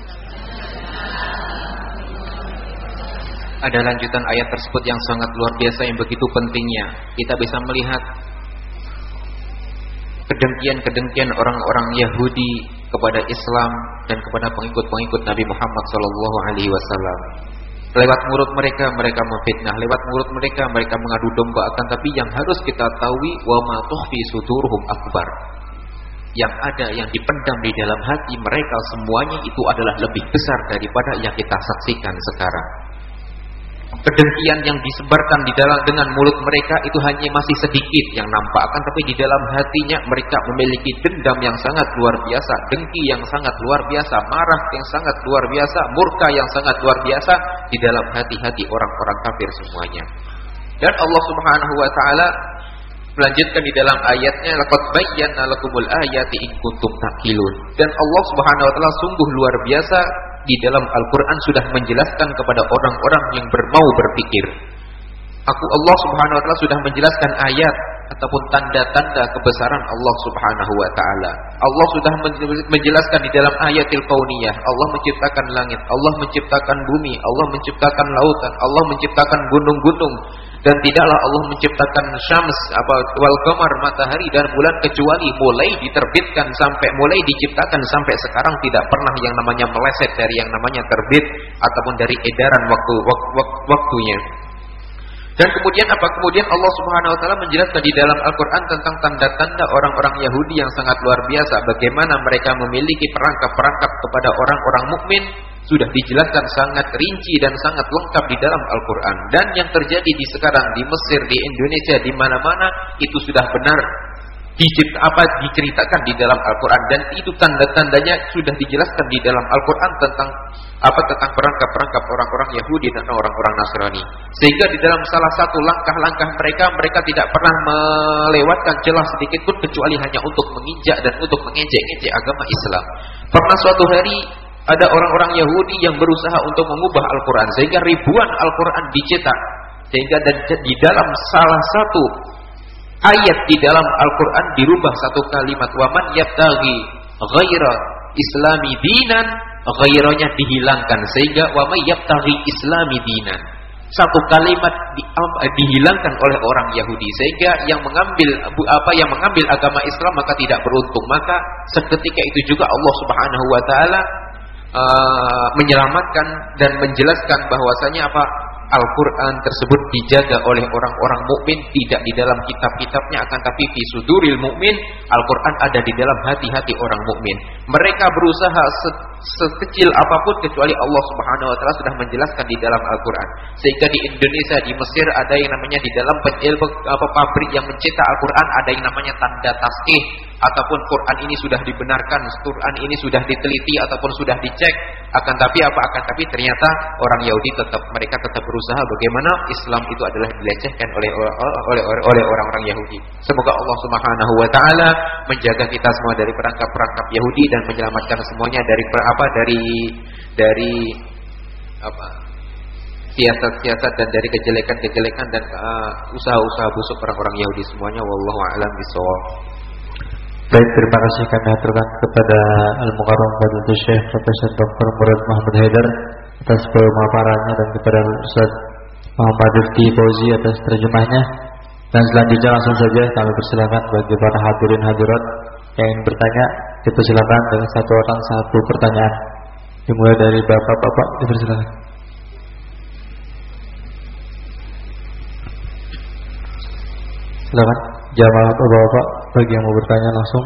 Ada lanjutan ayat tersebut yang sangat luar biasa, yang begitu pentingnya. Kita bisa melihat kedengkian-kedengkian orang-orang Yahudi kepada Islam dan kepada pengikut-pengikut Nabi Muhammad SAW. Lewat mulut mereka, mereka memfitnah. Lewat mulut mereka, mereka mengadu domba. Akan tapi yang harus kita tahu, wa ma tukhfi sudurhum akbar. Yang ada, yang dipendam di dalam hati mereka semuanya itu adalah lebih besar daripada yang kita saksikan sekarang. Kedengkian yang disebarkan di dalam dengan mulut mereka itu hanya masih sedikit yang nampak, akan tapi di dalam hatinya mereka memiliki dendam yang sangat luar biasa, dengki yang sangat luar biasa, marah yang sangat luar biasa, murka yang sangat luar biasa di dalam hati-hati orang-orang kafir semuanya. Dan Allah Subhanahu wa taala melanjutkan di dalam ayatnya, laqad bayyana lakumul ayati in kuntum taqilun. Dan Allah Subhanahu wa taala sungguh luar biasa di dalam Al-Quran sudah menjelaskan kepada orang-orang yang mau berpikir. Allah Subhanahu wa taala sudah menjelaskan ayat ataupun tanda-tanda kebesaran Allah Subhanahu wa taala. Allah sudah menjelaskan di dalam ayatil kauniyah. Allah menciptakan langit, Allah menciptakan bumi, Allah menciptakan lautan, Allah menciptakan gunung-gunung. Dan tidaklah Allah menciptakan syams wal qamar, matahari dan bulan, kecuali mulai diterbitkan sampai mulai diciptakan sampai sekarang tidak pernah yang namanya meleset dari yang namanya terbit ataupun dari edaran waktunya. Dan kemudian apa? Kemudian Allah Subhanahu wa taala menjelaskan di dalam Al-Qur'an tentang tanda-tanda orang-orang Yahudi yang sangat luar biasa, bagaimana mereka memiliki perangkap-perangkap kepada orang-orang mukmin. Sudah dijelaskan sangat rinci dan sangat lengkap di dalam Al-Qur'an. Dan yang terjadi di sekarang di Mesir, di Indonesia, di mana-mana itu sudah benar diceritakan di dalam Al-Quran, dan itu tanda-tandanya sudah dijelaskan di dalam Al-Quran tentang perangkap-perangkap orang-orang Yahudi dan orang-orang Nasrani. Sehingga di dalam salah satu langkah-langkah mereka tidak pernah melewatkan celah sedikit pun kecuali hanya untuk menginjak dan untuk mengejek-ngejek agama Islam. Pernah suatu hari ada orang-orang Yahudi yang berusaha untuk mengubah Al-Quran sehingga ribuan Al-Quran dicetak, sehingga di dalam salah satu ayat di dalam Al-Quran dirubah satu kalimat, waman yabtaghi ghaira islami dinan, ghairanya dihilangkan sehingga waman yabtaghi islami dinan. Satu kalimat dihilangkan oleh orang Yahudi sehingga yang mengambil agama Islam maka tidak beruntung. Maka seketika itu juga Allah Subhanahu wa taala menyelamatkan dan menjelaskan bahwasanya Al-Quran tersebut dijaga oleh orang-orang mukmin, tidak di dalam kitab-kitabnya, akan tapi fi suduril mukmin, Al-Quran ada di dalam hati-hati orang mukmin. Mereka berusaha sekecil apapun kecuali Allah Subhanahu wa taala sudah menjelaskan di dalam Al-Quran. Sehingga di Indonesia, di Mesir ada yang namanya di dalam pabrik yang mencetak Al-Quran ada yang namanya tanda tasqih, ataupun Quran ini sudah dibenarkan, Quran ini sudah diteliti ataupun sudah dicek. Akan tapi ternyata orang Yahudi mereka tetap berusaha bagaimana Islam itu adalah dilecehkan oleh orang-orang Yahudi. Semoga Allah Subhanahu wa taala menjaga kita semua dari perangkap-perangkap Yahudi dan menyelamatkan semuanya dari siasat-siasat dan dari kejelekan-kejelekan dan usaha-usaha busuk orang-orang Yahudi semuanya. Wallahu a'lam bishawab. Baik, terima kasih kami aturkan kepada Al-Mukarram Fadilatul Syekh Profesor Dr. Murad Muhammad Haidar atas pemaparannya dan kepada Ustaz Muhammad Rifki Fauzi atas terjemahnya. Dan selanjutnya langsung saja kami persilakan bagi para hadirin hadirat yang ingin bertanya, dipersilakan dengan satu orang satu pertanyaan. Dimulai dari bapak-bapak, dipersilakan. Silakan jawab bapak-bapak bagi yang mau bertanya langsung.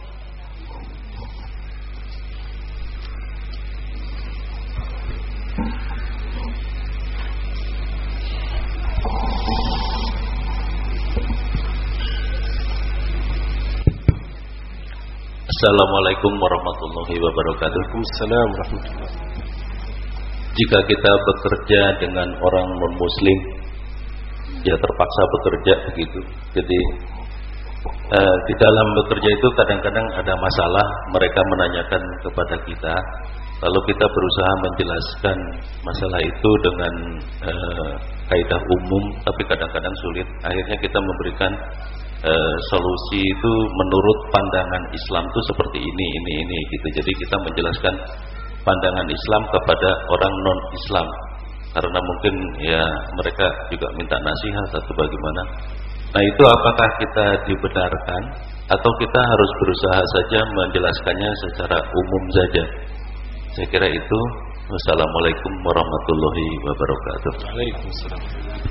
Assalamualaikum warahmatullahi wabarakatuh. Waalaikumsalam warahmatullahi wabarakatuh. Jika kita bekerja dengan orang non-muslim, ya terpaksa bekerja begitu. Jadi di dalam bekerja itu kadang-kadang ada masalah, mereka menanyakan kepada kita, lalu kita berusaha menjelaskan masalah itu dengan kaidah umum, tapi kadang-kadang sulit. Akhirnya kita memberikan solusi itu menurut pandangan Islam itu seperti ini gitu. Jadi kita menjelaskan pandangan Islam kepada orang non-Islam, karena mungkin ya mereka juga minta nasihat atau bagaimana. Nah itu apakah kita dibenarkan atau kita harus berusaha saja menjelaskannya secara umum saja? Saya kira itu. Wassalamualaikum warahmatullahi wabarakatuh. Waalaikumsalam.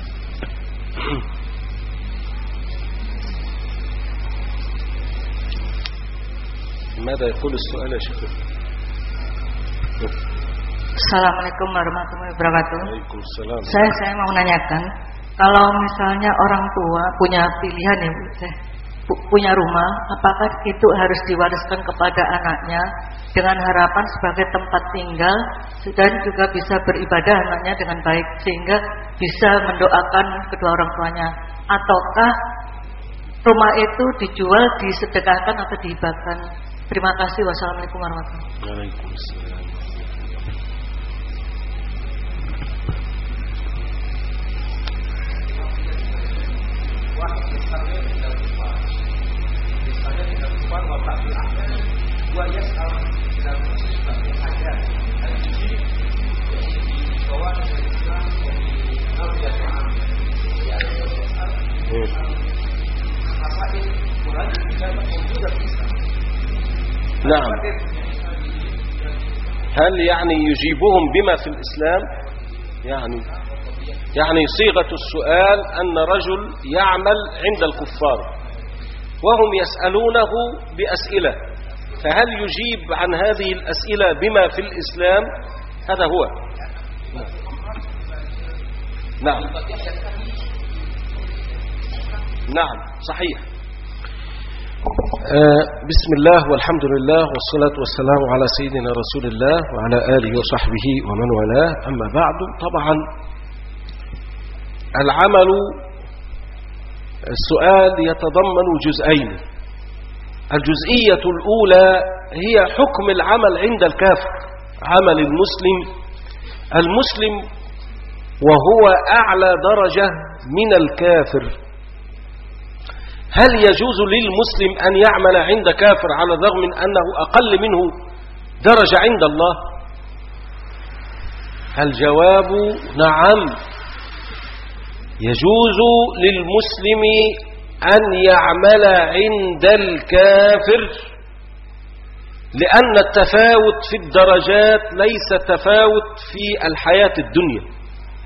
ماذا يقول السؤال يا شيخ؟ Assalamualaikum warahmatullahi wabarakatuh. Waalaikumsalam. Saya mau menanyakan, kalau misalnya orang tua punya pilihan ya, punya rumah, apakah itu harus diwariskan kepada anaknya dengan harapan sebagai tempat tinggal dan juga bisa beribadah anaknya dengan baik sehingga bisa mendoakan kedua orang tuanya, ataukah rumah itu dijual, disedekahkan atau dihibahkan? Terima kasih. Wassalamualaikum warahmatullahi wabarakatuh. Waalaikumsalam. نعم. هل يعني يجيبهم بما في الإسلام؟ يعني يعني صيغة السؤال أن رجل يعمل عند الكفار وهم يسألونه بأسئلة، فهل يجيب عن هذه الأسئلة بما في الإسلام؟ هذا هو. نعم نعم صحيح. بسم الله والحمد لله والصلاة والسلام على سيدنا رسول الله وعلى آله وصحبه ومن والاه. أما بعد، طبعا العمل السؤال يتضمن جزئين. الجزئية الأولى هي حكم العمل عند الكافر، عمل المسلم وهو أعلى درجة من الكافر. هل يجوز للمسلم أن يعمل عند كافر على الرغم من أنه أقل منه درجة عند الله؟ الجواب نعم، يجوز للمسلم أن يعمل عند الكافر، لأن التفاوت في الدرجات ليس تفاوت في الحياة الدنيا،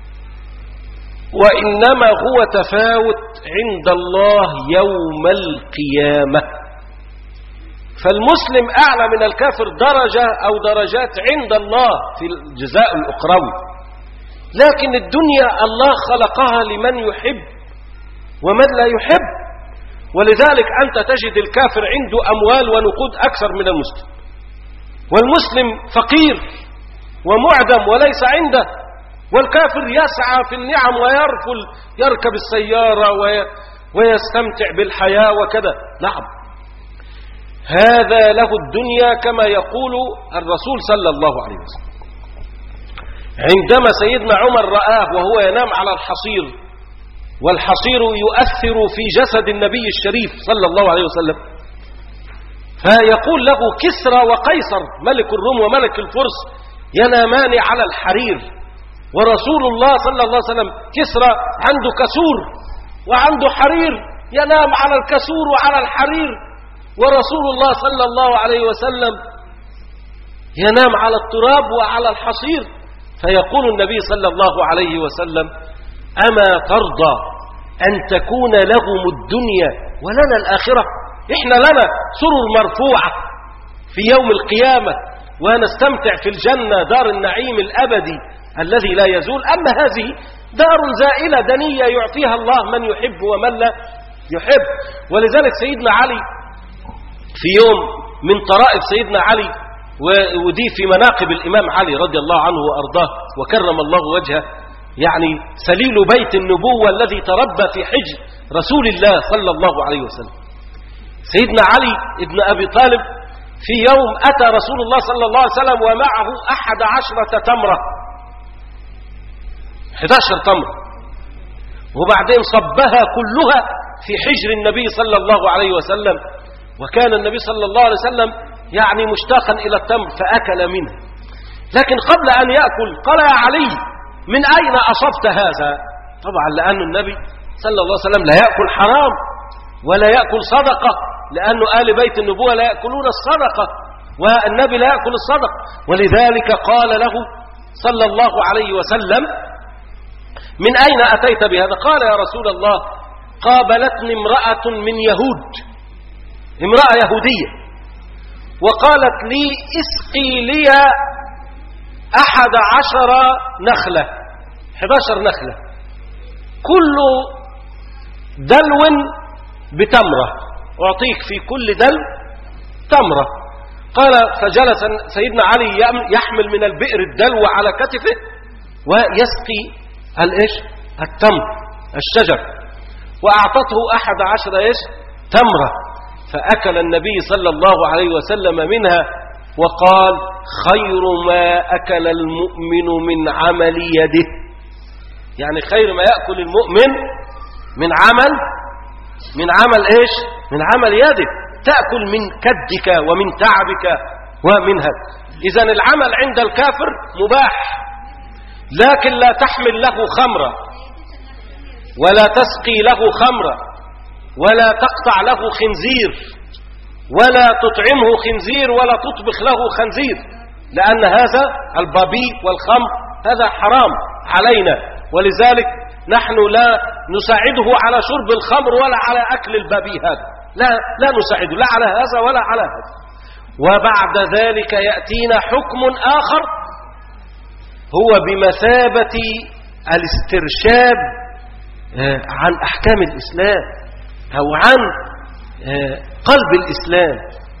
وإنما هو تفاوت عند الله يوم القيامة. فالمسلم أعلى من الكافر درجة أو درجات عند الله في الجزاء الأخروي، لكن الدنيا الله خلقها لمن يحب ومن لا يحب، ولذلك أنت تجد الكافر عنده أموال ونقود أكثر من المسلم، والمسلم فقير ومعدم وليس عنده، والكافر يسعى في النعم ويرفل، يركب السيارة ويستمتع بالحياة وكذا. نعم، هذا له الدنيا كما يقول الرسول صلى الله عليه وسلم عندما سيدنا عمر رآه وهو ينام على الحصير، والحصير يؤثر في جسد النبي الشريف صلى الله عليه وسلم، فيقول له كسرى وقيصر ملك الروم وملك الفرس ينامان على الحرير، ورسول الله صلى الله عليه وسلم كسرى عنده كسور وعنده حرير، ينام على الكسور وعلى الحرير، ورسول الله صلى الله عليه وسلم ينام على التراب وعلى الحصير. فيقول النبي صلى الله عليه وسلم: أما ترضى أن تكون لهم الدنيا ولنا الآخرة؟ إحنا لنا سرر مرفوعة في يوم القيامة ونستمتع في الجنة دار النعيم الأبدي الذي لا يزول، أما هذه دار زائلة دنية يعطيها الله من يحب ومن لا يحب. ولذلك سيدنا علي في يوم من طرائف سيدنا علي، ودي في مناقب الإمام علي رضي الله عنه وأرضاه وكرم الله وجهه، يعني سليل بيت النبوة الذي تربى في حجر رسول الله صلى الله عليه وسلم. سيدنا علي ابن أبي طالب في يوم أتى رسول الله صلى الله عليه وسلم ومعه 11 تمرة، 11 تمرة، وبعدين صبها كلها في حجر النبي صلى الله عليه وسلم، وكان النبي صلى الله عليه وسلم يعني مشتاقا إلى التمر فأكل منه. لكن قبل أن يأكل قال: يا علي من أين أصبت هذا؟ طبعا لأن النبي صلى الله عليه وسلم لا يأكل حرام ولا يأكل صدقة، لأنه آل بيت النبوة لا يأكلون الصدقة والنبي لا يأكل الصدقة، ولذلك قال له صلى الله عليه وسلم: من أين أتيت بهذا؟ قال: يا رسول الله قابلتني امرأة من يهود، امرأة يهودية، وقالت لي اسقي لي 11 نخلة، 11 نخلة، كل دلو بتمرة، أعطيك في كل دلو تمرة. قال: فجلس سيدنا علي يحمل من البئر الدلو على كتفه ويسقي التمر الشجر، وأعطته 11 تمرة، فأكل النبي صلى الله عليه وسلم منها وقال: خير ما أكل المؤمن من عمل يده، يعني خير ما يأكل المؤمن من عمل من عمل يده، تأكل من كدك ومن تعبك ومنها. إذن العمل عند الكافر مباح، لكن لا تحمل له خمرة ولا تسقي له خمرة ولا تقطع له خنزير ولا تطعمه خنزير ولا تطبخ له خنزير، لأن هذا البابي والخمر هذا حرام علينا، ولذلك نحن لا نساعده على شرب الخمر ولا على أكل البابي هذا، لا نساعده لا على هذا ولا على هذا. وبعد ذلك يأتينا حكم آخر هو بمثابة الاسترشاد عن أحكام الإسلام أو عن قلب الإسلام،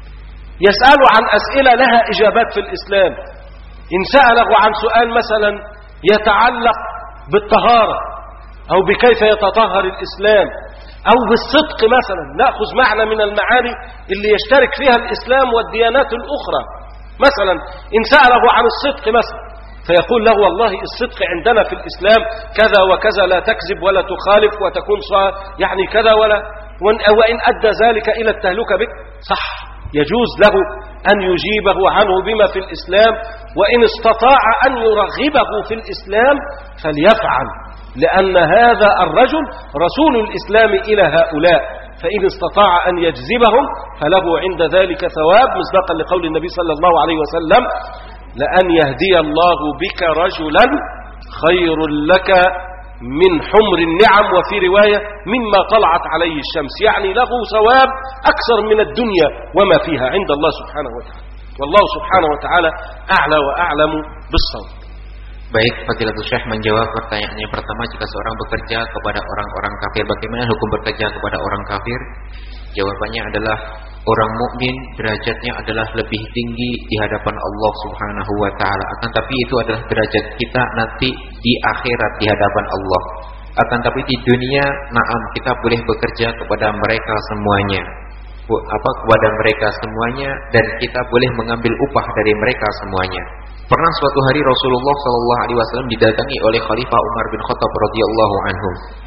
يسأل عن أسئلة لها إجابات في الإسلام. إن سأله عن سؤال مثلا يتعلق بالطهارة أو بكيف يتطهر الإسلام أو بالصدق مثلا، نأخذ معنى من المعاني اللي يشترك فيها الإسلام والديانات الأخرى. مثلا إن سأله عن الصدق مثلا فيقول له والله الصدق عندنا في الإسلام كذا وكذا، لا تكذب ولا تخالف وتكون يعني كذا، وإن أدى ذلك إلى التهلكة بك صح، يجوز له أن يجيبه عنه بما في الإسلام، وإن استطاع أن يرغبه في الإسلام فليفعل، لأن هذا الرجل رسول الإسلام إلى هؤلاء، فإن استطاع أن يجذبهم فله عند ذلك ثواب، مصداقا لقول النبي صلى الله عليه وسلم: لأن يهدي الله بك رجلا خير لك من حمر النعم، وفي رواية مما طلعت عليه الشمس، يعني له ثواب أكثر من الدنيا وما فيها عند الله سبحانه وتعالى. والله سبحانه وتعالى أعلى وأعلم بالصواب. Baik, Fadilatul Syekh menjawab pertanyaan yang pertama, jika seorang bekerja kepada orang-orang kafir, bagaimana hukum bekerja kepada orang kafir? Jawabannya adalah orang mukmin derajatnya adalah lebih tinggi di hadapan Allah Subhanahu wa taala. Akan tapi itu adalah derajat kita nanti di akhirat di hadapan Allah. Akan tapi di dunia, na'am, kita boleh bekerja kepada mereka semuanya. Kepada mereka semuanya, dan kita boleh mengambil upah dari mereka semuanya. Pernah suatu hari Rasulullah SAW didatangi oleh Khalifah Umar bin Khattab radhiyallahu anhu.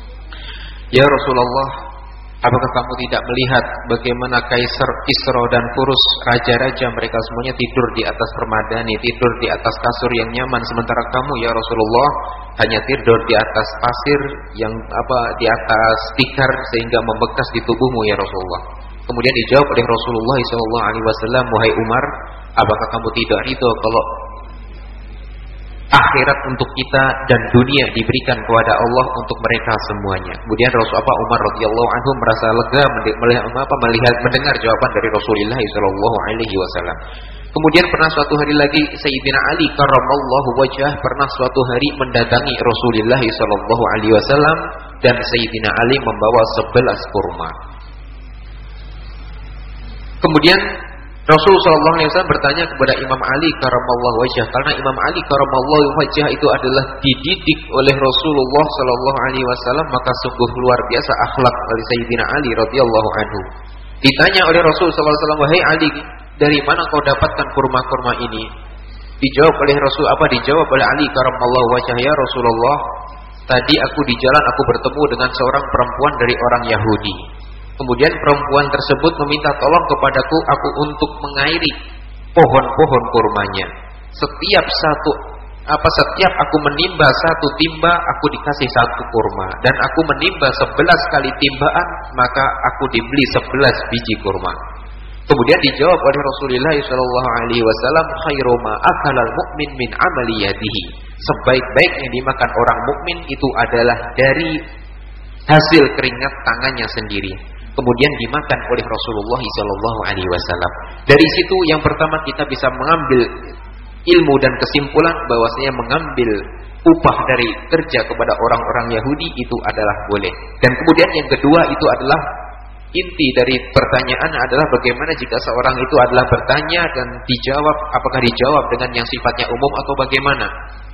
Ya Rasulullah, apakah kamu tidak melihat bagaimana Kaisar Kisra dan Furus, raja-raja mereka semuanya tidur di atas permadani, tidur di atas kasur yang nyaman, sementara kamu ya Rasulullah hanya tidur di atas pasir yang di atas tikar sehingga membekas di tubuhmu ya Rasulullah. Kemudian dijawab oleh Rasulullah SAW, wahai Umar, apakah kamu tidak ridho kalau akhirat untuk kita dan dunia diberikan kepada Allah untuk mereka semuanya? Kemudian Umar radhiyallahu anhu merasa lega mendengar jawaban dari Rasulullah sallallahu alaihi wasallam. Kemudian pernah suatu hari lagi Sayyidina Ali karramallahu wajhah pernah suatu hari mendatangi Rasulullah sallallahu alaihi wasallam, dan Sayyidina Ali membawa 11 kurma. Kemudian Rasulullah SAW bertanya kepada Imam Ali karramallahu wajhah, karena Imam Ali karramallahu wajhah itu adalah dididik oleh Rasulullah SAW, maka sungguh luar biasa akhlak dari Sayyidina Ali radhiyallahu anhu. Ditanya oleh Rasulullah SAW, wahai Ali, dari mana kau dapatkan kurma-kurma ini? Dijawab oleh Ali karramallahu wajhah, ya Rasulullah, tadi aku di jalan aku bertemu dengan seorang perempuan dari orang Yahudi. Kemudian perempuan tersebut meminta tolong kepadaku untuk mengairi pohon-pohon kurmanya. Setiap aku menimba satu timba, aku dikasih satu kurma, dan aku menimba 11 kali timbaan, maka aku dibeli 11 biji kurma. Kemudian dijawab oleh Rasulullah SAW, khairu ma akalal mu'min min amali yadihi. Sebaik-baik yang dimakan orang mukmin itu adalah dari hasil keringat tangannya sendiri. Kemudian dimakan oleh Rasulullah SAW. Dari situ yang pertama kita bisa mengambil ilmu dan kesimpulan bahwasanya mengambil upah dari kerja kepada orang-orang Yahudi itu adalah boleh. Dan kemudian yang kedua itu adalah inti dari pertanyaan adalah bagaimana jika seorang itu adalah bertanya dan dijawab, apakah dijawab dengan yang sifatnya umum atau bagaimana?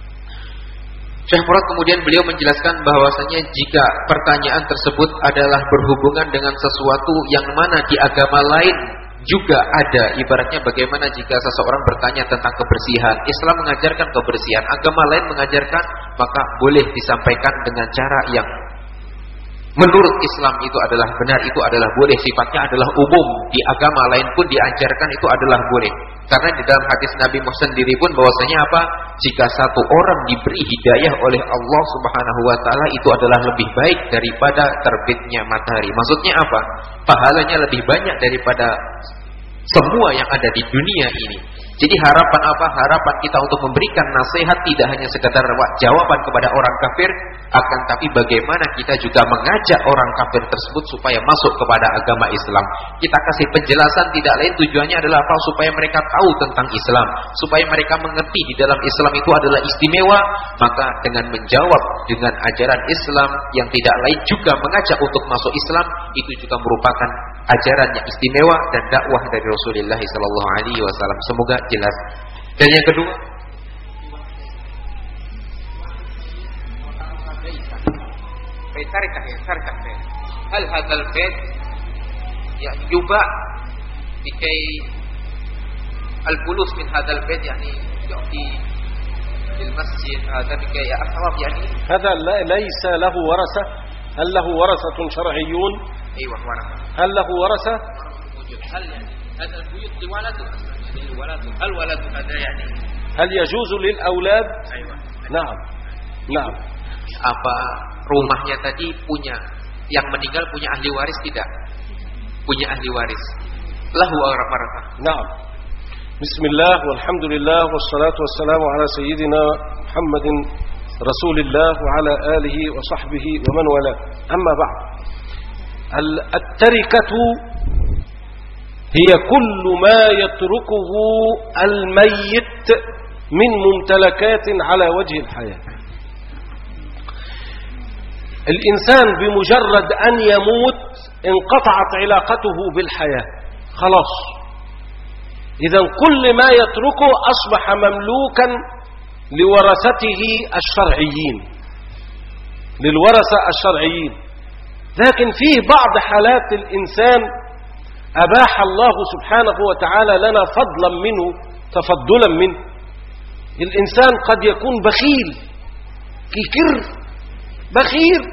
Syekh Murad kemudian beliau menjelaskan bahwasanya jika pertanyaan tersebut adalah berhubungan dengan sesuatu yang mana di agama lain juga ada, ibaratnya bagaimana jika seseorang bertanya tentang kebersihan, Islam mengajarkan kebersihan, agama lain mengajarkan, maka boleh disampaikan dengan cara yang menurut Islam itu adalah benar, itu adalah boleh, sifatnya adalah umum, di agama lain pun diajarkan itu adalah boleh. Karena di dalam hadis Nabi Muhammad sendiri pun bahwasanya jika satu orang diberi hidayah oleh Allah Subhanahu wa taala itu adalah lebih baik daripada terbitnya matahari. Maksudnya apa? Pahalanya lebih banyak daripada semua yang ada di dunia ini. Jadi harapan apa? Harapan kita untuk memberikan nasihat tidak hanya sekedar jawaban kepada orang kafir, akan tapi bagaimana kita juga mengajak orang kafir tersebut supaya masuk kepada agama Islam. Kita kasih penjelasan, tidak lain tujuannya adalah apa? Supaya mereka tahu tentang Islam, supaya mereka mengerti di dalam Islam itu adalah istimewa. Maka dengan menjawab dengan ajaran Islam yang tidak lain juga mengajak untuk masuk Islam, itu juga merupakan ajaran yang istimewa dan dakwah dari Rasulullah SAW. Semoga jelas. Dan yang kedua, hal hadzal bait yani yuba bikai al-fulus min hadzal bait yani yu'ti bil masjid hadha bikai al-thawab yani هذا ليس له ورثة. هل له ورثة شرعيون؟ ايوه ورثة. هل له ورثة؟ هل يعني هذا البيوت لولد هل ولد هذا يعني هل يجوز للأولاد؟ ايوه نعم نعم. Apa rumahnya tadi punya, yang meninggal punya ahli waris tidak? Punya ahli waris. Lahu warithah. نعم. بسم الله والحمد لله والصلاة والسلام على سيدنا محمد رسول الله وعلى آله وصحبه ومن والاه. أما بعد، التركة هي كل ما يتركه الميت من ممتلكات على وجه الحياة. الإنسان بمجرد أن يموت انقطعت علاقته بالحياة خلاص. إذا كل ما يتركه أصبح مملوكا لورثته الشرعيين، للورثة الشرعيين. لكن فيه بعض حالات الإنسان أباح الله سبحانه وتعالى لنا فضلا منه، تفضلا منه. الإنسان قد يكون بخيل كيكر، بخيل،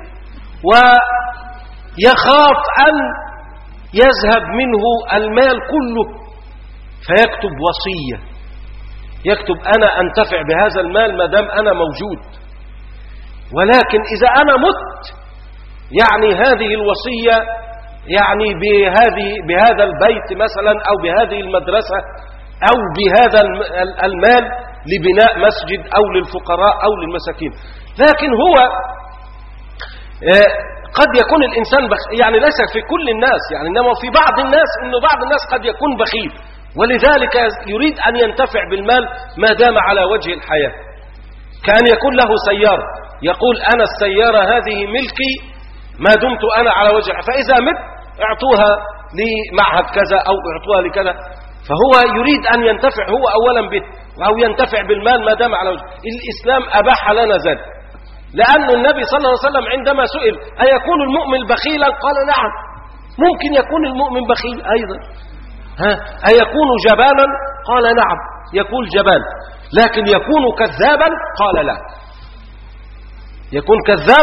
ويخاف أن يذهب منه المال كله، فيكتب وصية، يكتب أنا أنتفع بهذا المال ما دام أنا موجود. ولكن إذا أنا مت، يعني هذه الوصية يعني بهذا البيت مثلا أو بهذه المدرسة أو بهذا المال لبناء مسجد أو للفقراء أو للمساكين. لكن هو قد يكون الإنسان يعني ليس في كل الناس، يعني إنما في بعض الناس، إنه بعض الناس قد يكون بخيل، ولذلك يريد أن ينتفع بالمال ما دام على وجه الحياة. كأن يكون له سيارة، يقول أنا السيارة هذه ملكي ما دمت أنا على وجه الحياة، فإذا مت اعطوها لمعهد كذا أو اعطوها لكذا. فهو يريد أن ينتفع هو أولا به، أو ينتفع بالمال ما دام على وجه. الإسلام أباح لنا ذلك، لأن النبي صلى الله عليه وسلم عندما سئل أيكون المؤمن بخيلا قال نعم، ممكن يكون المؤمن بخيل أيضا. أيكون جبانا قال نعم يكون جبان، لكن يكون كذابا قال لا. يكون كذاب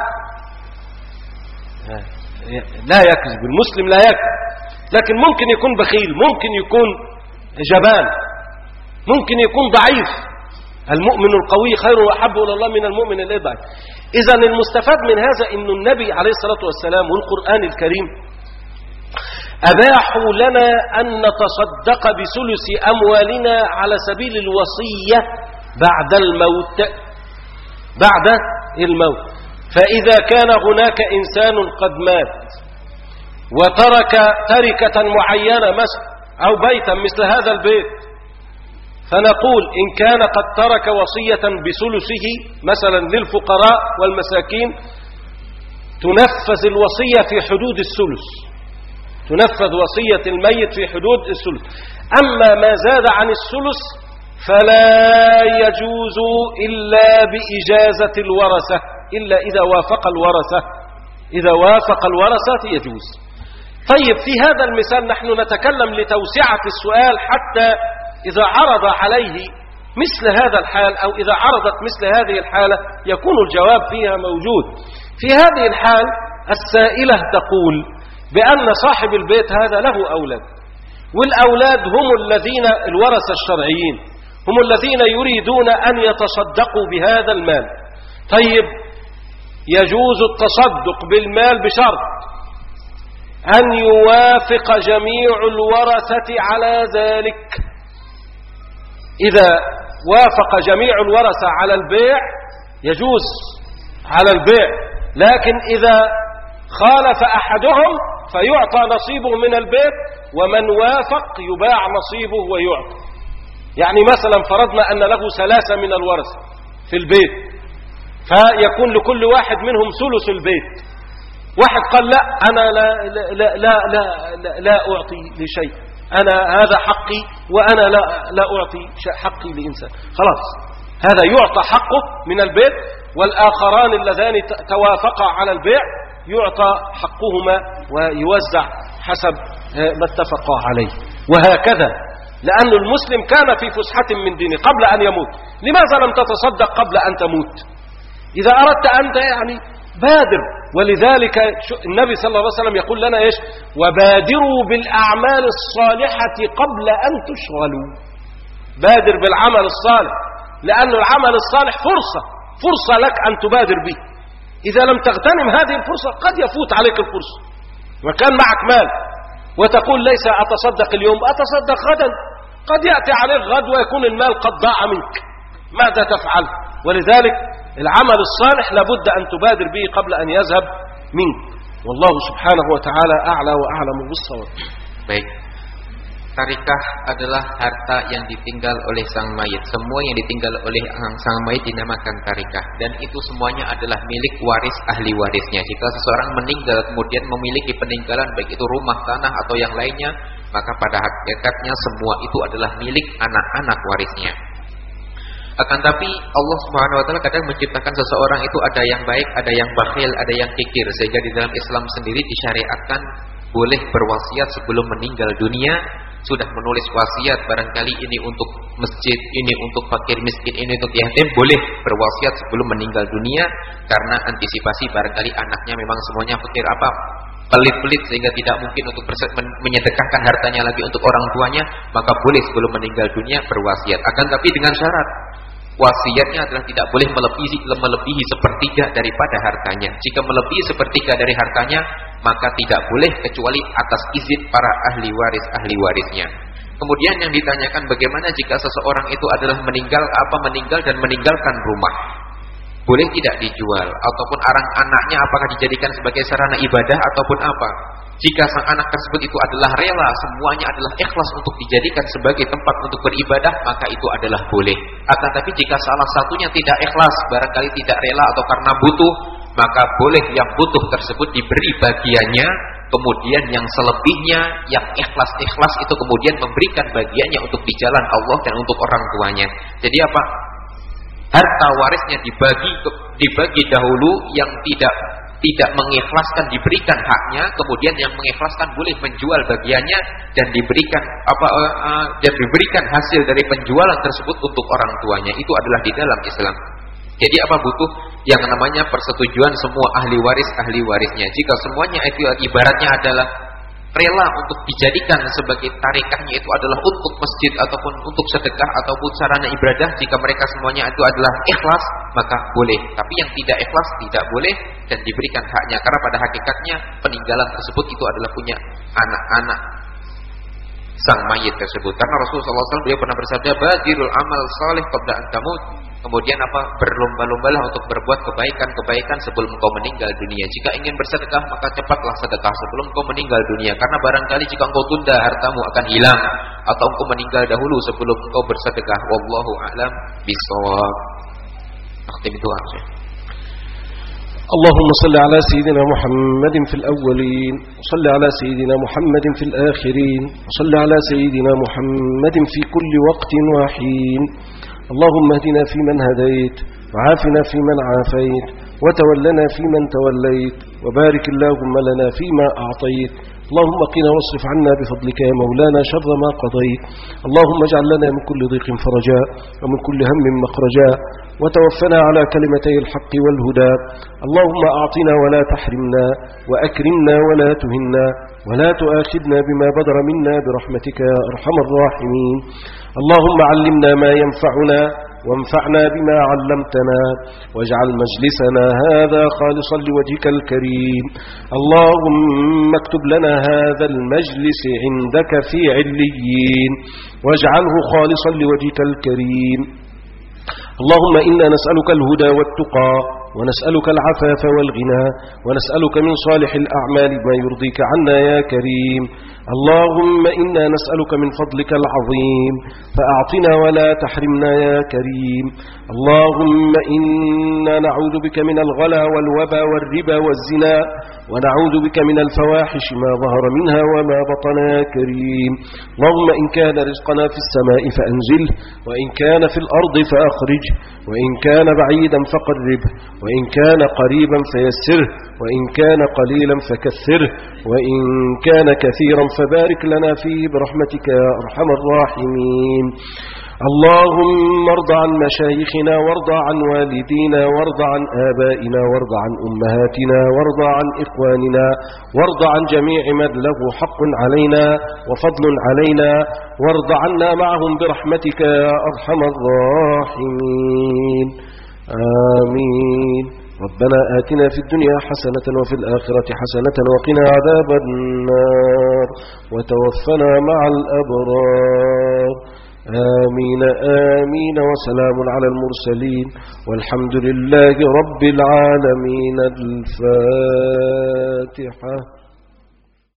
لا يكذب، المسلم لا يكذب، لكن ممكن يكون بخيل، ممكن يكون جبان، ممكن يكون ضعيف. المؤمن القوي خير وأحب إلى الله من المؤمن الضعيف. إذن المستفاد من هذا إن النبي عليه الصلاة والسلام والقرآن الكريم أباحوا لنا أن نتصدق بثلث أموالنا على سبيل الوصية بعد الموت. بعد الموت. فإذا كان هناك إنسان قد مات وترك تركة معينة مثلا أو بيتا مثل هذا البيت، فنقول إن كان قد ترك وصية بثلثه مثلا للفقراء والمساكين، تنفذ الوصية في حدود الثلث، تنفذ وصية الميت في حدود الثلث. أما ما زاد عن الثلث فلا يجوز إلا بإجازة الورثة، إلا إذا وافق الورثة، إذا وافق الورثة يجوز. طيب في هذا المثال نحن نتكلم لتوسعة السؤال، حتى إذا عرض عليه مثل هذا الحال أو إذا عرضت مثل هذه الحالة يكون الجواب فيها موجود. في هذه الحال السائلة تقول بأن صاحب البيت هذا له أولاد، والأولاد هم الذين الورثة الشرعيين، هم الذين يريدون أن يتصدقوا بهذا المال. طيب يجوز التصدق بالمال بشرط أن يوافق جميع الورثة على ذلك، إذا وافق جميع الورثة على البيع يجوز على البيع، لكن إذا خالف أحدهم فيعطى نصيبه من البيت، ومن وافق يباع نصيبه ويعطى. يعني مثلا فرضنا أن له 3 من الورثة في البيت، فيكون لكل واحد منهم ثلث البيت. واحد قال لا أنا لا أعطي لشيء، أنا هذا حقي وأنا لا أعطي حقي لإنسان، خلاص هذا يعطى حقه من البيت، والآخران اللذان توافقا على البيع يعطى حقهما ويوزع حسب ما اتفقا عليه. وهكذا لأن المسلم كان في فسحة من دينه قبل أن يموت، لماذا لم تتصدق قبل أن تموت؟ إذا أردت أنت يعني بادر. ولذلك النبي صلى الله عليه وسلم يقول لنا إيش؟ وبادروا بالأعمال الصالحة قبل أن تشغلوا. بادر بالعمل الصالح، لأن العمل الصالح فرصة لك أن تبادر به. إذا لم تغتنم هذه الفرصة قد يفوت عليك الفرصة، وكان معك مال وتقول ليس أتصدق اليوم أتصدق غدا، قد يأتي عليك غد ويكون المال قد ضاع منك، ماذا تفعل؟ ولذلك العمل الصالح لابد أن تبادر به قبل أن يذهب منك، والله سبحانه وتعالى أعلى وأعلم بالصواب. Baik. Tarikah adalah harta yang ditinggal oleh sang mayit. Semua yang ditinggal oleh sang mayit dinamakan tarikah, dan itu semuanya adalah milik waris ahli warisnya. Jika seseorang meninggal kemudian memiliki peninggalan baik itu rumah, tanah atau yang lainnya, maka pada hakikatnya semua itu adalah milik anak-anak warisnya. Akan tapi Allah Subhanahu wa taala kadang menciptakan seseorang itu ada yang baik, ada yang bakhil, ada yang kikir, sehingga di dalam Islam sendiri disyariatkan boleh berwasiat sebelum meninggal dunia. Sudah menulis wasiat, barangkali ini untuk masjid, ini untuk fakir miskin, ini untuk yatim, boleh berwasiat sebelum meninggal dunia, karena antisipasi barangkali anaknya memang semuanya fakir pelit-pelit sehingga tidak mungkin untuk menyedekahkan hartanya lagi untuk orang tuanya, maka boleh sebelum meninggal dunia berwasiat. Akan tapi dengan syarat, wasiatnya adalah tidak boleh melebihi sepertiga daripada hartanya. Jika melebihi sepertiga dari hartanya, maka tidak boleh kecuali atas izin para ahli warisnya. Kemudian yang ditanyakan, bagaimana jika seseorang itu adalah meninggal dan meninggalkan rumah? Boleh tidak dijual ataupun anaknya apakah dijadikan sebagai sarana ibadah ataupun apa? Jika sang anak tersebut itu adalah rela, semuanya adalah ikhlas untuk dijadikan sebagai tempat untuk beribadah, maka itu adalah boleh. Akan tapi jika salah satunya tidak ikhlas, barangkali tidak rela atau karena butuh, maka boleh yang butuh tersebut diberi bagiannya, kemudian yang selebihnya yang ikhlas itu kemudian memberikan bagiannya untuk di jalan Allah dan untuk orang tuanya. Jadi apa? Harta warisnya dibagi dahulu, yang tidak mengikhlaskan diberikan haknya, kemudian yang mengikhlaskan boleh menjual bagiannya dan diberikan hasil dari penjualan tersebut untuk orang tuanya. Itu adalah di dalam Islam. Jadi apa? Butuh yang namanya persetujuan semua ahli warisnya. Jika semuanya itu ibaratnya adalah rela untuk dijadikan sebagai tarikahnya, itu adalah untuk masjid ataupun untuk sedekah ataupun sarana ibadah, jika mereka semuanya itu adalah ikhlas, maka boleh. Tapi yang tidak ikhlas tidak boleh dan diberikan haknya, karena pada hakikatnya peninggalan tersebut itu adalah punya anak-anak sang mayit tersebut. Karena Rasulullah SAW beliau pernah bersabda, badirul amal salih qabla an tamut. Kemudian apa? Berlomba-lombalah untuk berbuat kebaikan sebelum engkau meninggal dunia. Jika ingin bersedekah, maka cepatlah sedekah sebelum engkau meninggal dunia. Karena barangkali jika engkau tunda, hartamu akan hilang, atau engkau meninggal dahulu sebelum engkau bersedekah. Wallahu a'lam bishawab. Akhtim doa. اللهم صل على سيدنا محمد في الأولين، وصل على سيدنا محمد في الآخرين، وصل على سيدنا محمد في كل وقت وحين. اللهم اهدنا فيمن هديت، وعافنا فيمن عافيت، وتولنا فيمن توليت، وبارك اللهم لنا فيما أعطيت. اللهم قنا واصرف عنا بفضلك يا مولانا شر ما قضيت. اللهم اجعل لنا من كل ضيق فرجا، ومن كل هم مخرجا، وتوفنا على كلمتي الحق والهدى. اللهم أعطنا ولا تحرمنا، وأكرمنا ولا تهنا، ولا تؤاخذنا بما بدر منا برحمتك يا أرحم الراحمين. اللهم علمنا ما ينفعنا، وانفعنا بما علمتنا واجعل مجلسنا هذا خالصا لوجهك الكريم. اللهم اكتب لنا هذا المجلس عندك في عليين واجعله خالصا لوجهك الكريم. اللهم إنا نسألك الهدى والتقى ونسألك العفاف والغنى ونسألك من صالح الأعمال ما يرضيك عنا يا كريم. اللهم إنا نسألك من فضلك العظيم فأعطنا ولا تحرمنا يا كريم. اللهم إنا نعوذ بك من الغلا والوبا والربا والزنا ونعوذ بك من الفواحش ما ظهر منها وما بطن يا كريم. اللهم إن كان رزقنا في السماء فأنزله وإن كان في الأرض فأخرج وإن كان بعيدا فقربه وإن كان قريبا فيسره وإن كان قليلا فكثره وإن كان كثيرا فبارك لنا فيه برحمتك يا أرحم الراحمين. اللهم ارض عن مشايخنا وارض عن والدينا وارض عن آبائنا وارض عن أمهاتنا وارض عن إخواننا وارض عن جميع من له حق علينا وفضل علينا وارض عنا معهم برحمتك يا أرحم الراحمين. آمين. ربنا آتنا في الدنيا حسنة وفي الآخرة حسنة وقنا عذاب النار وتوفنا مع الأبرار. آمين آمين. وسلام على المرسلين والحمد لله رب العالمين. الفاتحة.